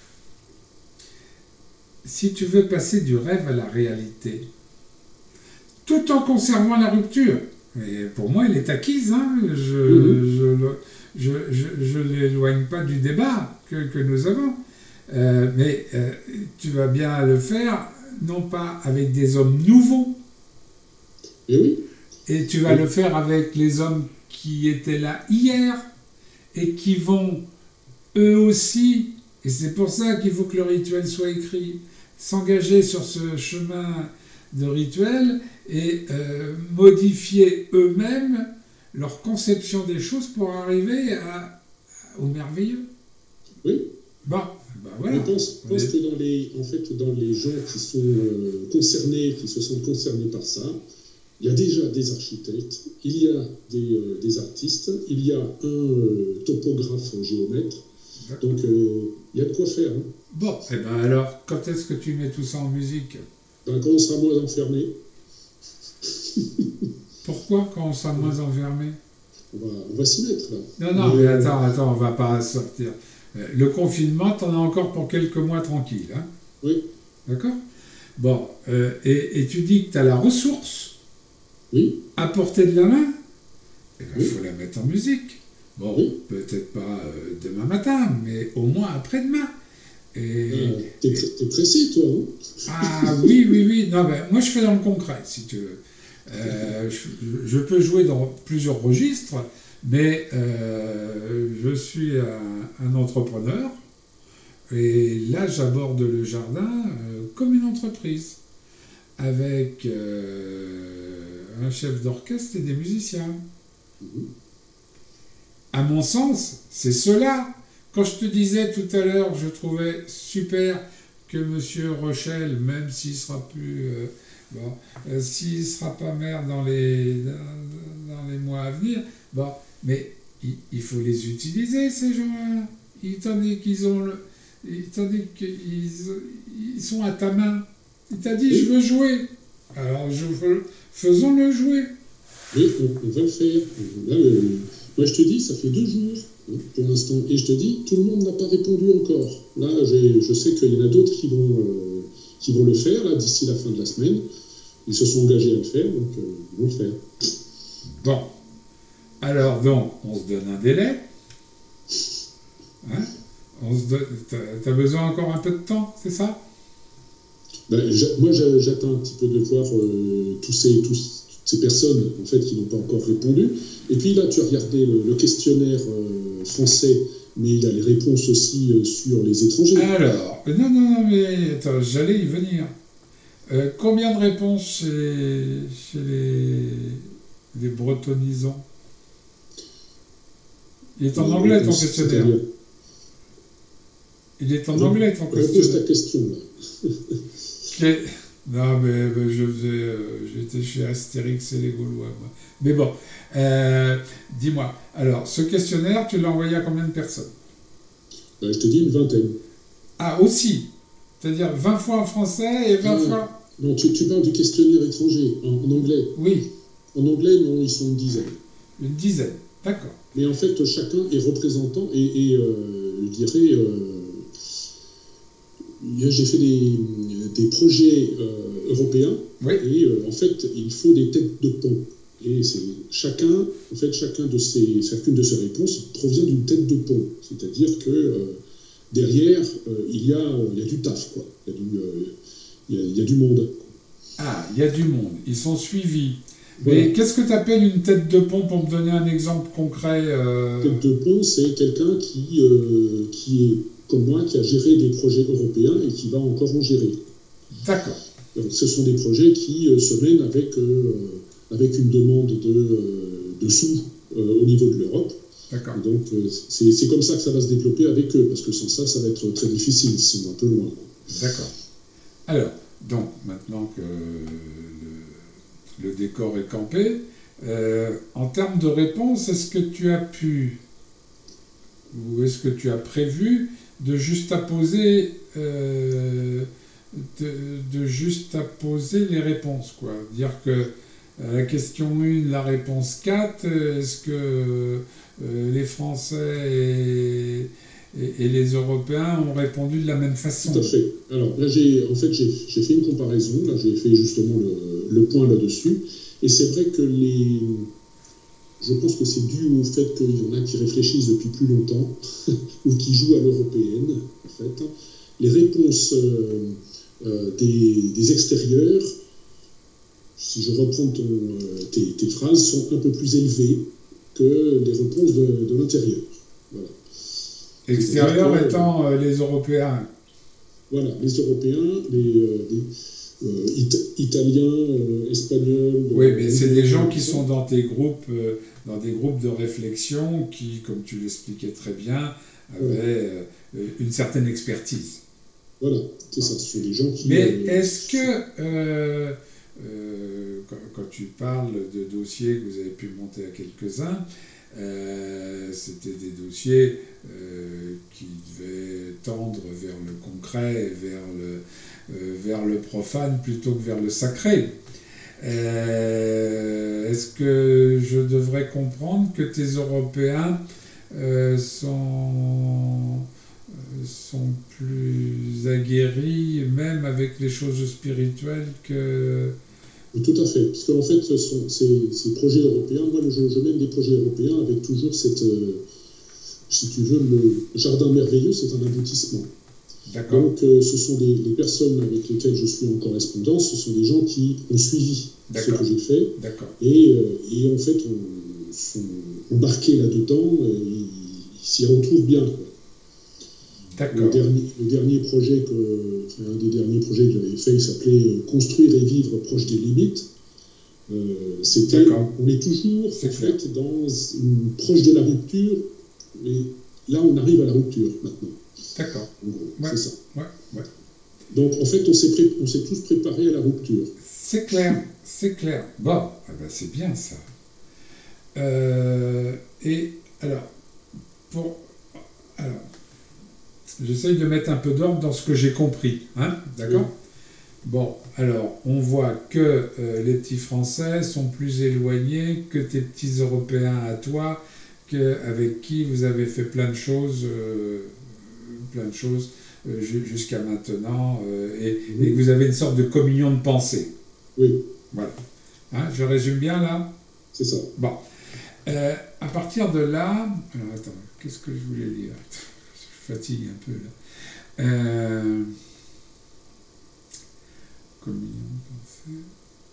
si tu veux passer du rêve à la réalité, tout en conservant la rupture, mais pour moi elle est acquise, hein, je Mhm. je, le- je, je, je l'éloigne pas du débat que, que nous avons. Euh, mais euh, tu vas bien le faire, non pas avec des hommes nouveaux, Et oui, et tu vas Oui. le faire avec les hommes qui étaient là hier et qui vont eux aussi, et c'est pour ça qu'il faut que le rituel soit écrit, s'engager sur ce chemin de rituel et euh, modifier eux-mêmes leur conception des choses pour arriver à, au merveilleux. oui. Bon, ben voilà. Je pense, On pense est- que dans les, en fait, dans les gens qui sont euh, concernés, qui se sentent concernés par ça, il y a déjà des architectes, il y a des, euh, des artistes, il y a un euh, topographe géomètre, donc euh, il y a de quoi faire. Hein. Bon, et ben alors, quand est-ce que tu mets tout ça en musique? Ben, quand on sera moins enfermé, Pourquoi quand on sera moins enfermé? on va, on va s'y mettre là. Non, non, mais Mais, euh, attends, attends, on va pas sortir. Euh, Le confinement, t'en as encore pour quelques mois tranquille, hein? Oui, D'accord? Bon, euh, et, et tu dis que tu as la ressource oui, à portée de la main, il Oui. faut la mettre en musique. Bon, Oui. peut-être pas euh, demain matin, mais au moins après-demain. Et... Ah, t'es, pr- t'es pressé toi, hein. Ah oui, oui, oui. Non, ben, moi, je fais dans le concret, si tu veux. Euh, je, je peux jouer dans plusieurs registres, mais euh, je suis un, un entrepreneur. Et là, j'aborde le jardin euh, comme une entreprise, avec euh, un chef d'orchestre et des musiciens. Mhm. À mon sens, c'est cela. Quand je te disais tout à l'heure, je trouvais super que Monsieur Rochelle, même s'il sera plus, euh, bon, euh, s'il sera pas maire dans les dans, dans les mois à venir, bon, mais il, il faut les utiliser ces gens-là. Étant donné qu'ils ont le, étant donné qu'ils ils sont à ta main, il t'a dit je veux jouer. Alors je veux, faisons-le jouer. Mais on, on va le faire. Là, le- moi je te dis, ça fait deux jours hein, pour l'instant. Et je te dis, tout le monde n'a pas répondu encore. Là, j'ai, je sais qu'il y en a d'autres qui vont, euh, qui vont le faire là, d'ici la fin de la semaine. Ils se sont engagés à le faire, donc euh, ils vont le faire. Bon. Alors, donc, on se donne un délai. Hein? On se donne... T'as, t'as besoin encore un peu de temps, c'est ça? Ben, moi, j'attends un petit peu de voir euh, tous ces, tous, toutes ces personnes en fait, qui n'ont pas encore répondu. Et puis là, tu as regardé le, le questionnaire euh, français, mais il y a les réponses aussi euh, sur les étrangers. Alors, non, non, non, mais attends, j'allais y venir. Euh, combien de réponses chez, chez les, les bretonisants? Il est en Euh, anglais ton réponse, questionnaire. c'est-à-dire, Il est en je- anglais ton repose ta questionnaire. question là. Que- Non, mais, mais je faisais, euh, j'étais chez Astérix et les Gaulois, moi. Mais bon, euh, dis-moi. Alors, ce questionnaire, tu l'as envoyé à combien de personnes? Ben, je te dis une vingtaine. Ah, aussi. C'est-à-dire vingt fois en français et vingt Ah, fois. non, tu, tu parles du questionnaire étranger, en, en anglais. Oui, En anglais, non, ils sont une dizaine. une dizaine. D'accord. Mais en fait, chacun est représentant et, et, euh, je dirais, euh, j'ai fait des, des projets euh, européens Oui. et euh, en fait, il faut des têtes de pont. Et c'est chacun, en fait, chacun de ces, chacune de ces réponses provient d'une tête de pont. C'est-à-dire que euh, derrière, euh, il, y a, il y a du taf, quoi. Il y a du, euh, il y a, il y a du monde. Ah, il y a du monde. Ils sont suivis. Voilà. Mais qu'est-ce que tu appelles une tête de pont pour me donner un exemple concret euh... Tête de pont, c'est quelqu'un qui, euh, qui est comme moi, qui a géré des projets européens et qui va encore en gérer. D'accord. Donc, ce sont des projets qui euh, se mènent avec, euh, avec une demande de, euh, de sous euh, au niveau de l'Europe. D'accord. Et donc, euh, c'est, c'est comme ça que ça va se développer avec eux, parce que sans ça, ça va être très difficile, ils sont un peu loin. D'accord. Alors, donc, maintenant que le, le décor est campé, euh, en termes de réponse, est-ce que tu as pu, ou est-ce que tu as prévu de juste apposer, euh, de, de juste apposer les réponses, quoi. Dire que euh, la question un, la réponse quatre, est-ce que euh, les Français et, et, et les Européens ont répondu de la même façon? Tout à fait. Alors là, j'ai, en fait, j'ai, j'ai fait une comparaison, là, j'ai fait justement le, le point là-dessus, et c'est vrai que les... Je pense que c'est dû au fait qu'il y en a qui réfléchissent depuis plus longtemps, ou qui jouent à l'européenne, en fait. Les réponses euh, euh, des, des extérieurs, si je reprends ton, euh, tes, tes phrases, sont un peu plus élevées que les réponses de, de l'intérieur. Voilà. Extérieur que, étant euh, les Européens. Voilà, les Européens, les, euh, les euh, it- Italiens, euh, Espagnols... Oui, mais c'est Anglais, des gens qui tout ça. sont dans tes groupes, euh, dans des groupes de réflexion qui, comme tu l'expliquais très bien, avaient euh, une certaine expertise. Voilà, c'est ça, ce sont des gens qui... Mais euh, est-ce que, euh, euh, quand, quand tu parles de dossiers que vous avez pu monter à quelques-uns, euh, c'était des dossiers euh, qui devaient tendre vers le concret, vers le, euh, vers le profane plutôt que vers le sacré. Euh, est-ce que je devrais comprendre que tes Européens euh, sont, sont plus aguerris, même avec les choses spirituelles, que... Tout à fait, parce qu'en fait, ce sont ces, ces projets européens, moi je, je mène des projets européens avec toujours cette, euh, si tu veux, le jardin merveilleux, c'est un aboutissement. D'accord. Donc euh, ce sont des, les personnes avec lesquelles je suis en correspondance, ce sont des gens qui ont suivi ce D'accord. que j'ai fait, D'accord. et, euh, et en fait, on, sont embarqués là-dedans, et ils, ils s'y retrouvent bien, quoi. Le D'accord. dernier, le dernier projet, que, enfin, un des derniers projets que j'avais fait, il s'appelait euh, Construire et vivre proche des limites. Euh, c'était, D'accord. on est toujours C'est en clair. fait dans une, proche de la rupture, mais là on arrive à la rupture maintenant. D'accord. En gros, Ouais. c'est ça. Ouais, ouais. Donc en fait, on s'est, pré- on s'est tous préparés à la rupture. C'est clair, c'est clair. Bon, ah ben c'est bien ça. Euh, et alors, pour... Alors, j'essaye de mettre un peu d'ordre dans ce que j'ai compris, hein, d'accord? Oui. Bon, alors, on voit que euh, les petits Français sont plus éloignés que tes petits Européens à toi, euh, avec qui vous avez fait plein de choses, euh, plein de choses euh, jusqu'à maintenant, euh, et, Oui. et que vous avez une sorte de communion de pensée. Oui, Voilà. Hein, je résume bien là? c'est ça. Bon. Euh, à partir de là, alors attends, qu'est-ce que je voulais dire? Je fatigue un peu là. Euh, communion de pensée.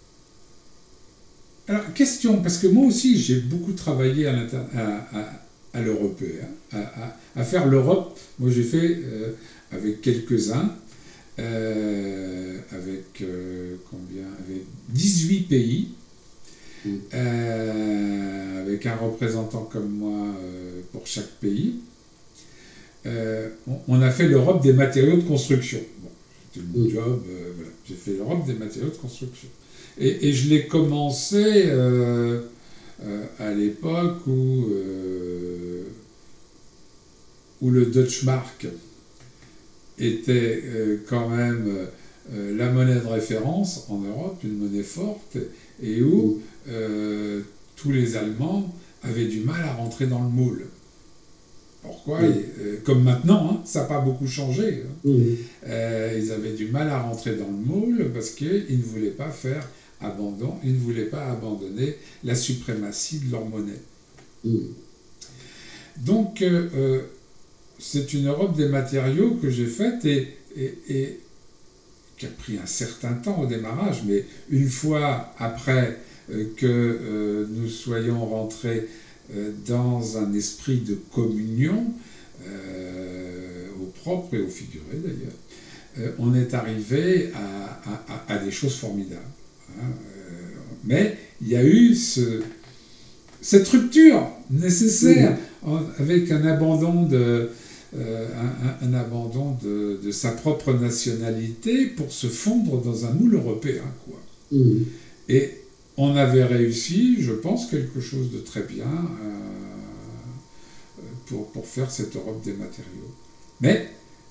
Alors, question, parce que moi aussi, j'ai beaucoup travaillé à, à, à, à l'européen, à, à, à faire l'Europe. Moi, j'ai fait euh, avec quelques-uns, euh, avec euh, combien? Avec dix-huit pays, Mm. euh, avec un représentant comme moi euh, pour chaque pays. Euh, on, on a fait l'Europe des matériaux de construction. Bon, c'était mon Mm. job, euh, voilà. J'ai fait l'Europe des matériaux de construction. Et, et je l'ai commencé euh, euh, à l'époque où, euh, où le Deutschmark était euh, quand même euh, la monnaie de référence en Europe, une monnaie forte, et où euh, tous les Allemands avaient du mal à rentrer dans le moule. Pourquoi? Oui. Et, euh, comme maintenant, hein, ça n'a pas beaucoup changé. Hein. Mm. Euh, ils avaient du mal à rentrer dans le moule parce qu'ils ne voulaient pas faire abandon, ils ne voulaient pas abandonner la suprématie de leur monnaie. Mm. Donc, euh, euh, c'est une Europe des matériaux que j'ai faite et, et, et qui a pris un certain temps au démarrage, mais une fois après euh, que euh, nous soyons rentrés euh, dans un esprit de communion, euh, au propre et au figuré d'ailleurs, euh, on est arrivé à, à, à, à des choses formidables. Hein. Euh, mais il y a eu ce, cette rupture nécessaire mmh. en, avec un abandon de... Euh, un, un, un abandon de, de sa propre nationalité pour se fondre dans un moule européen, quoi. Mmh. Et on avait réussi, je pense, quelque chose de très bien euh, pour, pour faire cette Europe des matériaux. Mais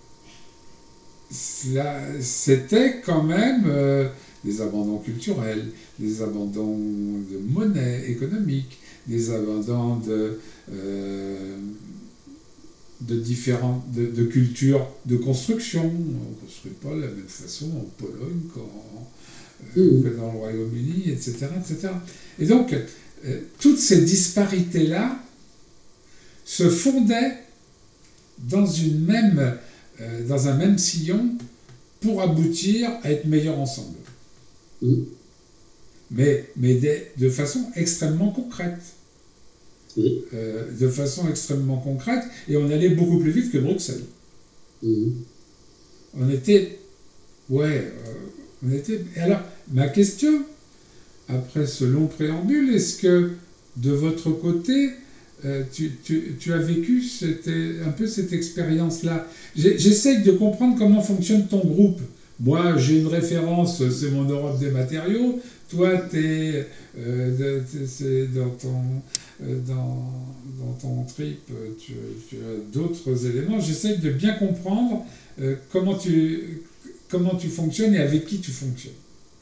cela, c'était quand même euh, des abandons culturels, des abandons de monnaie économique, des abandons de... Euh, de différentes de, de cultures de construction. On ne construit pas de la même façon en Pologne qu'en, euh, mmh. que dans le Royaume-Uni, et cetera, et cetera. Et donc, euh, toutes ces disparités-là se fondaient dans, une même, euh, dans un même sillon pour aboutir à être meilleurs ensemble. Mmh. Mais, mais de, de façon extrêmement concrète. Oui. Euh, de façon extrêmement concrète, et on allait beaucoup plus vite que Bruxelles. Mmh. On était... Ouais, euh, on était... Et alors, ma question, après ce long préambule, est-ce que, de votre côté, euh, tu, tu, tu as vécu cette, un peu cette expérience-là? J'essaye de comprendre comment fonctionne ton groupe. Moi, j'ai une référence, c'est mon Europe des matériaux. Toi, t'es, euh, c'est dans ton... Dans, dans ton trip, tu, tu as d'autres éléments. J'essaie de bien comprendre euh, comment, tu, comment tu fonctionnes et avec qui tu fonctionnes.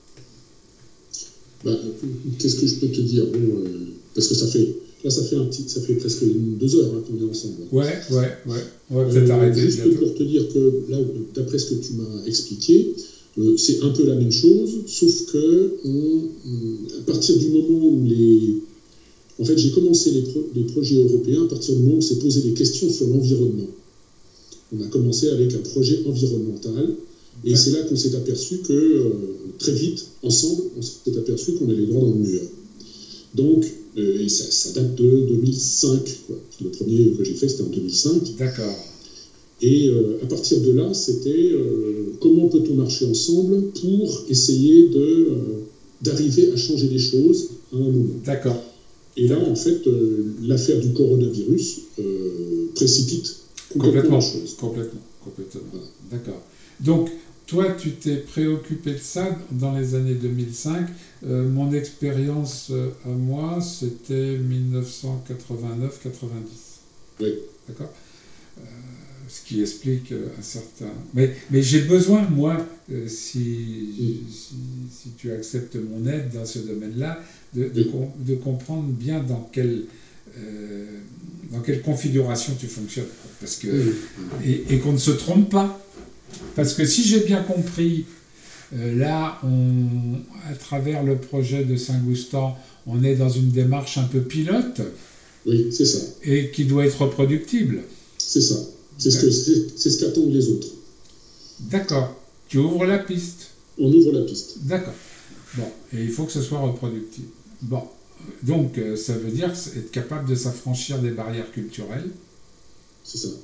Bah, qu'est-ce que je peux te dire? Bon, euh, parce que ça fait, là, ça fait, un petit, ça fait presque une, deux heures hein, qu'on est ensemble. Ouais, ouais, ouais. On va peut-être euh, arrêter. Juste bientôt. Pour te dire que, là, d'après ce que tu m'as expliqué, euh, c'est un peu la même chose, sauf que on, à partir du moment où les... En fait, j'ai commencé les, pro les projets européens à partir du moment où on s'est posé des questions sur l'environnement. On a commencé avec un projet environnemental, et ouais. C'est là qu'on s'est aperçu que, euh, très vite, ensemble, on s'est aperçu qu'on allait droit dans le mur. Donc, euh, et ça, ça date de deux mille cinq, quoi. Le premier que j'ai fait, c'était en deux mille cinq. D'accord. Et euh, à partir de là, c'était euh, comment peut-on marcher ensemble pour essayer de, euh, d'arriver à changer les choses à un moment. D'accord. Et là, en fait, euh, l'affaire du coronavirus euh, précipite complètement, complètement la chose. Complètement, complètement. Voilà. D'accord. Donc, toi, tu t'es préoccupé de ça dans les années deux mille cinq. Euh, mon expérience euh, à moi, c'était mille neuf cent quatre-vingt-neuf quatre-vingt-dix. Oui. D'accord. Euh, ce qui explique euh, un certain... Mais, mais j'ai besoin, moi, euh, si, mm. si, si tu acceptes mon aide dans ce domaine-là, de, de, mm. com de comprendre bien dans quel, euh, dans quelle configuration tu fonctionnes. Parce que, Oui. et, et qu'on ne se trompe pas. Parce que si j'ai bien compris, euh, là, on, à travers le projet de Saint-Goustan, on est dans une démarche un peu pilote Oui, c'est ça. et qui doit être reproductible. C'est ça. C'est ce que- c'est- c'est ce qu'attendent les autres. D'accord. Tu ouvres la piste. On ouvre la piste. D'accord. Bon, et il faut que ce soit reproductible. Bon, donc euh, ça veut dire être capable de s'affranchir des barrières culturelles C'est ça.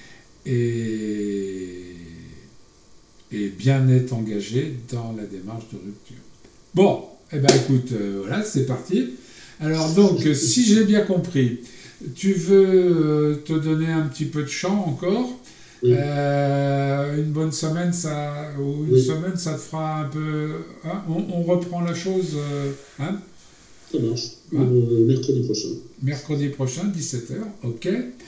et, et bien être engagé dans la démarche de rupture. Bon, eh ben écoute, euh, voilà, c'est parti. Alors donc, euh, si j'ai bien compris, tu veux euh, te donner un petit peu de chant encore. Oui. Euh, une bonne semaine, ça, ou une Oui. semaine, ça te fera un peu. Hein, on, on reprend la chose. euh, hein, Ça marche. Ah. Euh, mercredi prochain. mercredi prochain, dix-sept heures, ok.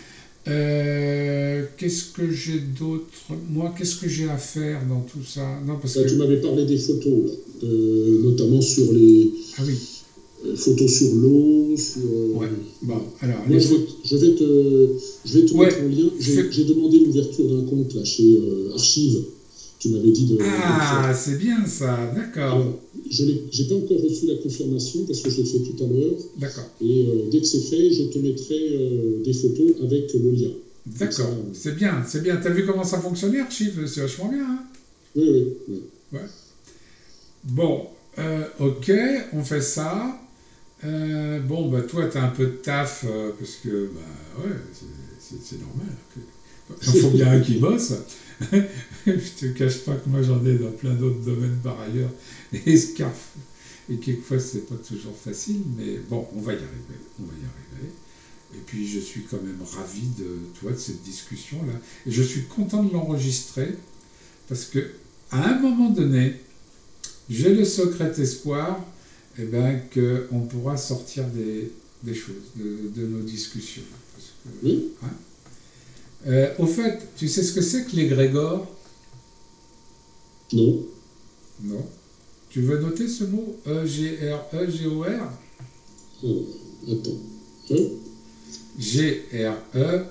Euh, qu'est-ce que j'ai d'autre? Moi, qu'est-ce que j'ai à faire dans tout ça? Non, parce Là, que. tu m'avais parlé des photos, là, euh, notamment sur les Ah oui, euh, photos sur l'eau, sur... euh, ouais. Bon, alors, Moi, les je vais, photos- je vais te, je vais te Ouais. mettre en lien. J'ai Fais- j'ai demandé l'ouverture d'un compte là, chez euh, Archive. Tu m'avais dit de... Ah, c'est bien ça, d'accord. Alors, je n'ai pas encore reçu la confirmation parce que je l'ai fait tout à l'heure. D'accord, Et euh, dès que c'est fait, je te mettrai euh, des photos avec le lien. d'accord. Ça, C'est bien, c'est bien. T'as vu comment ça fonctionnait, Archive? C'est vachement bien, hein? Oui, oui, oui. Bon, euh, ok, on fait ça. Euh, bon, bah toi, t'as un peu de taf, euh, parce que, bah ouais, c'est- c'est c'est normal. que- Il faut bien un qui bosse. Je te cache pas que moi, j'en ai dans plein d'autres domaines par ailleurs. Et scarf. Et quelquefois, c'est pas toujours facile, mais bon, on va y arriver. On va y arriver. Et puis, je suis quand même ravi de, tu vois, de cette discussion-là. Et je suis content de l'enregistrer, parce que, à un moment donné, j'ai le secret espoir eh ben, qu'on pourra sortir des, des choses de, de nos discussions. Parce que, Oui. hein. Euh, au fait, tu sais ce que c'est que l'égrégore? Non. Non. Tu veux noter ce mot? E G R E G O R? Alors, attends. Hein G R E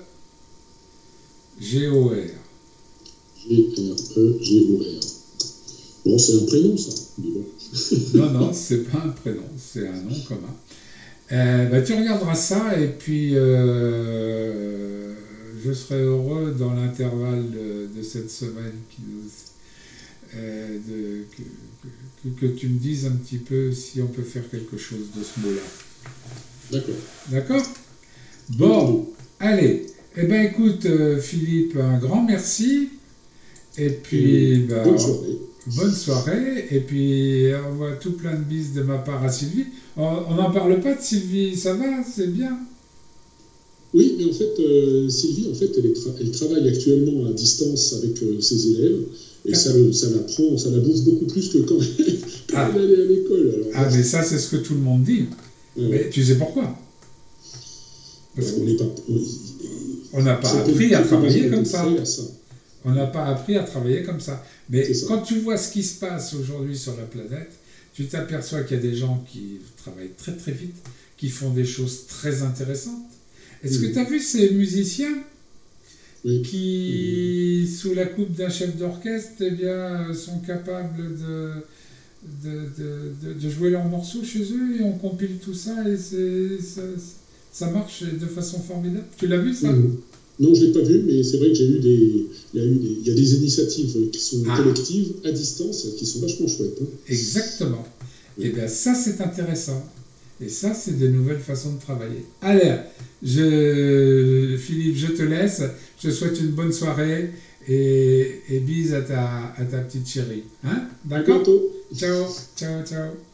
G O R. G R E G O R. Bon, c'est un prénom, ça. Mais bon. Non, non, c'est pas un prénom, c'est un nom commun. Euh, bah, tu regarderas ça et puis euh, je serai heureux dans l'intervalle de, de cette semaine qui nous, euh, de, que, que, que tu me dises un petit peu si on peut faire quelque chose de ce mot-là. D'accord. D'accord? Bon, allez. Eh bien, écoute, euh, Philippe, un grand merci. Et puis, bah, Bonne journée. bonne soirée. Et puis, on voit tout plein de bises de ma part à Sylvie. On n'en parle pas de Sylvie, ça va? C'est bien? Oui, mais en fait, euh, Sylvie, en fait, elle, est tra- elle travaille actuellement à distance avec euh, ses élèves. Et ça, le- ça la prend, ça la bouffe beaucoup plus que quand, quand Ah. elle allait à l'école. Alors, Ah, mais ça, c'est ce que tout le monde dit. euh, Mais tu sais pourquoi? Parce on n'est pas... on- qu'on n'a pas ça peut- appris à ça peut travailler être comme ça. fait à ça. On n'a pas appris à travailler comme ça. Mais C'est ça. quand tu vois ce qui se passe aujourd'hui sur la planète, tu t'aperçois qu'il y a des gens qui travaillent très très vite, qui font des choses très intéressantes. Est-ce Oui. que tu as vu ces musiciens Oui. qui, sous la coupe d'un chef d'orchestre, eh bien, sont capables de, de, de, de- de jouer leurs morceaux chez eux et on compile tout ça et c'est, ça, ça marche de façon formidable. Tu l'as vu ça? Mhm. Non, je ne l'ai pas vu, mais c'est vrai que j'ai eu des... Il y a eu des... Il y a des initiatives qui sont Ah. collectives, à distance, qui sont vachement chouettes. Hein. Exactement. Oui. Et bien ça, c'est intéressant. Et ça, c'est des nouvelles façons de travailler. Allez, je, Philippe, je te laisse. Je te souhaite une bonne soirée et, et bise à ta, à ta petite chérie. Hein? À D'accord? bientôt. Ciao, ciao, ciao.